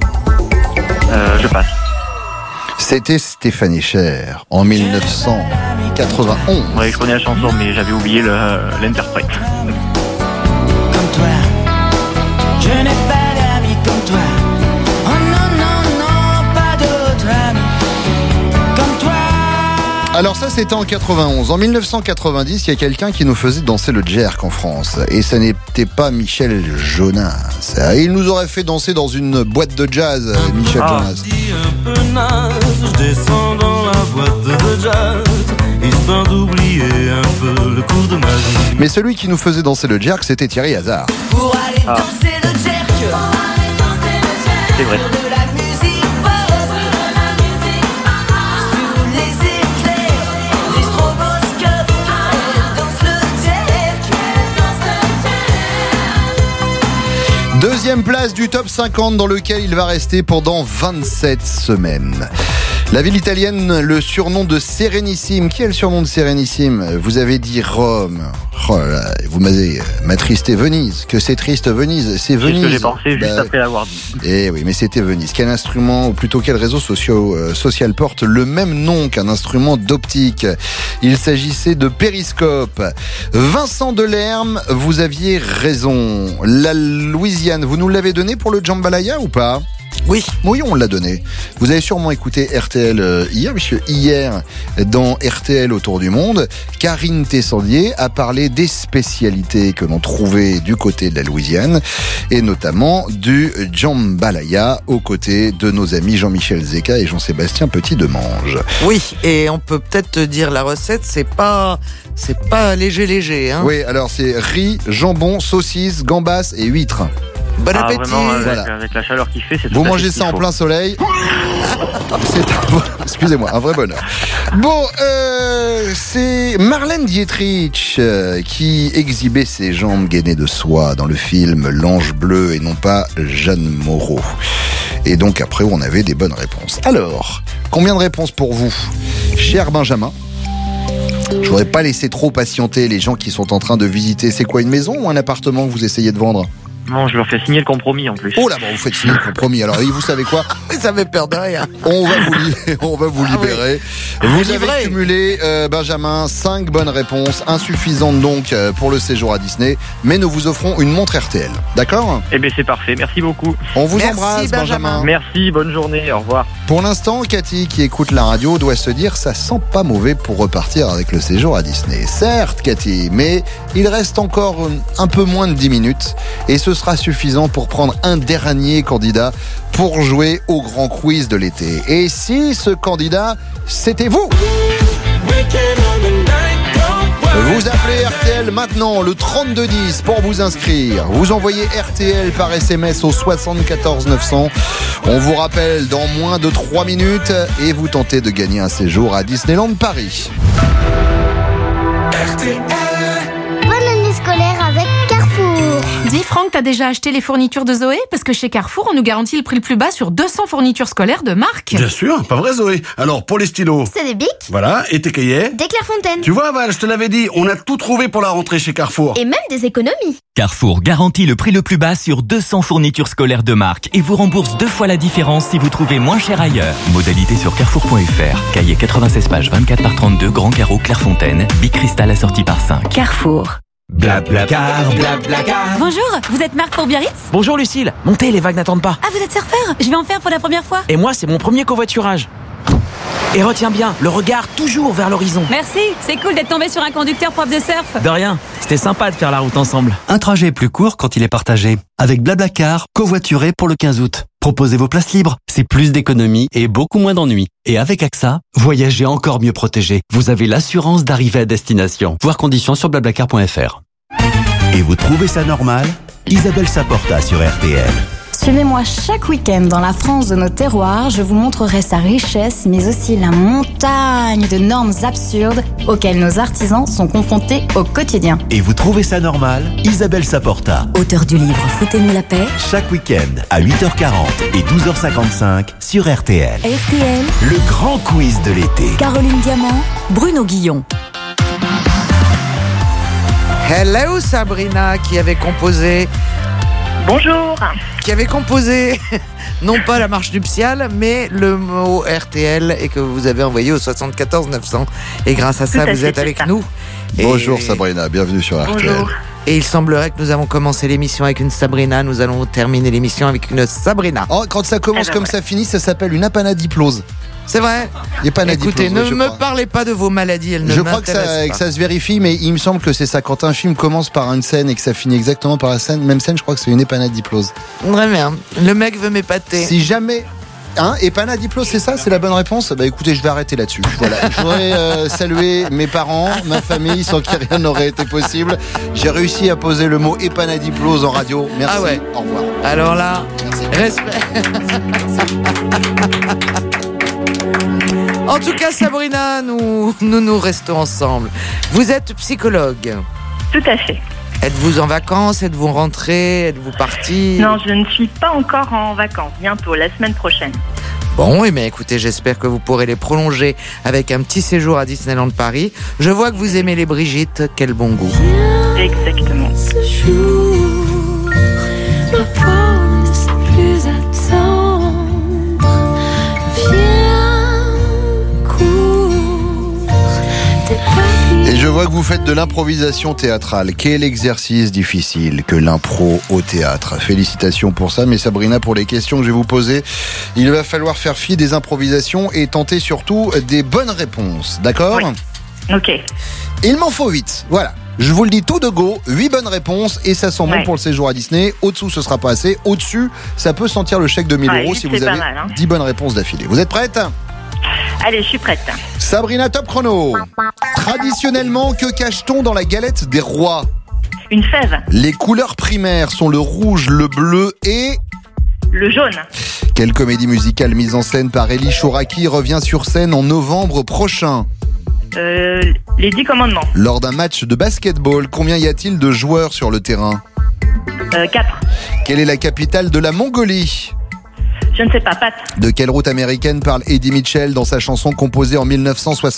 Je passe.
C'était Stéphanie Cher en 1991.
Oui, je connais la chanson, mais j'avais oublié l'interprète.
Comme toi, je n'ai pas d'amis comme toi. Oh non, pas d'autres amis comme toi.
Alors ça, c'était en 91. En 1990, il y a quelqu'un qui nous faisait danser le jerk en France. Et ça n'était pas Michel Jonas. Il nous aurait fait danser dans une boîte de jazz, Michel Jonas.
Un peu naze, je descends dans la boîte de jazz, histoire d'oublier un peu le cours de ma vie.
Mais celui qui nous faisait danser le jerk, c'était Thierry Hazard.
Pour aller danser le jerk,
c'est vrai.
de la musique pop, sous les éclairs, les stroboscopes, elle danse le jerk.
Deuxième place du top 50 dans lequel il va rester pendant 27 semaines. La ville italienne, le surnom de Sérénissime. Qui a le surnom de Sérénissime? Vous avez dit Rome. Oh là là, vous m'avez m'attristé Venise. Que c'est triste Venise. C'est Venise.
C'est ce que j'ai pensé juste après l'avoir dit.
Eh oui, mais c'était Venise. Quel instrument, ou plutôt quel réseau social porte le même nom qu'un instrument d'optique? Il s'agissait de périscope. Vincent Delerme, vous aviez raison. La Louisiane, vous nous l'avez donné pour le jambalaya ou pas? Oui, on l'a donné. Vous avez sûrement écouté RTL hier, puisque hier, dans RTL Autour du Monde, Karine Tessandier a parlé des spécialités que l'on trouvait du côté de la Louisiane, et notamment du jambalaya, aux côtés de nos amis Jean-Michel Zeka et Jean-Sébastien Petit-Demange.
Oui, et on peut peut-être te dire la recette, c'est pas léger, hein.
Oui, alors c'est riz, jambon, saucisse, gambas et huîtres.
Bon appétit.
Vraiment,
Voilà.
avec la chaleur qu'il fait, c'est
Vous mangez ça en plein soleil. Excusez-moi, un vrai bonheur. Bon, c'est Marlène Dietrich qui exhibait ses jambes gainées de soie dans le film L'Ange Bleu et non pas Jeanne Moreau. Et donc après, on avait des bonnes réponses. Alors, combien de réponses pour vous, cher Benjamin? Je voudrais pas laisser trop patienter les gens qui sont en train de visiter. C'est quoi, une maison ou un appartement que vous essayez de vendre?
Non, je leur fais signer le compromis en plus.
Oh là, bon, vous faites signer le compromis. Alors, vous savez quoi?
Ça me perd de rien.
On va vous libérer.
Oui.
Vous avez cumulé, Benjamin, 5 bonnes réponses, insuffisantes donc pour le séjour à Disney, mais nous vous offrons une montre RTL. D'accord?
Eh bien, c'est parfait. Merci beaucoup.
On vous embrasse, Benjamin.
Merci, bonne journée. Au revoir.
Pour l'instant, Cathy, qui écoute la radio, doit se dire ça sent pas mauvais pour repartir avec le séjour à Disney. Certes, Cathy, mais il reste encore un peu moins de 10 minutes et ce sera suffisant pour prendre un dernier candidat pour jouer au grand quiz de l'été. Et si ce candidat, c'était vous? Vous appelez RTL maintenant, le 3210 pour vous inscrire. Vous envoyez RTL par SMS au 74 900. On vous rappelle dans moins de 3 minutes et vous tentez de gagner un séjour à Disneyland Paris.
RTL. Bonne année scolaire avec Carrefour.
Dis Franck, t'as déjà acheté les fournitures de Zoé? Parce que chez Carrefour, on nous garantit le prix le plus bas sur 200 fournitures scolaires de marque.
Bien sûr, pas vrai Zoé. Alors pour les stylos,
C'est des bics.
voilà, et tes cahiers?
Des Clairefontaine.
Tu vois Val, je te l'avais dit, on a tout trouvé pour la rentrée chez Carrefour.
Et même des économies.
Carrefour garantit le prix le plus bas sur 200 fournitures scolaires de marque et vous rembourse 2 fois la différence si vous trouvez moins cher ailleurs. Modalité sur carrefour.fr. Cahier 96 pages 24 par 32, grand carreau Clairefontaine, Bic Cristal assorti par 5.
Carrefour.
Blablacar.
Bonjour, vous êtes Marc pour Biarritz?
Bonjour Lucille, montez, les vagues n'attendent pas.
Ah, vous êtes surfeur? Je vais en faire pour la première fois.
Et moi, c'est mon premier covoiturage. Et retiens bien, le regard toujours vers l'horizon.
Merci, c'est cool d'être tombé sur un conducteur prof de surf.
De rien, c'était sympa de faire la route ensemble.
Un trajet plus court quand il est partagé. Avec Blablacar, covoituré pour le 15 août. Proposez vos places libres, c'est plus d'économies et beaucoup moins d'ennuis. Et avec AXA, voyagez encore mieux protégé. Vous avez l'assurance d'arriver à destination. Voir conditions sur blablacar.fr.
Et vous trouvez ça normal? Isabelle Saporta sur RTL.
Suivez-moi chaque week-end dans la France de nos terroirs. Je vous montrerai sa richesse, mais aussi la montagne de normes absurdes auxquelles nos artisans sont confrontés au quotidien.
Et vous trouvez ça normal? Isabelle Saporta.
Auteur du livre Foutez-nous la paix.
Chaque week-end à 8h40 et 12h55 sur RTL.
RTL.
Le grand quiz de l'été.
Caroline Diamant, Bruno Guillon.
Hello Sabrina, qui avait composé...
Bonjour.
Qui avait composé, non pas la marche nuptiale, mais le mot RTL et que vous avez envoyé au 74 900. Et grâce à ça, vous êtes avec nous.
Bonjour Sabrina, bienvenue sur RTL.
Bonjour.
Et il semblerait que nous avons commencé l'émission avec une Sabrina, nous allons terminer l'émission avec une Sabrina.
Oh, quand ça commence comme ça finit, ça s'appelle une apanadiplose.
C'est vrai. Écoutez, ne me parlez pas de vos maladies, elles ne
Je crois que ça se vérifie, mais il me semble que c'est ça. Quand un film commence par une scène et que ça finit exactement par la scène, même scène, je crois que c'est une épanadiplose.
Très bien. Le mec veut m'épater.
Si jamais... épanadiplose, c'est ça? C'est la bonne réponse? Bah écoutez, je vais arrêter là-dessus. Voilà. Je voudrais saluer mes parents, ma famille, sans qui rien n'aurait été possible. J'ai réussi à poser le mot épanadiplose en radio. Merci.
Ah ouais.
Au revoir.
Alors là, respect. En tout cas, Sabrina, nous restons ensemble. Vous êtes psychologue.
Tout à fait.
Êtes-vous en vacances? Êtes-vous rentrée? Êtes-vous partie?
Non, je ne suis pas encore en vacances. Bientôt, la semaine prochaine.
Bon, eh bien, écoutez, j'espère que vous pourrez les prolonger avec un petit séjour à Disneyland Paris. Je vois que vous aimez les Brigitte, quel bon goût.
Exactement.
Et je vois que vous faites de l'improvisation théâtrale. Quel exercice difficile que l'impro au théâtre. Félicitations pour ça, mais Sabrina, pour les questions que je vais vous poser, il va falloir faire fi des improvisations et tenter surtout des bonnes réponses. D'accord ?
Oui. Ok.
Il m'en faut 8. Voilà. Je vous le dis tout de go, 8 bonnes réponses et ça sent bon pour le séjour à Disney. Au-dessous, ce sera pas assez. Au-dessus, ça peut sentir le chèque de 1000 euros si vous avez 10 bonnes réponses d'affilée. Vous êtes prête ?
Allez, je suis prête.
Sabrina, top chrono. Traditionnellement, que cache-t-on dans la galette des rois ?
Une fève.
Les couleurs primaires sont le rouge, le bleu et...
le jaune.
Quelle comédie musicale mise en scène par Elie Chouraki revient sur scène en novembre prochain ?
Les 10 commandements.
Lors d'un match de basketball, combien y a-t-il de joueurs sur le terrain ?
4.
Quelle est la capitale de la Mongolie ?
Je ne sais pas, Pat.
De quelle route américaine parle Eddie Mitchell dans sa chanson composée en 1976 ?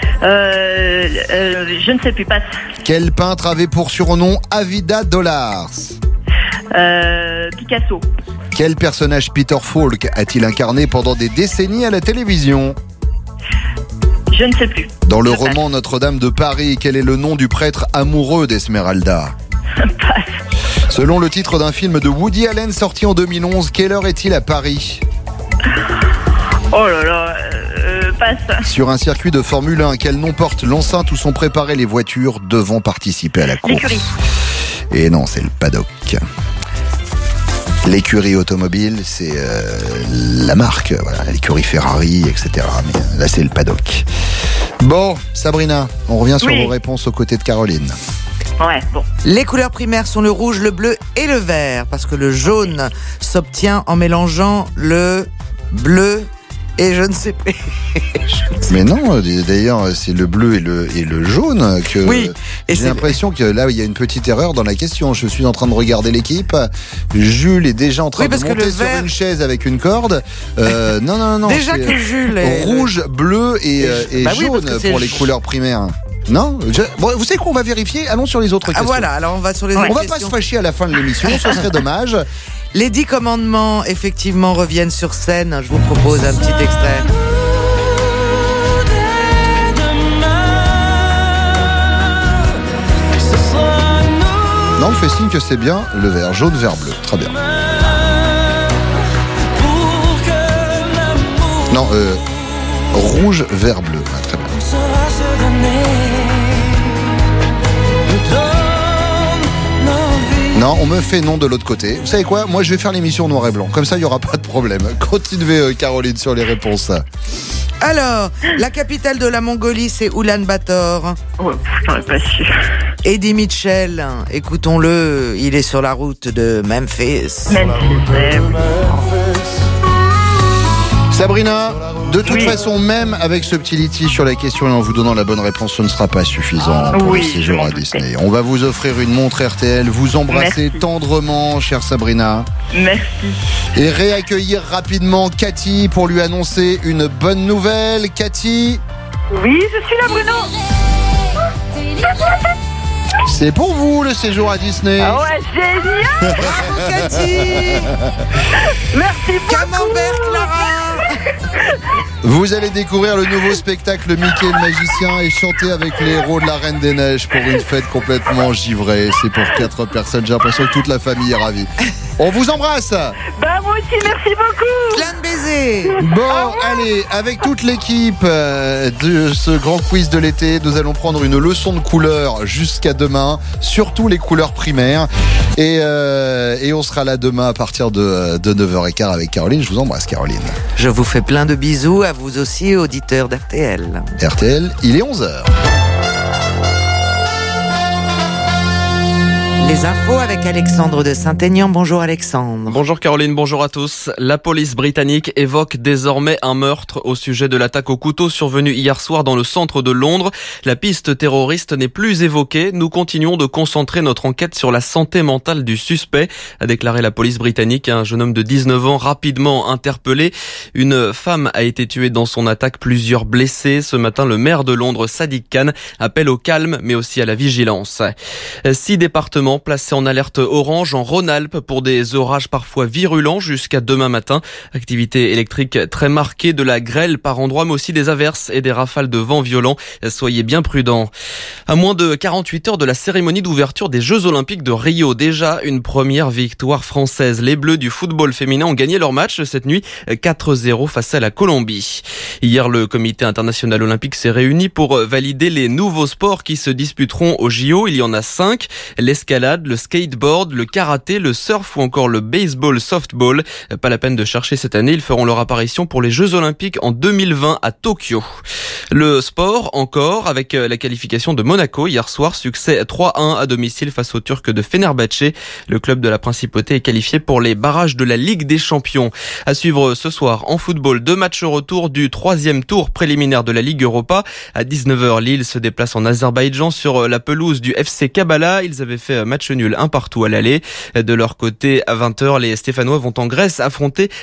Je ne sais plus, Pat.
Quel peintre avait pour surnom Avida Dollars ?
Picasso.
Quel personnage Peter Falk a-t-il incarné pendant des décennies à la télévision ?
Je ne sais plus.
Dans le roman Notre-Dame de Paris, quel est le nom du prêtre amoureux d'Esmeralda ? Selon le titre d'un film de Woody Allen sorti en 2011, quelle heure est-il à Paris ?
Oh là là, passe.
Sur un circuit de Formule 1, quel nom porte l'enceinte où sont préparées les voitures devant participer à la course ?
L'écurie.
Et non, c'est le paddock. L'écurie automobile, c'est la marque, voilà, l'écurie Ferrari, etc. Mais là, c'est le paddock. Bon, Sabrina, on revient sur vos réponses aux côtés de Caroline.
Ouais, bon.
Les couleurs primaires sont le rouge, le bleu et le vert, parce que le jaune s'obtient en mélangeant le bleu et je ne sais plus.
Mais non, d'ailleurs, c'est le bleu et le jaune que...
Oui. Et
j'ai l'impression que là, il y a une petite erreur dans la question. Je suis en train de regarder l'équipe. Jules est déjà en train de monter sur une chaise avec une corde. Non.
Déjà que Jules est...
Rouge, bleu et jaune pour les couleurs primaires. Non, bon, vous savez quoi, on va vérifier. Allons sur les autres questions.
Voilà, alors on va sur les autres questions.
On va pas se fâcher à la fin de l'émission, ce serait dommage.
Les 10 commandements, effectivement, reviennent sur scène. Je vous propose un petit extrait.
Non, on fait signe que c'est bien le vert, jaune, vert, bleu. Très bien. Non, rouge, vert, bleu. Ah, très bien. Non, on me fait non de l'autre côté. Vous savez quoi ? Moi, je vais faire l'émission noir et blanc. Comme ça, il n'y aura pas de problème. Continuez, Caroline, sur les réponses.
Alors, la capitale de la Mongolie, c'est Oulan-Bator.
Ouais, j'aurais pas su.
Eddie Mitchell, écoutons-le, il est sur la route de Memphis.
Sabrina, de toute façon, même avec ce petit litige sur la question et en vous donnant la bonne réponse, ce ne sera pas suffisant pour le séjour à Disney. On va vous offrir une montre RTL, vous embrasser tendrement, chère Sabrina.
Merci.
Et réaccueillir rapidement Cathy pour lui annoncer une bonne nouvelle. Cathy ?
Oui, je suis là, Bruno.
C'est pour vous le séjour à Disney.
Ah ouais, génial.
Bravo Cathy.
Merci beaucoup.
Camembert Clara.
Vous allez découvrir le nouveau spectacle Mickey le magicien et chanter avec les héros de la Reine des Neiges pour une fête complètement givrée. C'est pour 4 personnes, j'ai l'impression que toute la famille est ravie. On vous embrasse.
Bah moi aussi, merci beaucoup.
Plein de baisers.
Bon, allez, avec toute l'équipe de ce grand quiz de l'été, nous allons prendre une leçon de couleurs jusqu'à demain, surtout les couleurs primaires. Et on sera là demain à partir de 9h15 avec Caroline. Je vous embrasse, Caroline.
Je vous fais plein de bisous, à vous aussi, auditeurs d'RTL.
RTL, il est 11h.
Les infos avec Alexandre de Saint-Aignan. Bonjour Alexandre.
Bonjour Caroline, bonjour à tous. La police britannique évoque désormais un meurtre au sujet de l'attaque au couteau survenue hier soir dans le centre de Londres. La piste terroriste n'est plus évoquée. Nous continuons de concentrer notre enquête sur la santé mentale du suspect, a déclaré la police britannique. Un jeune homme de 19 ans rapidement interpellé. Une femme a été tuée dans son attaque, plusieurs blessés. Ce matin, le maire de Londres, Sadiq Khan, appelle au calme mais aussi à la vigilance. 6 départements placés en alerte orange en Rhône-Alpes pour des orages parfois virulents jusqu'à demain matin. Activité électrique très marquée, de la grêle par endroits mais aussi des averses et des rafales de vent violents. Soyez bien prudents. À moins de 48 heures de la cérémonie d'ouverture des Jeux Olympiques de Rio, déjà une première victoire française. Les Bleus du football féminin ont gagné leur match cette nuit 4-0 face à la Colombie. Hier, le comité international olympique s'est réuni pour valider les nouveaux sports qui se disputeront au JO. Il y en a 5. L'escalade, le skateboard, le karaté, le surf ou encore le baseball softball. Pas la peine de chercher cette année, ils feront leur apparition pour les Jeux Olympiques en 2020 à Tokyo. Le sport encore avec la qualification de Monaco hier soir, succès 3-1 à domicile face aux Turcs de Fenerbahçe. Le club de la Principauté est qualifié pour les barrages de la Ligue des Champions. À suivre ce soir en football, 2 matchs retour du 3e tour préliminaire de la Ligue Europa. À 19h, Lille se déplace en Azerbaïdjan sur la pelouse du FC Kabbalah. Ils avaient fait match nul 1-1 à l'aller. De leur côté, à 20h, les Stéphanois vont en Grèce affronter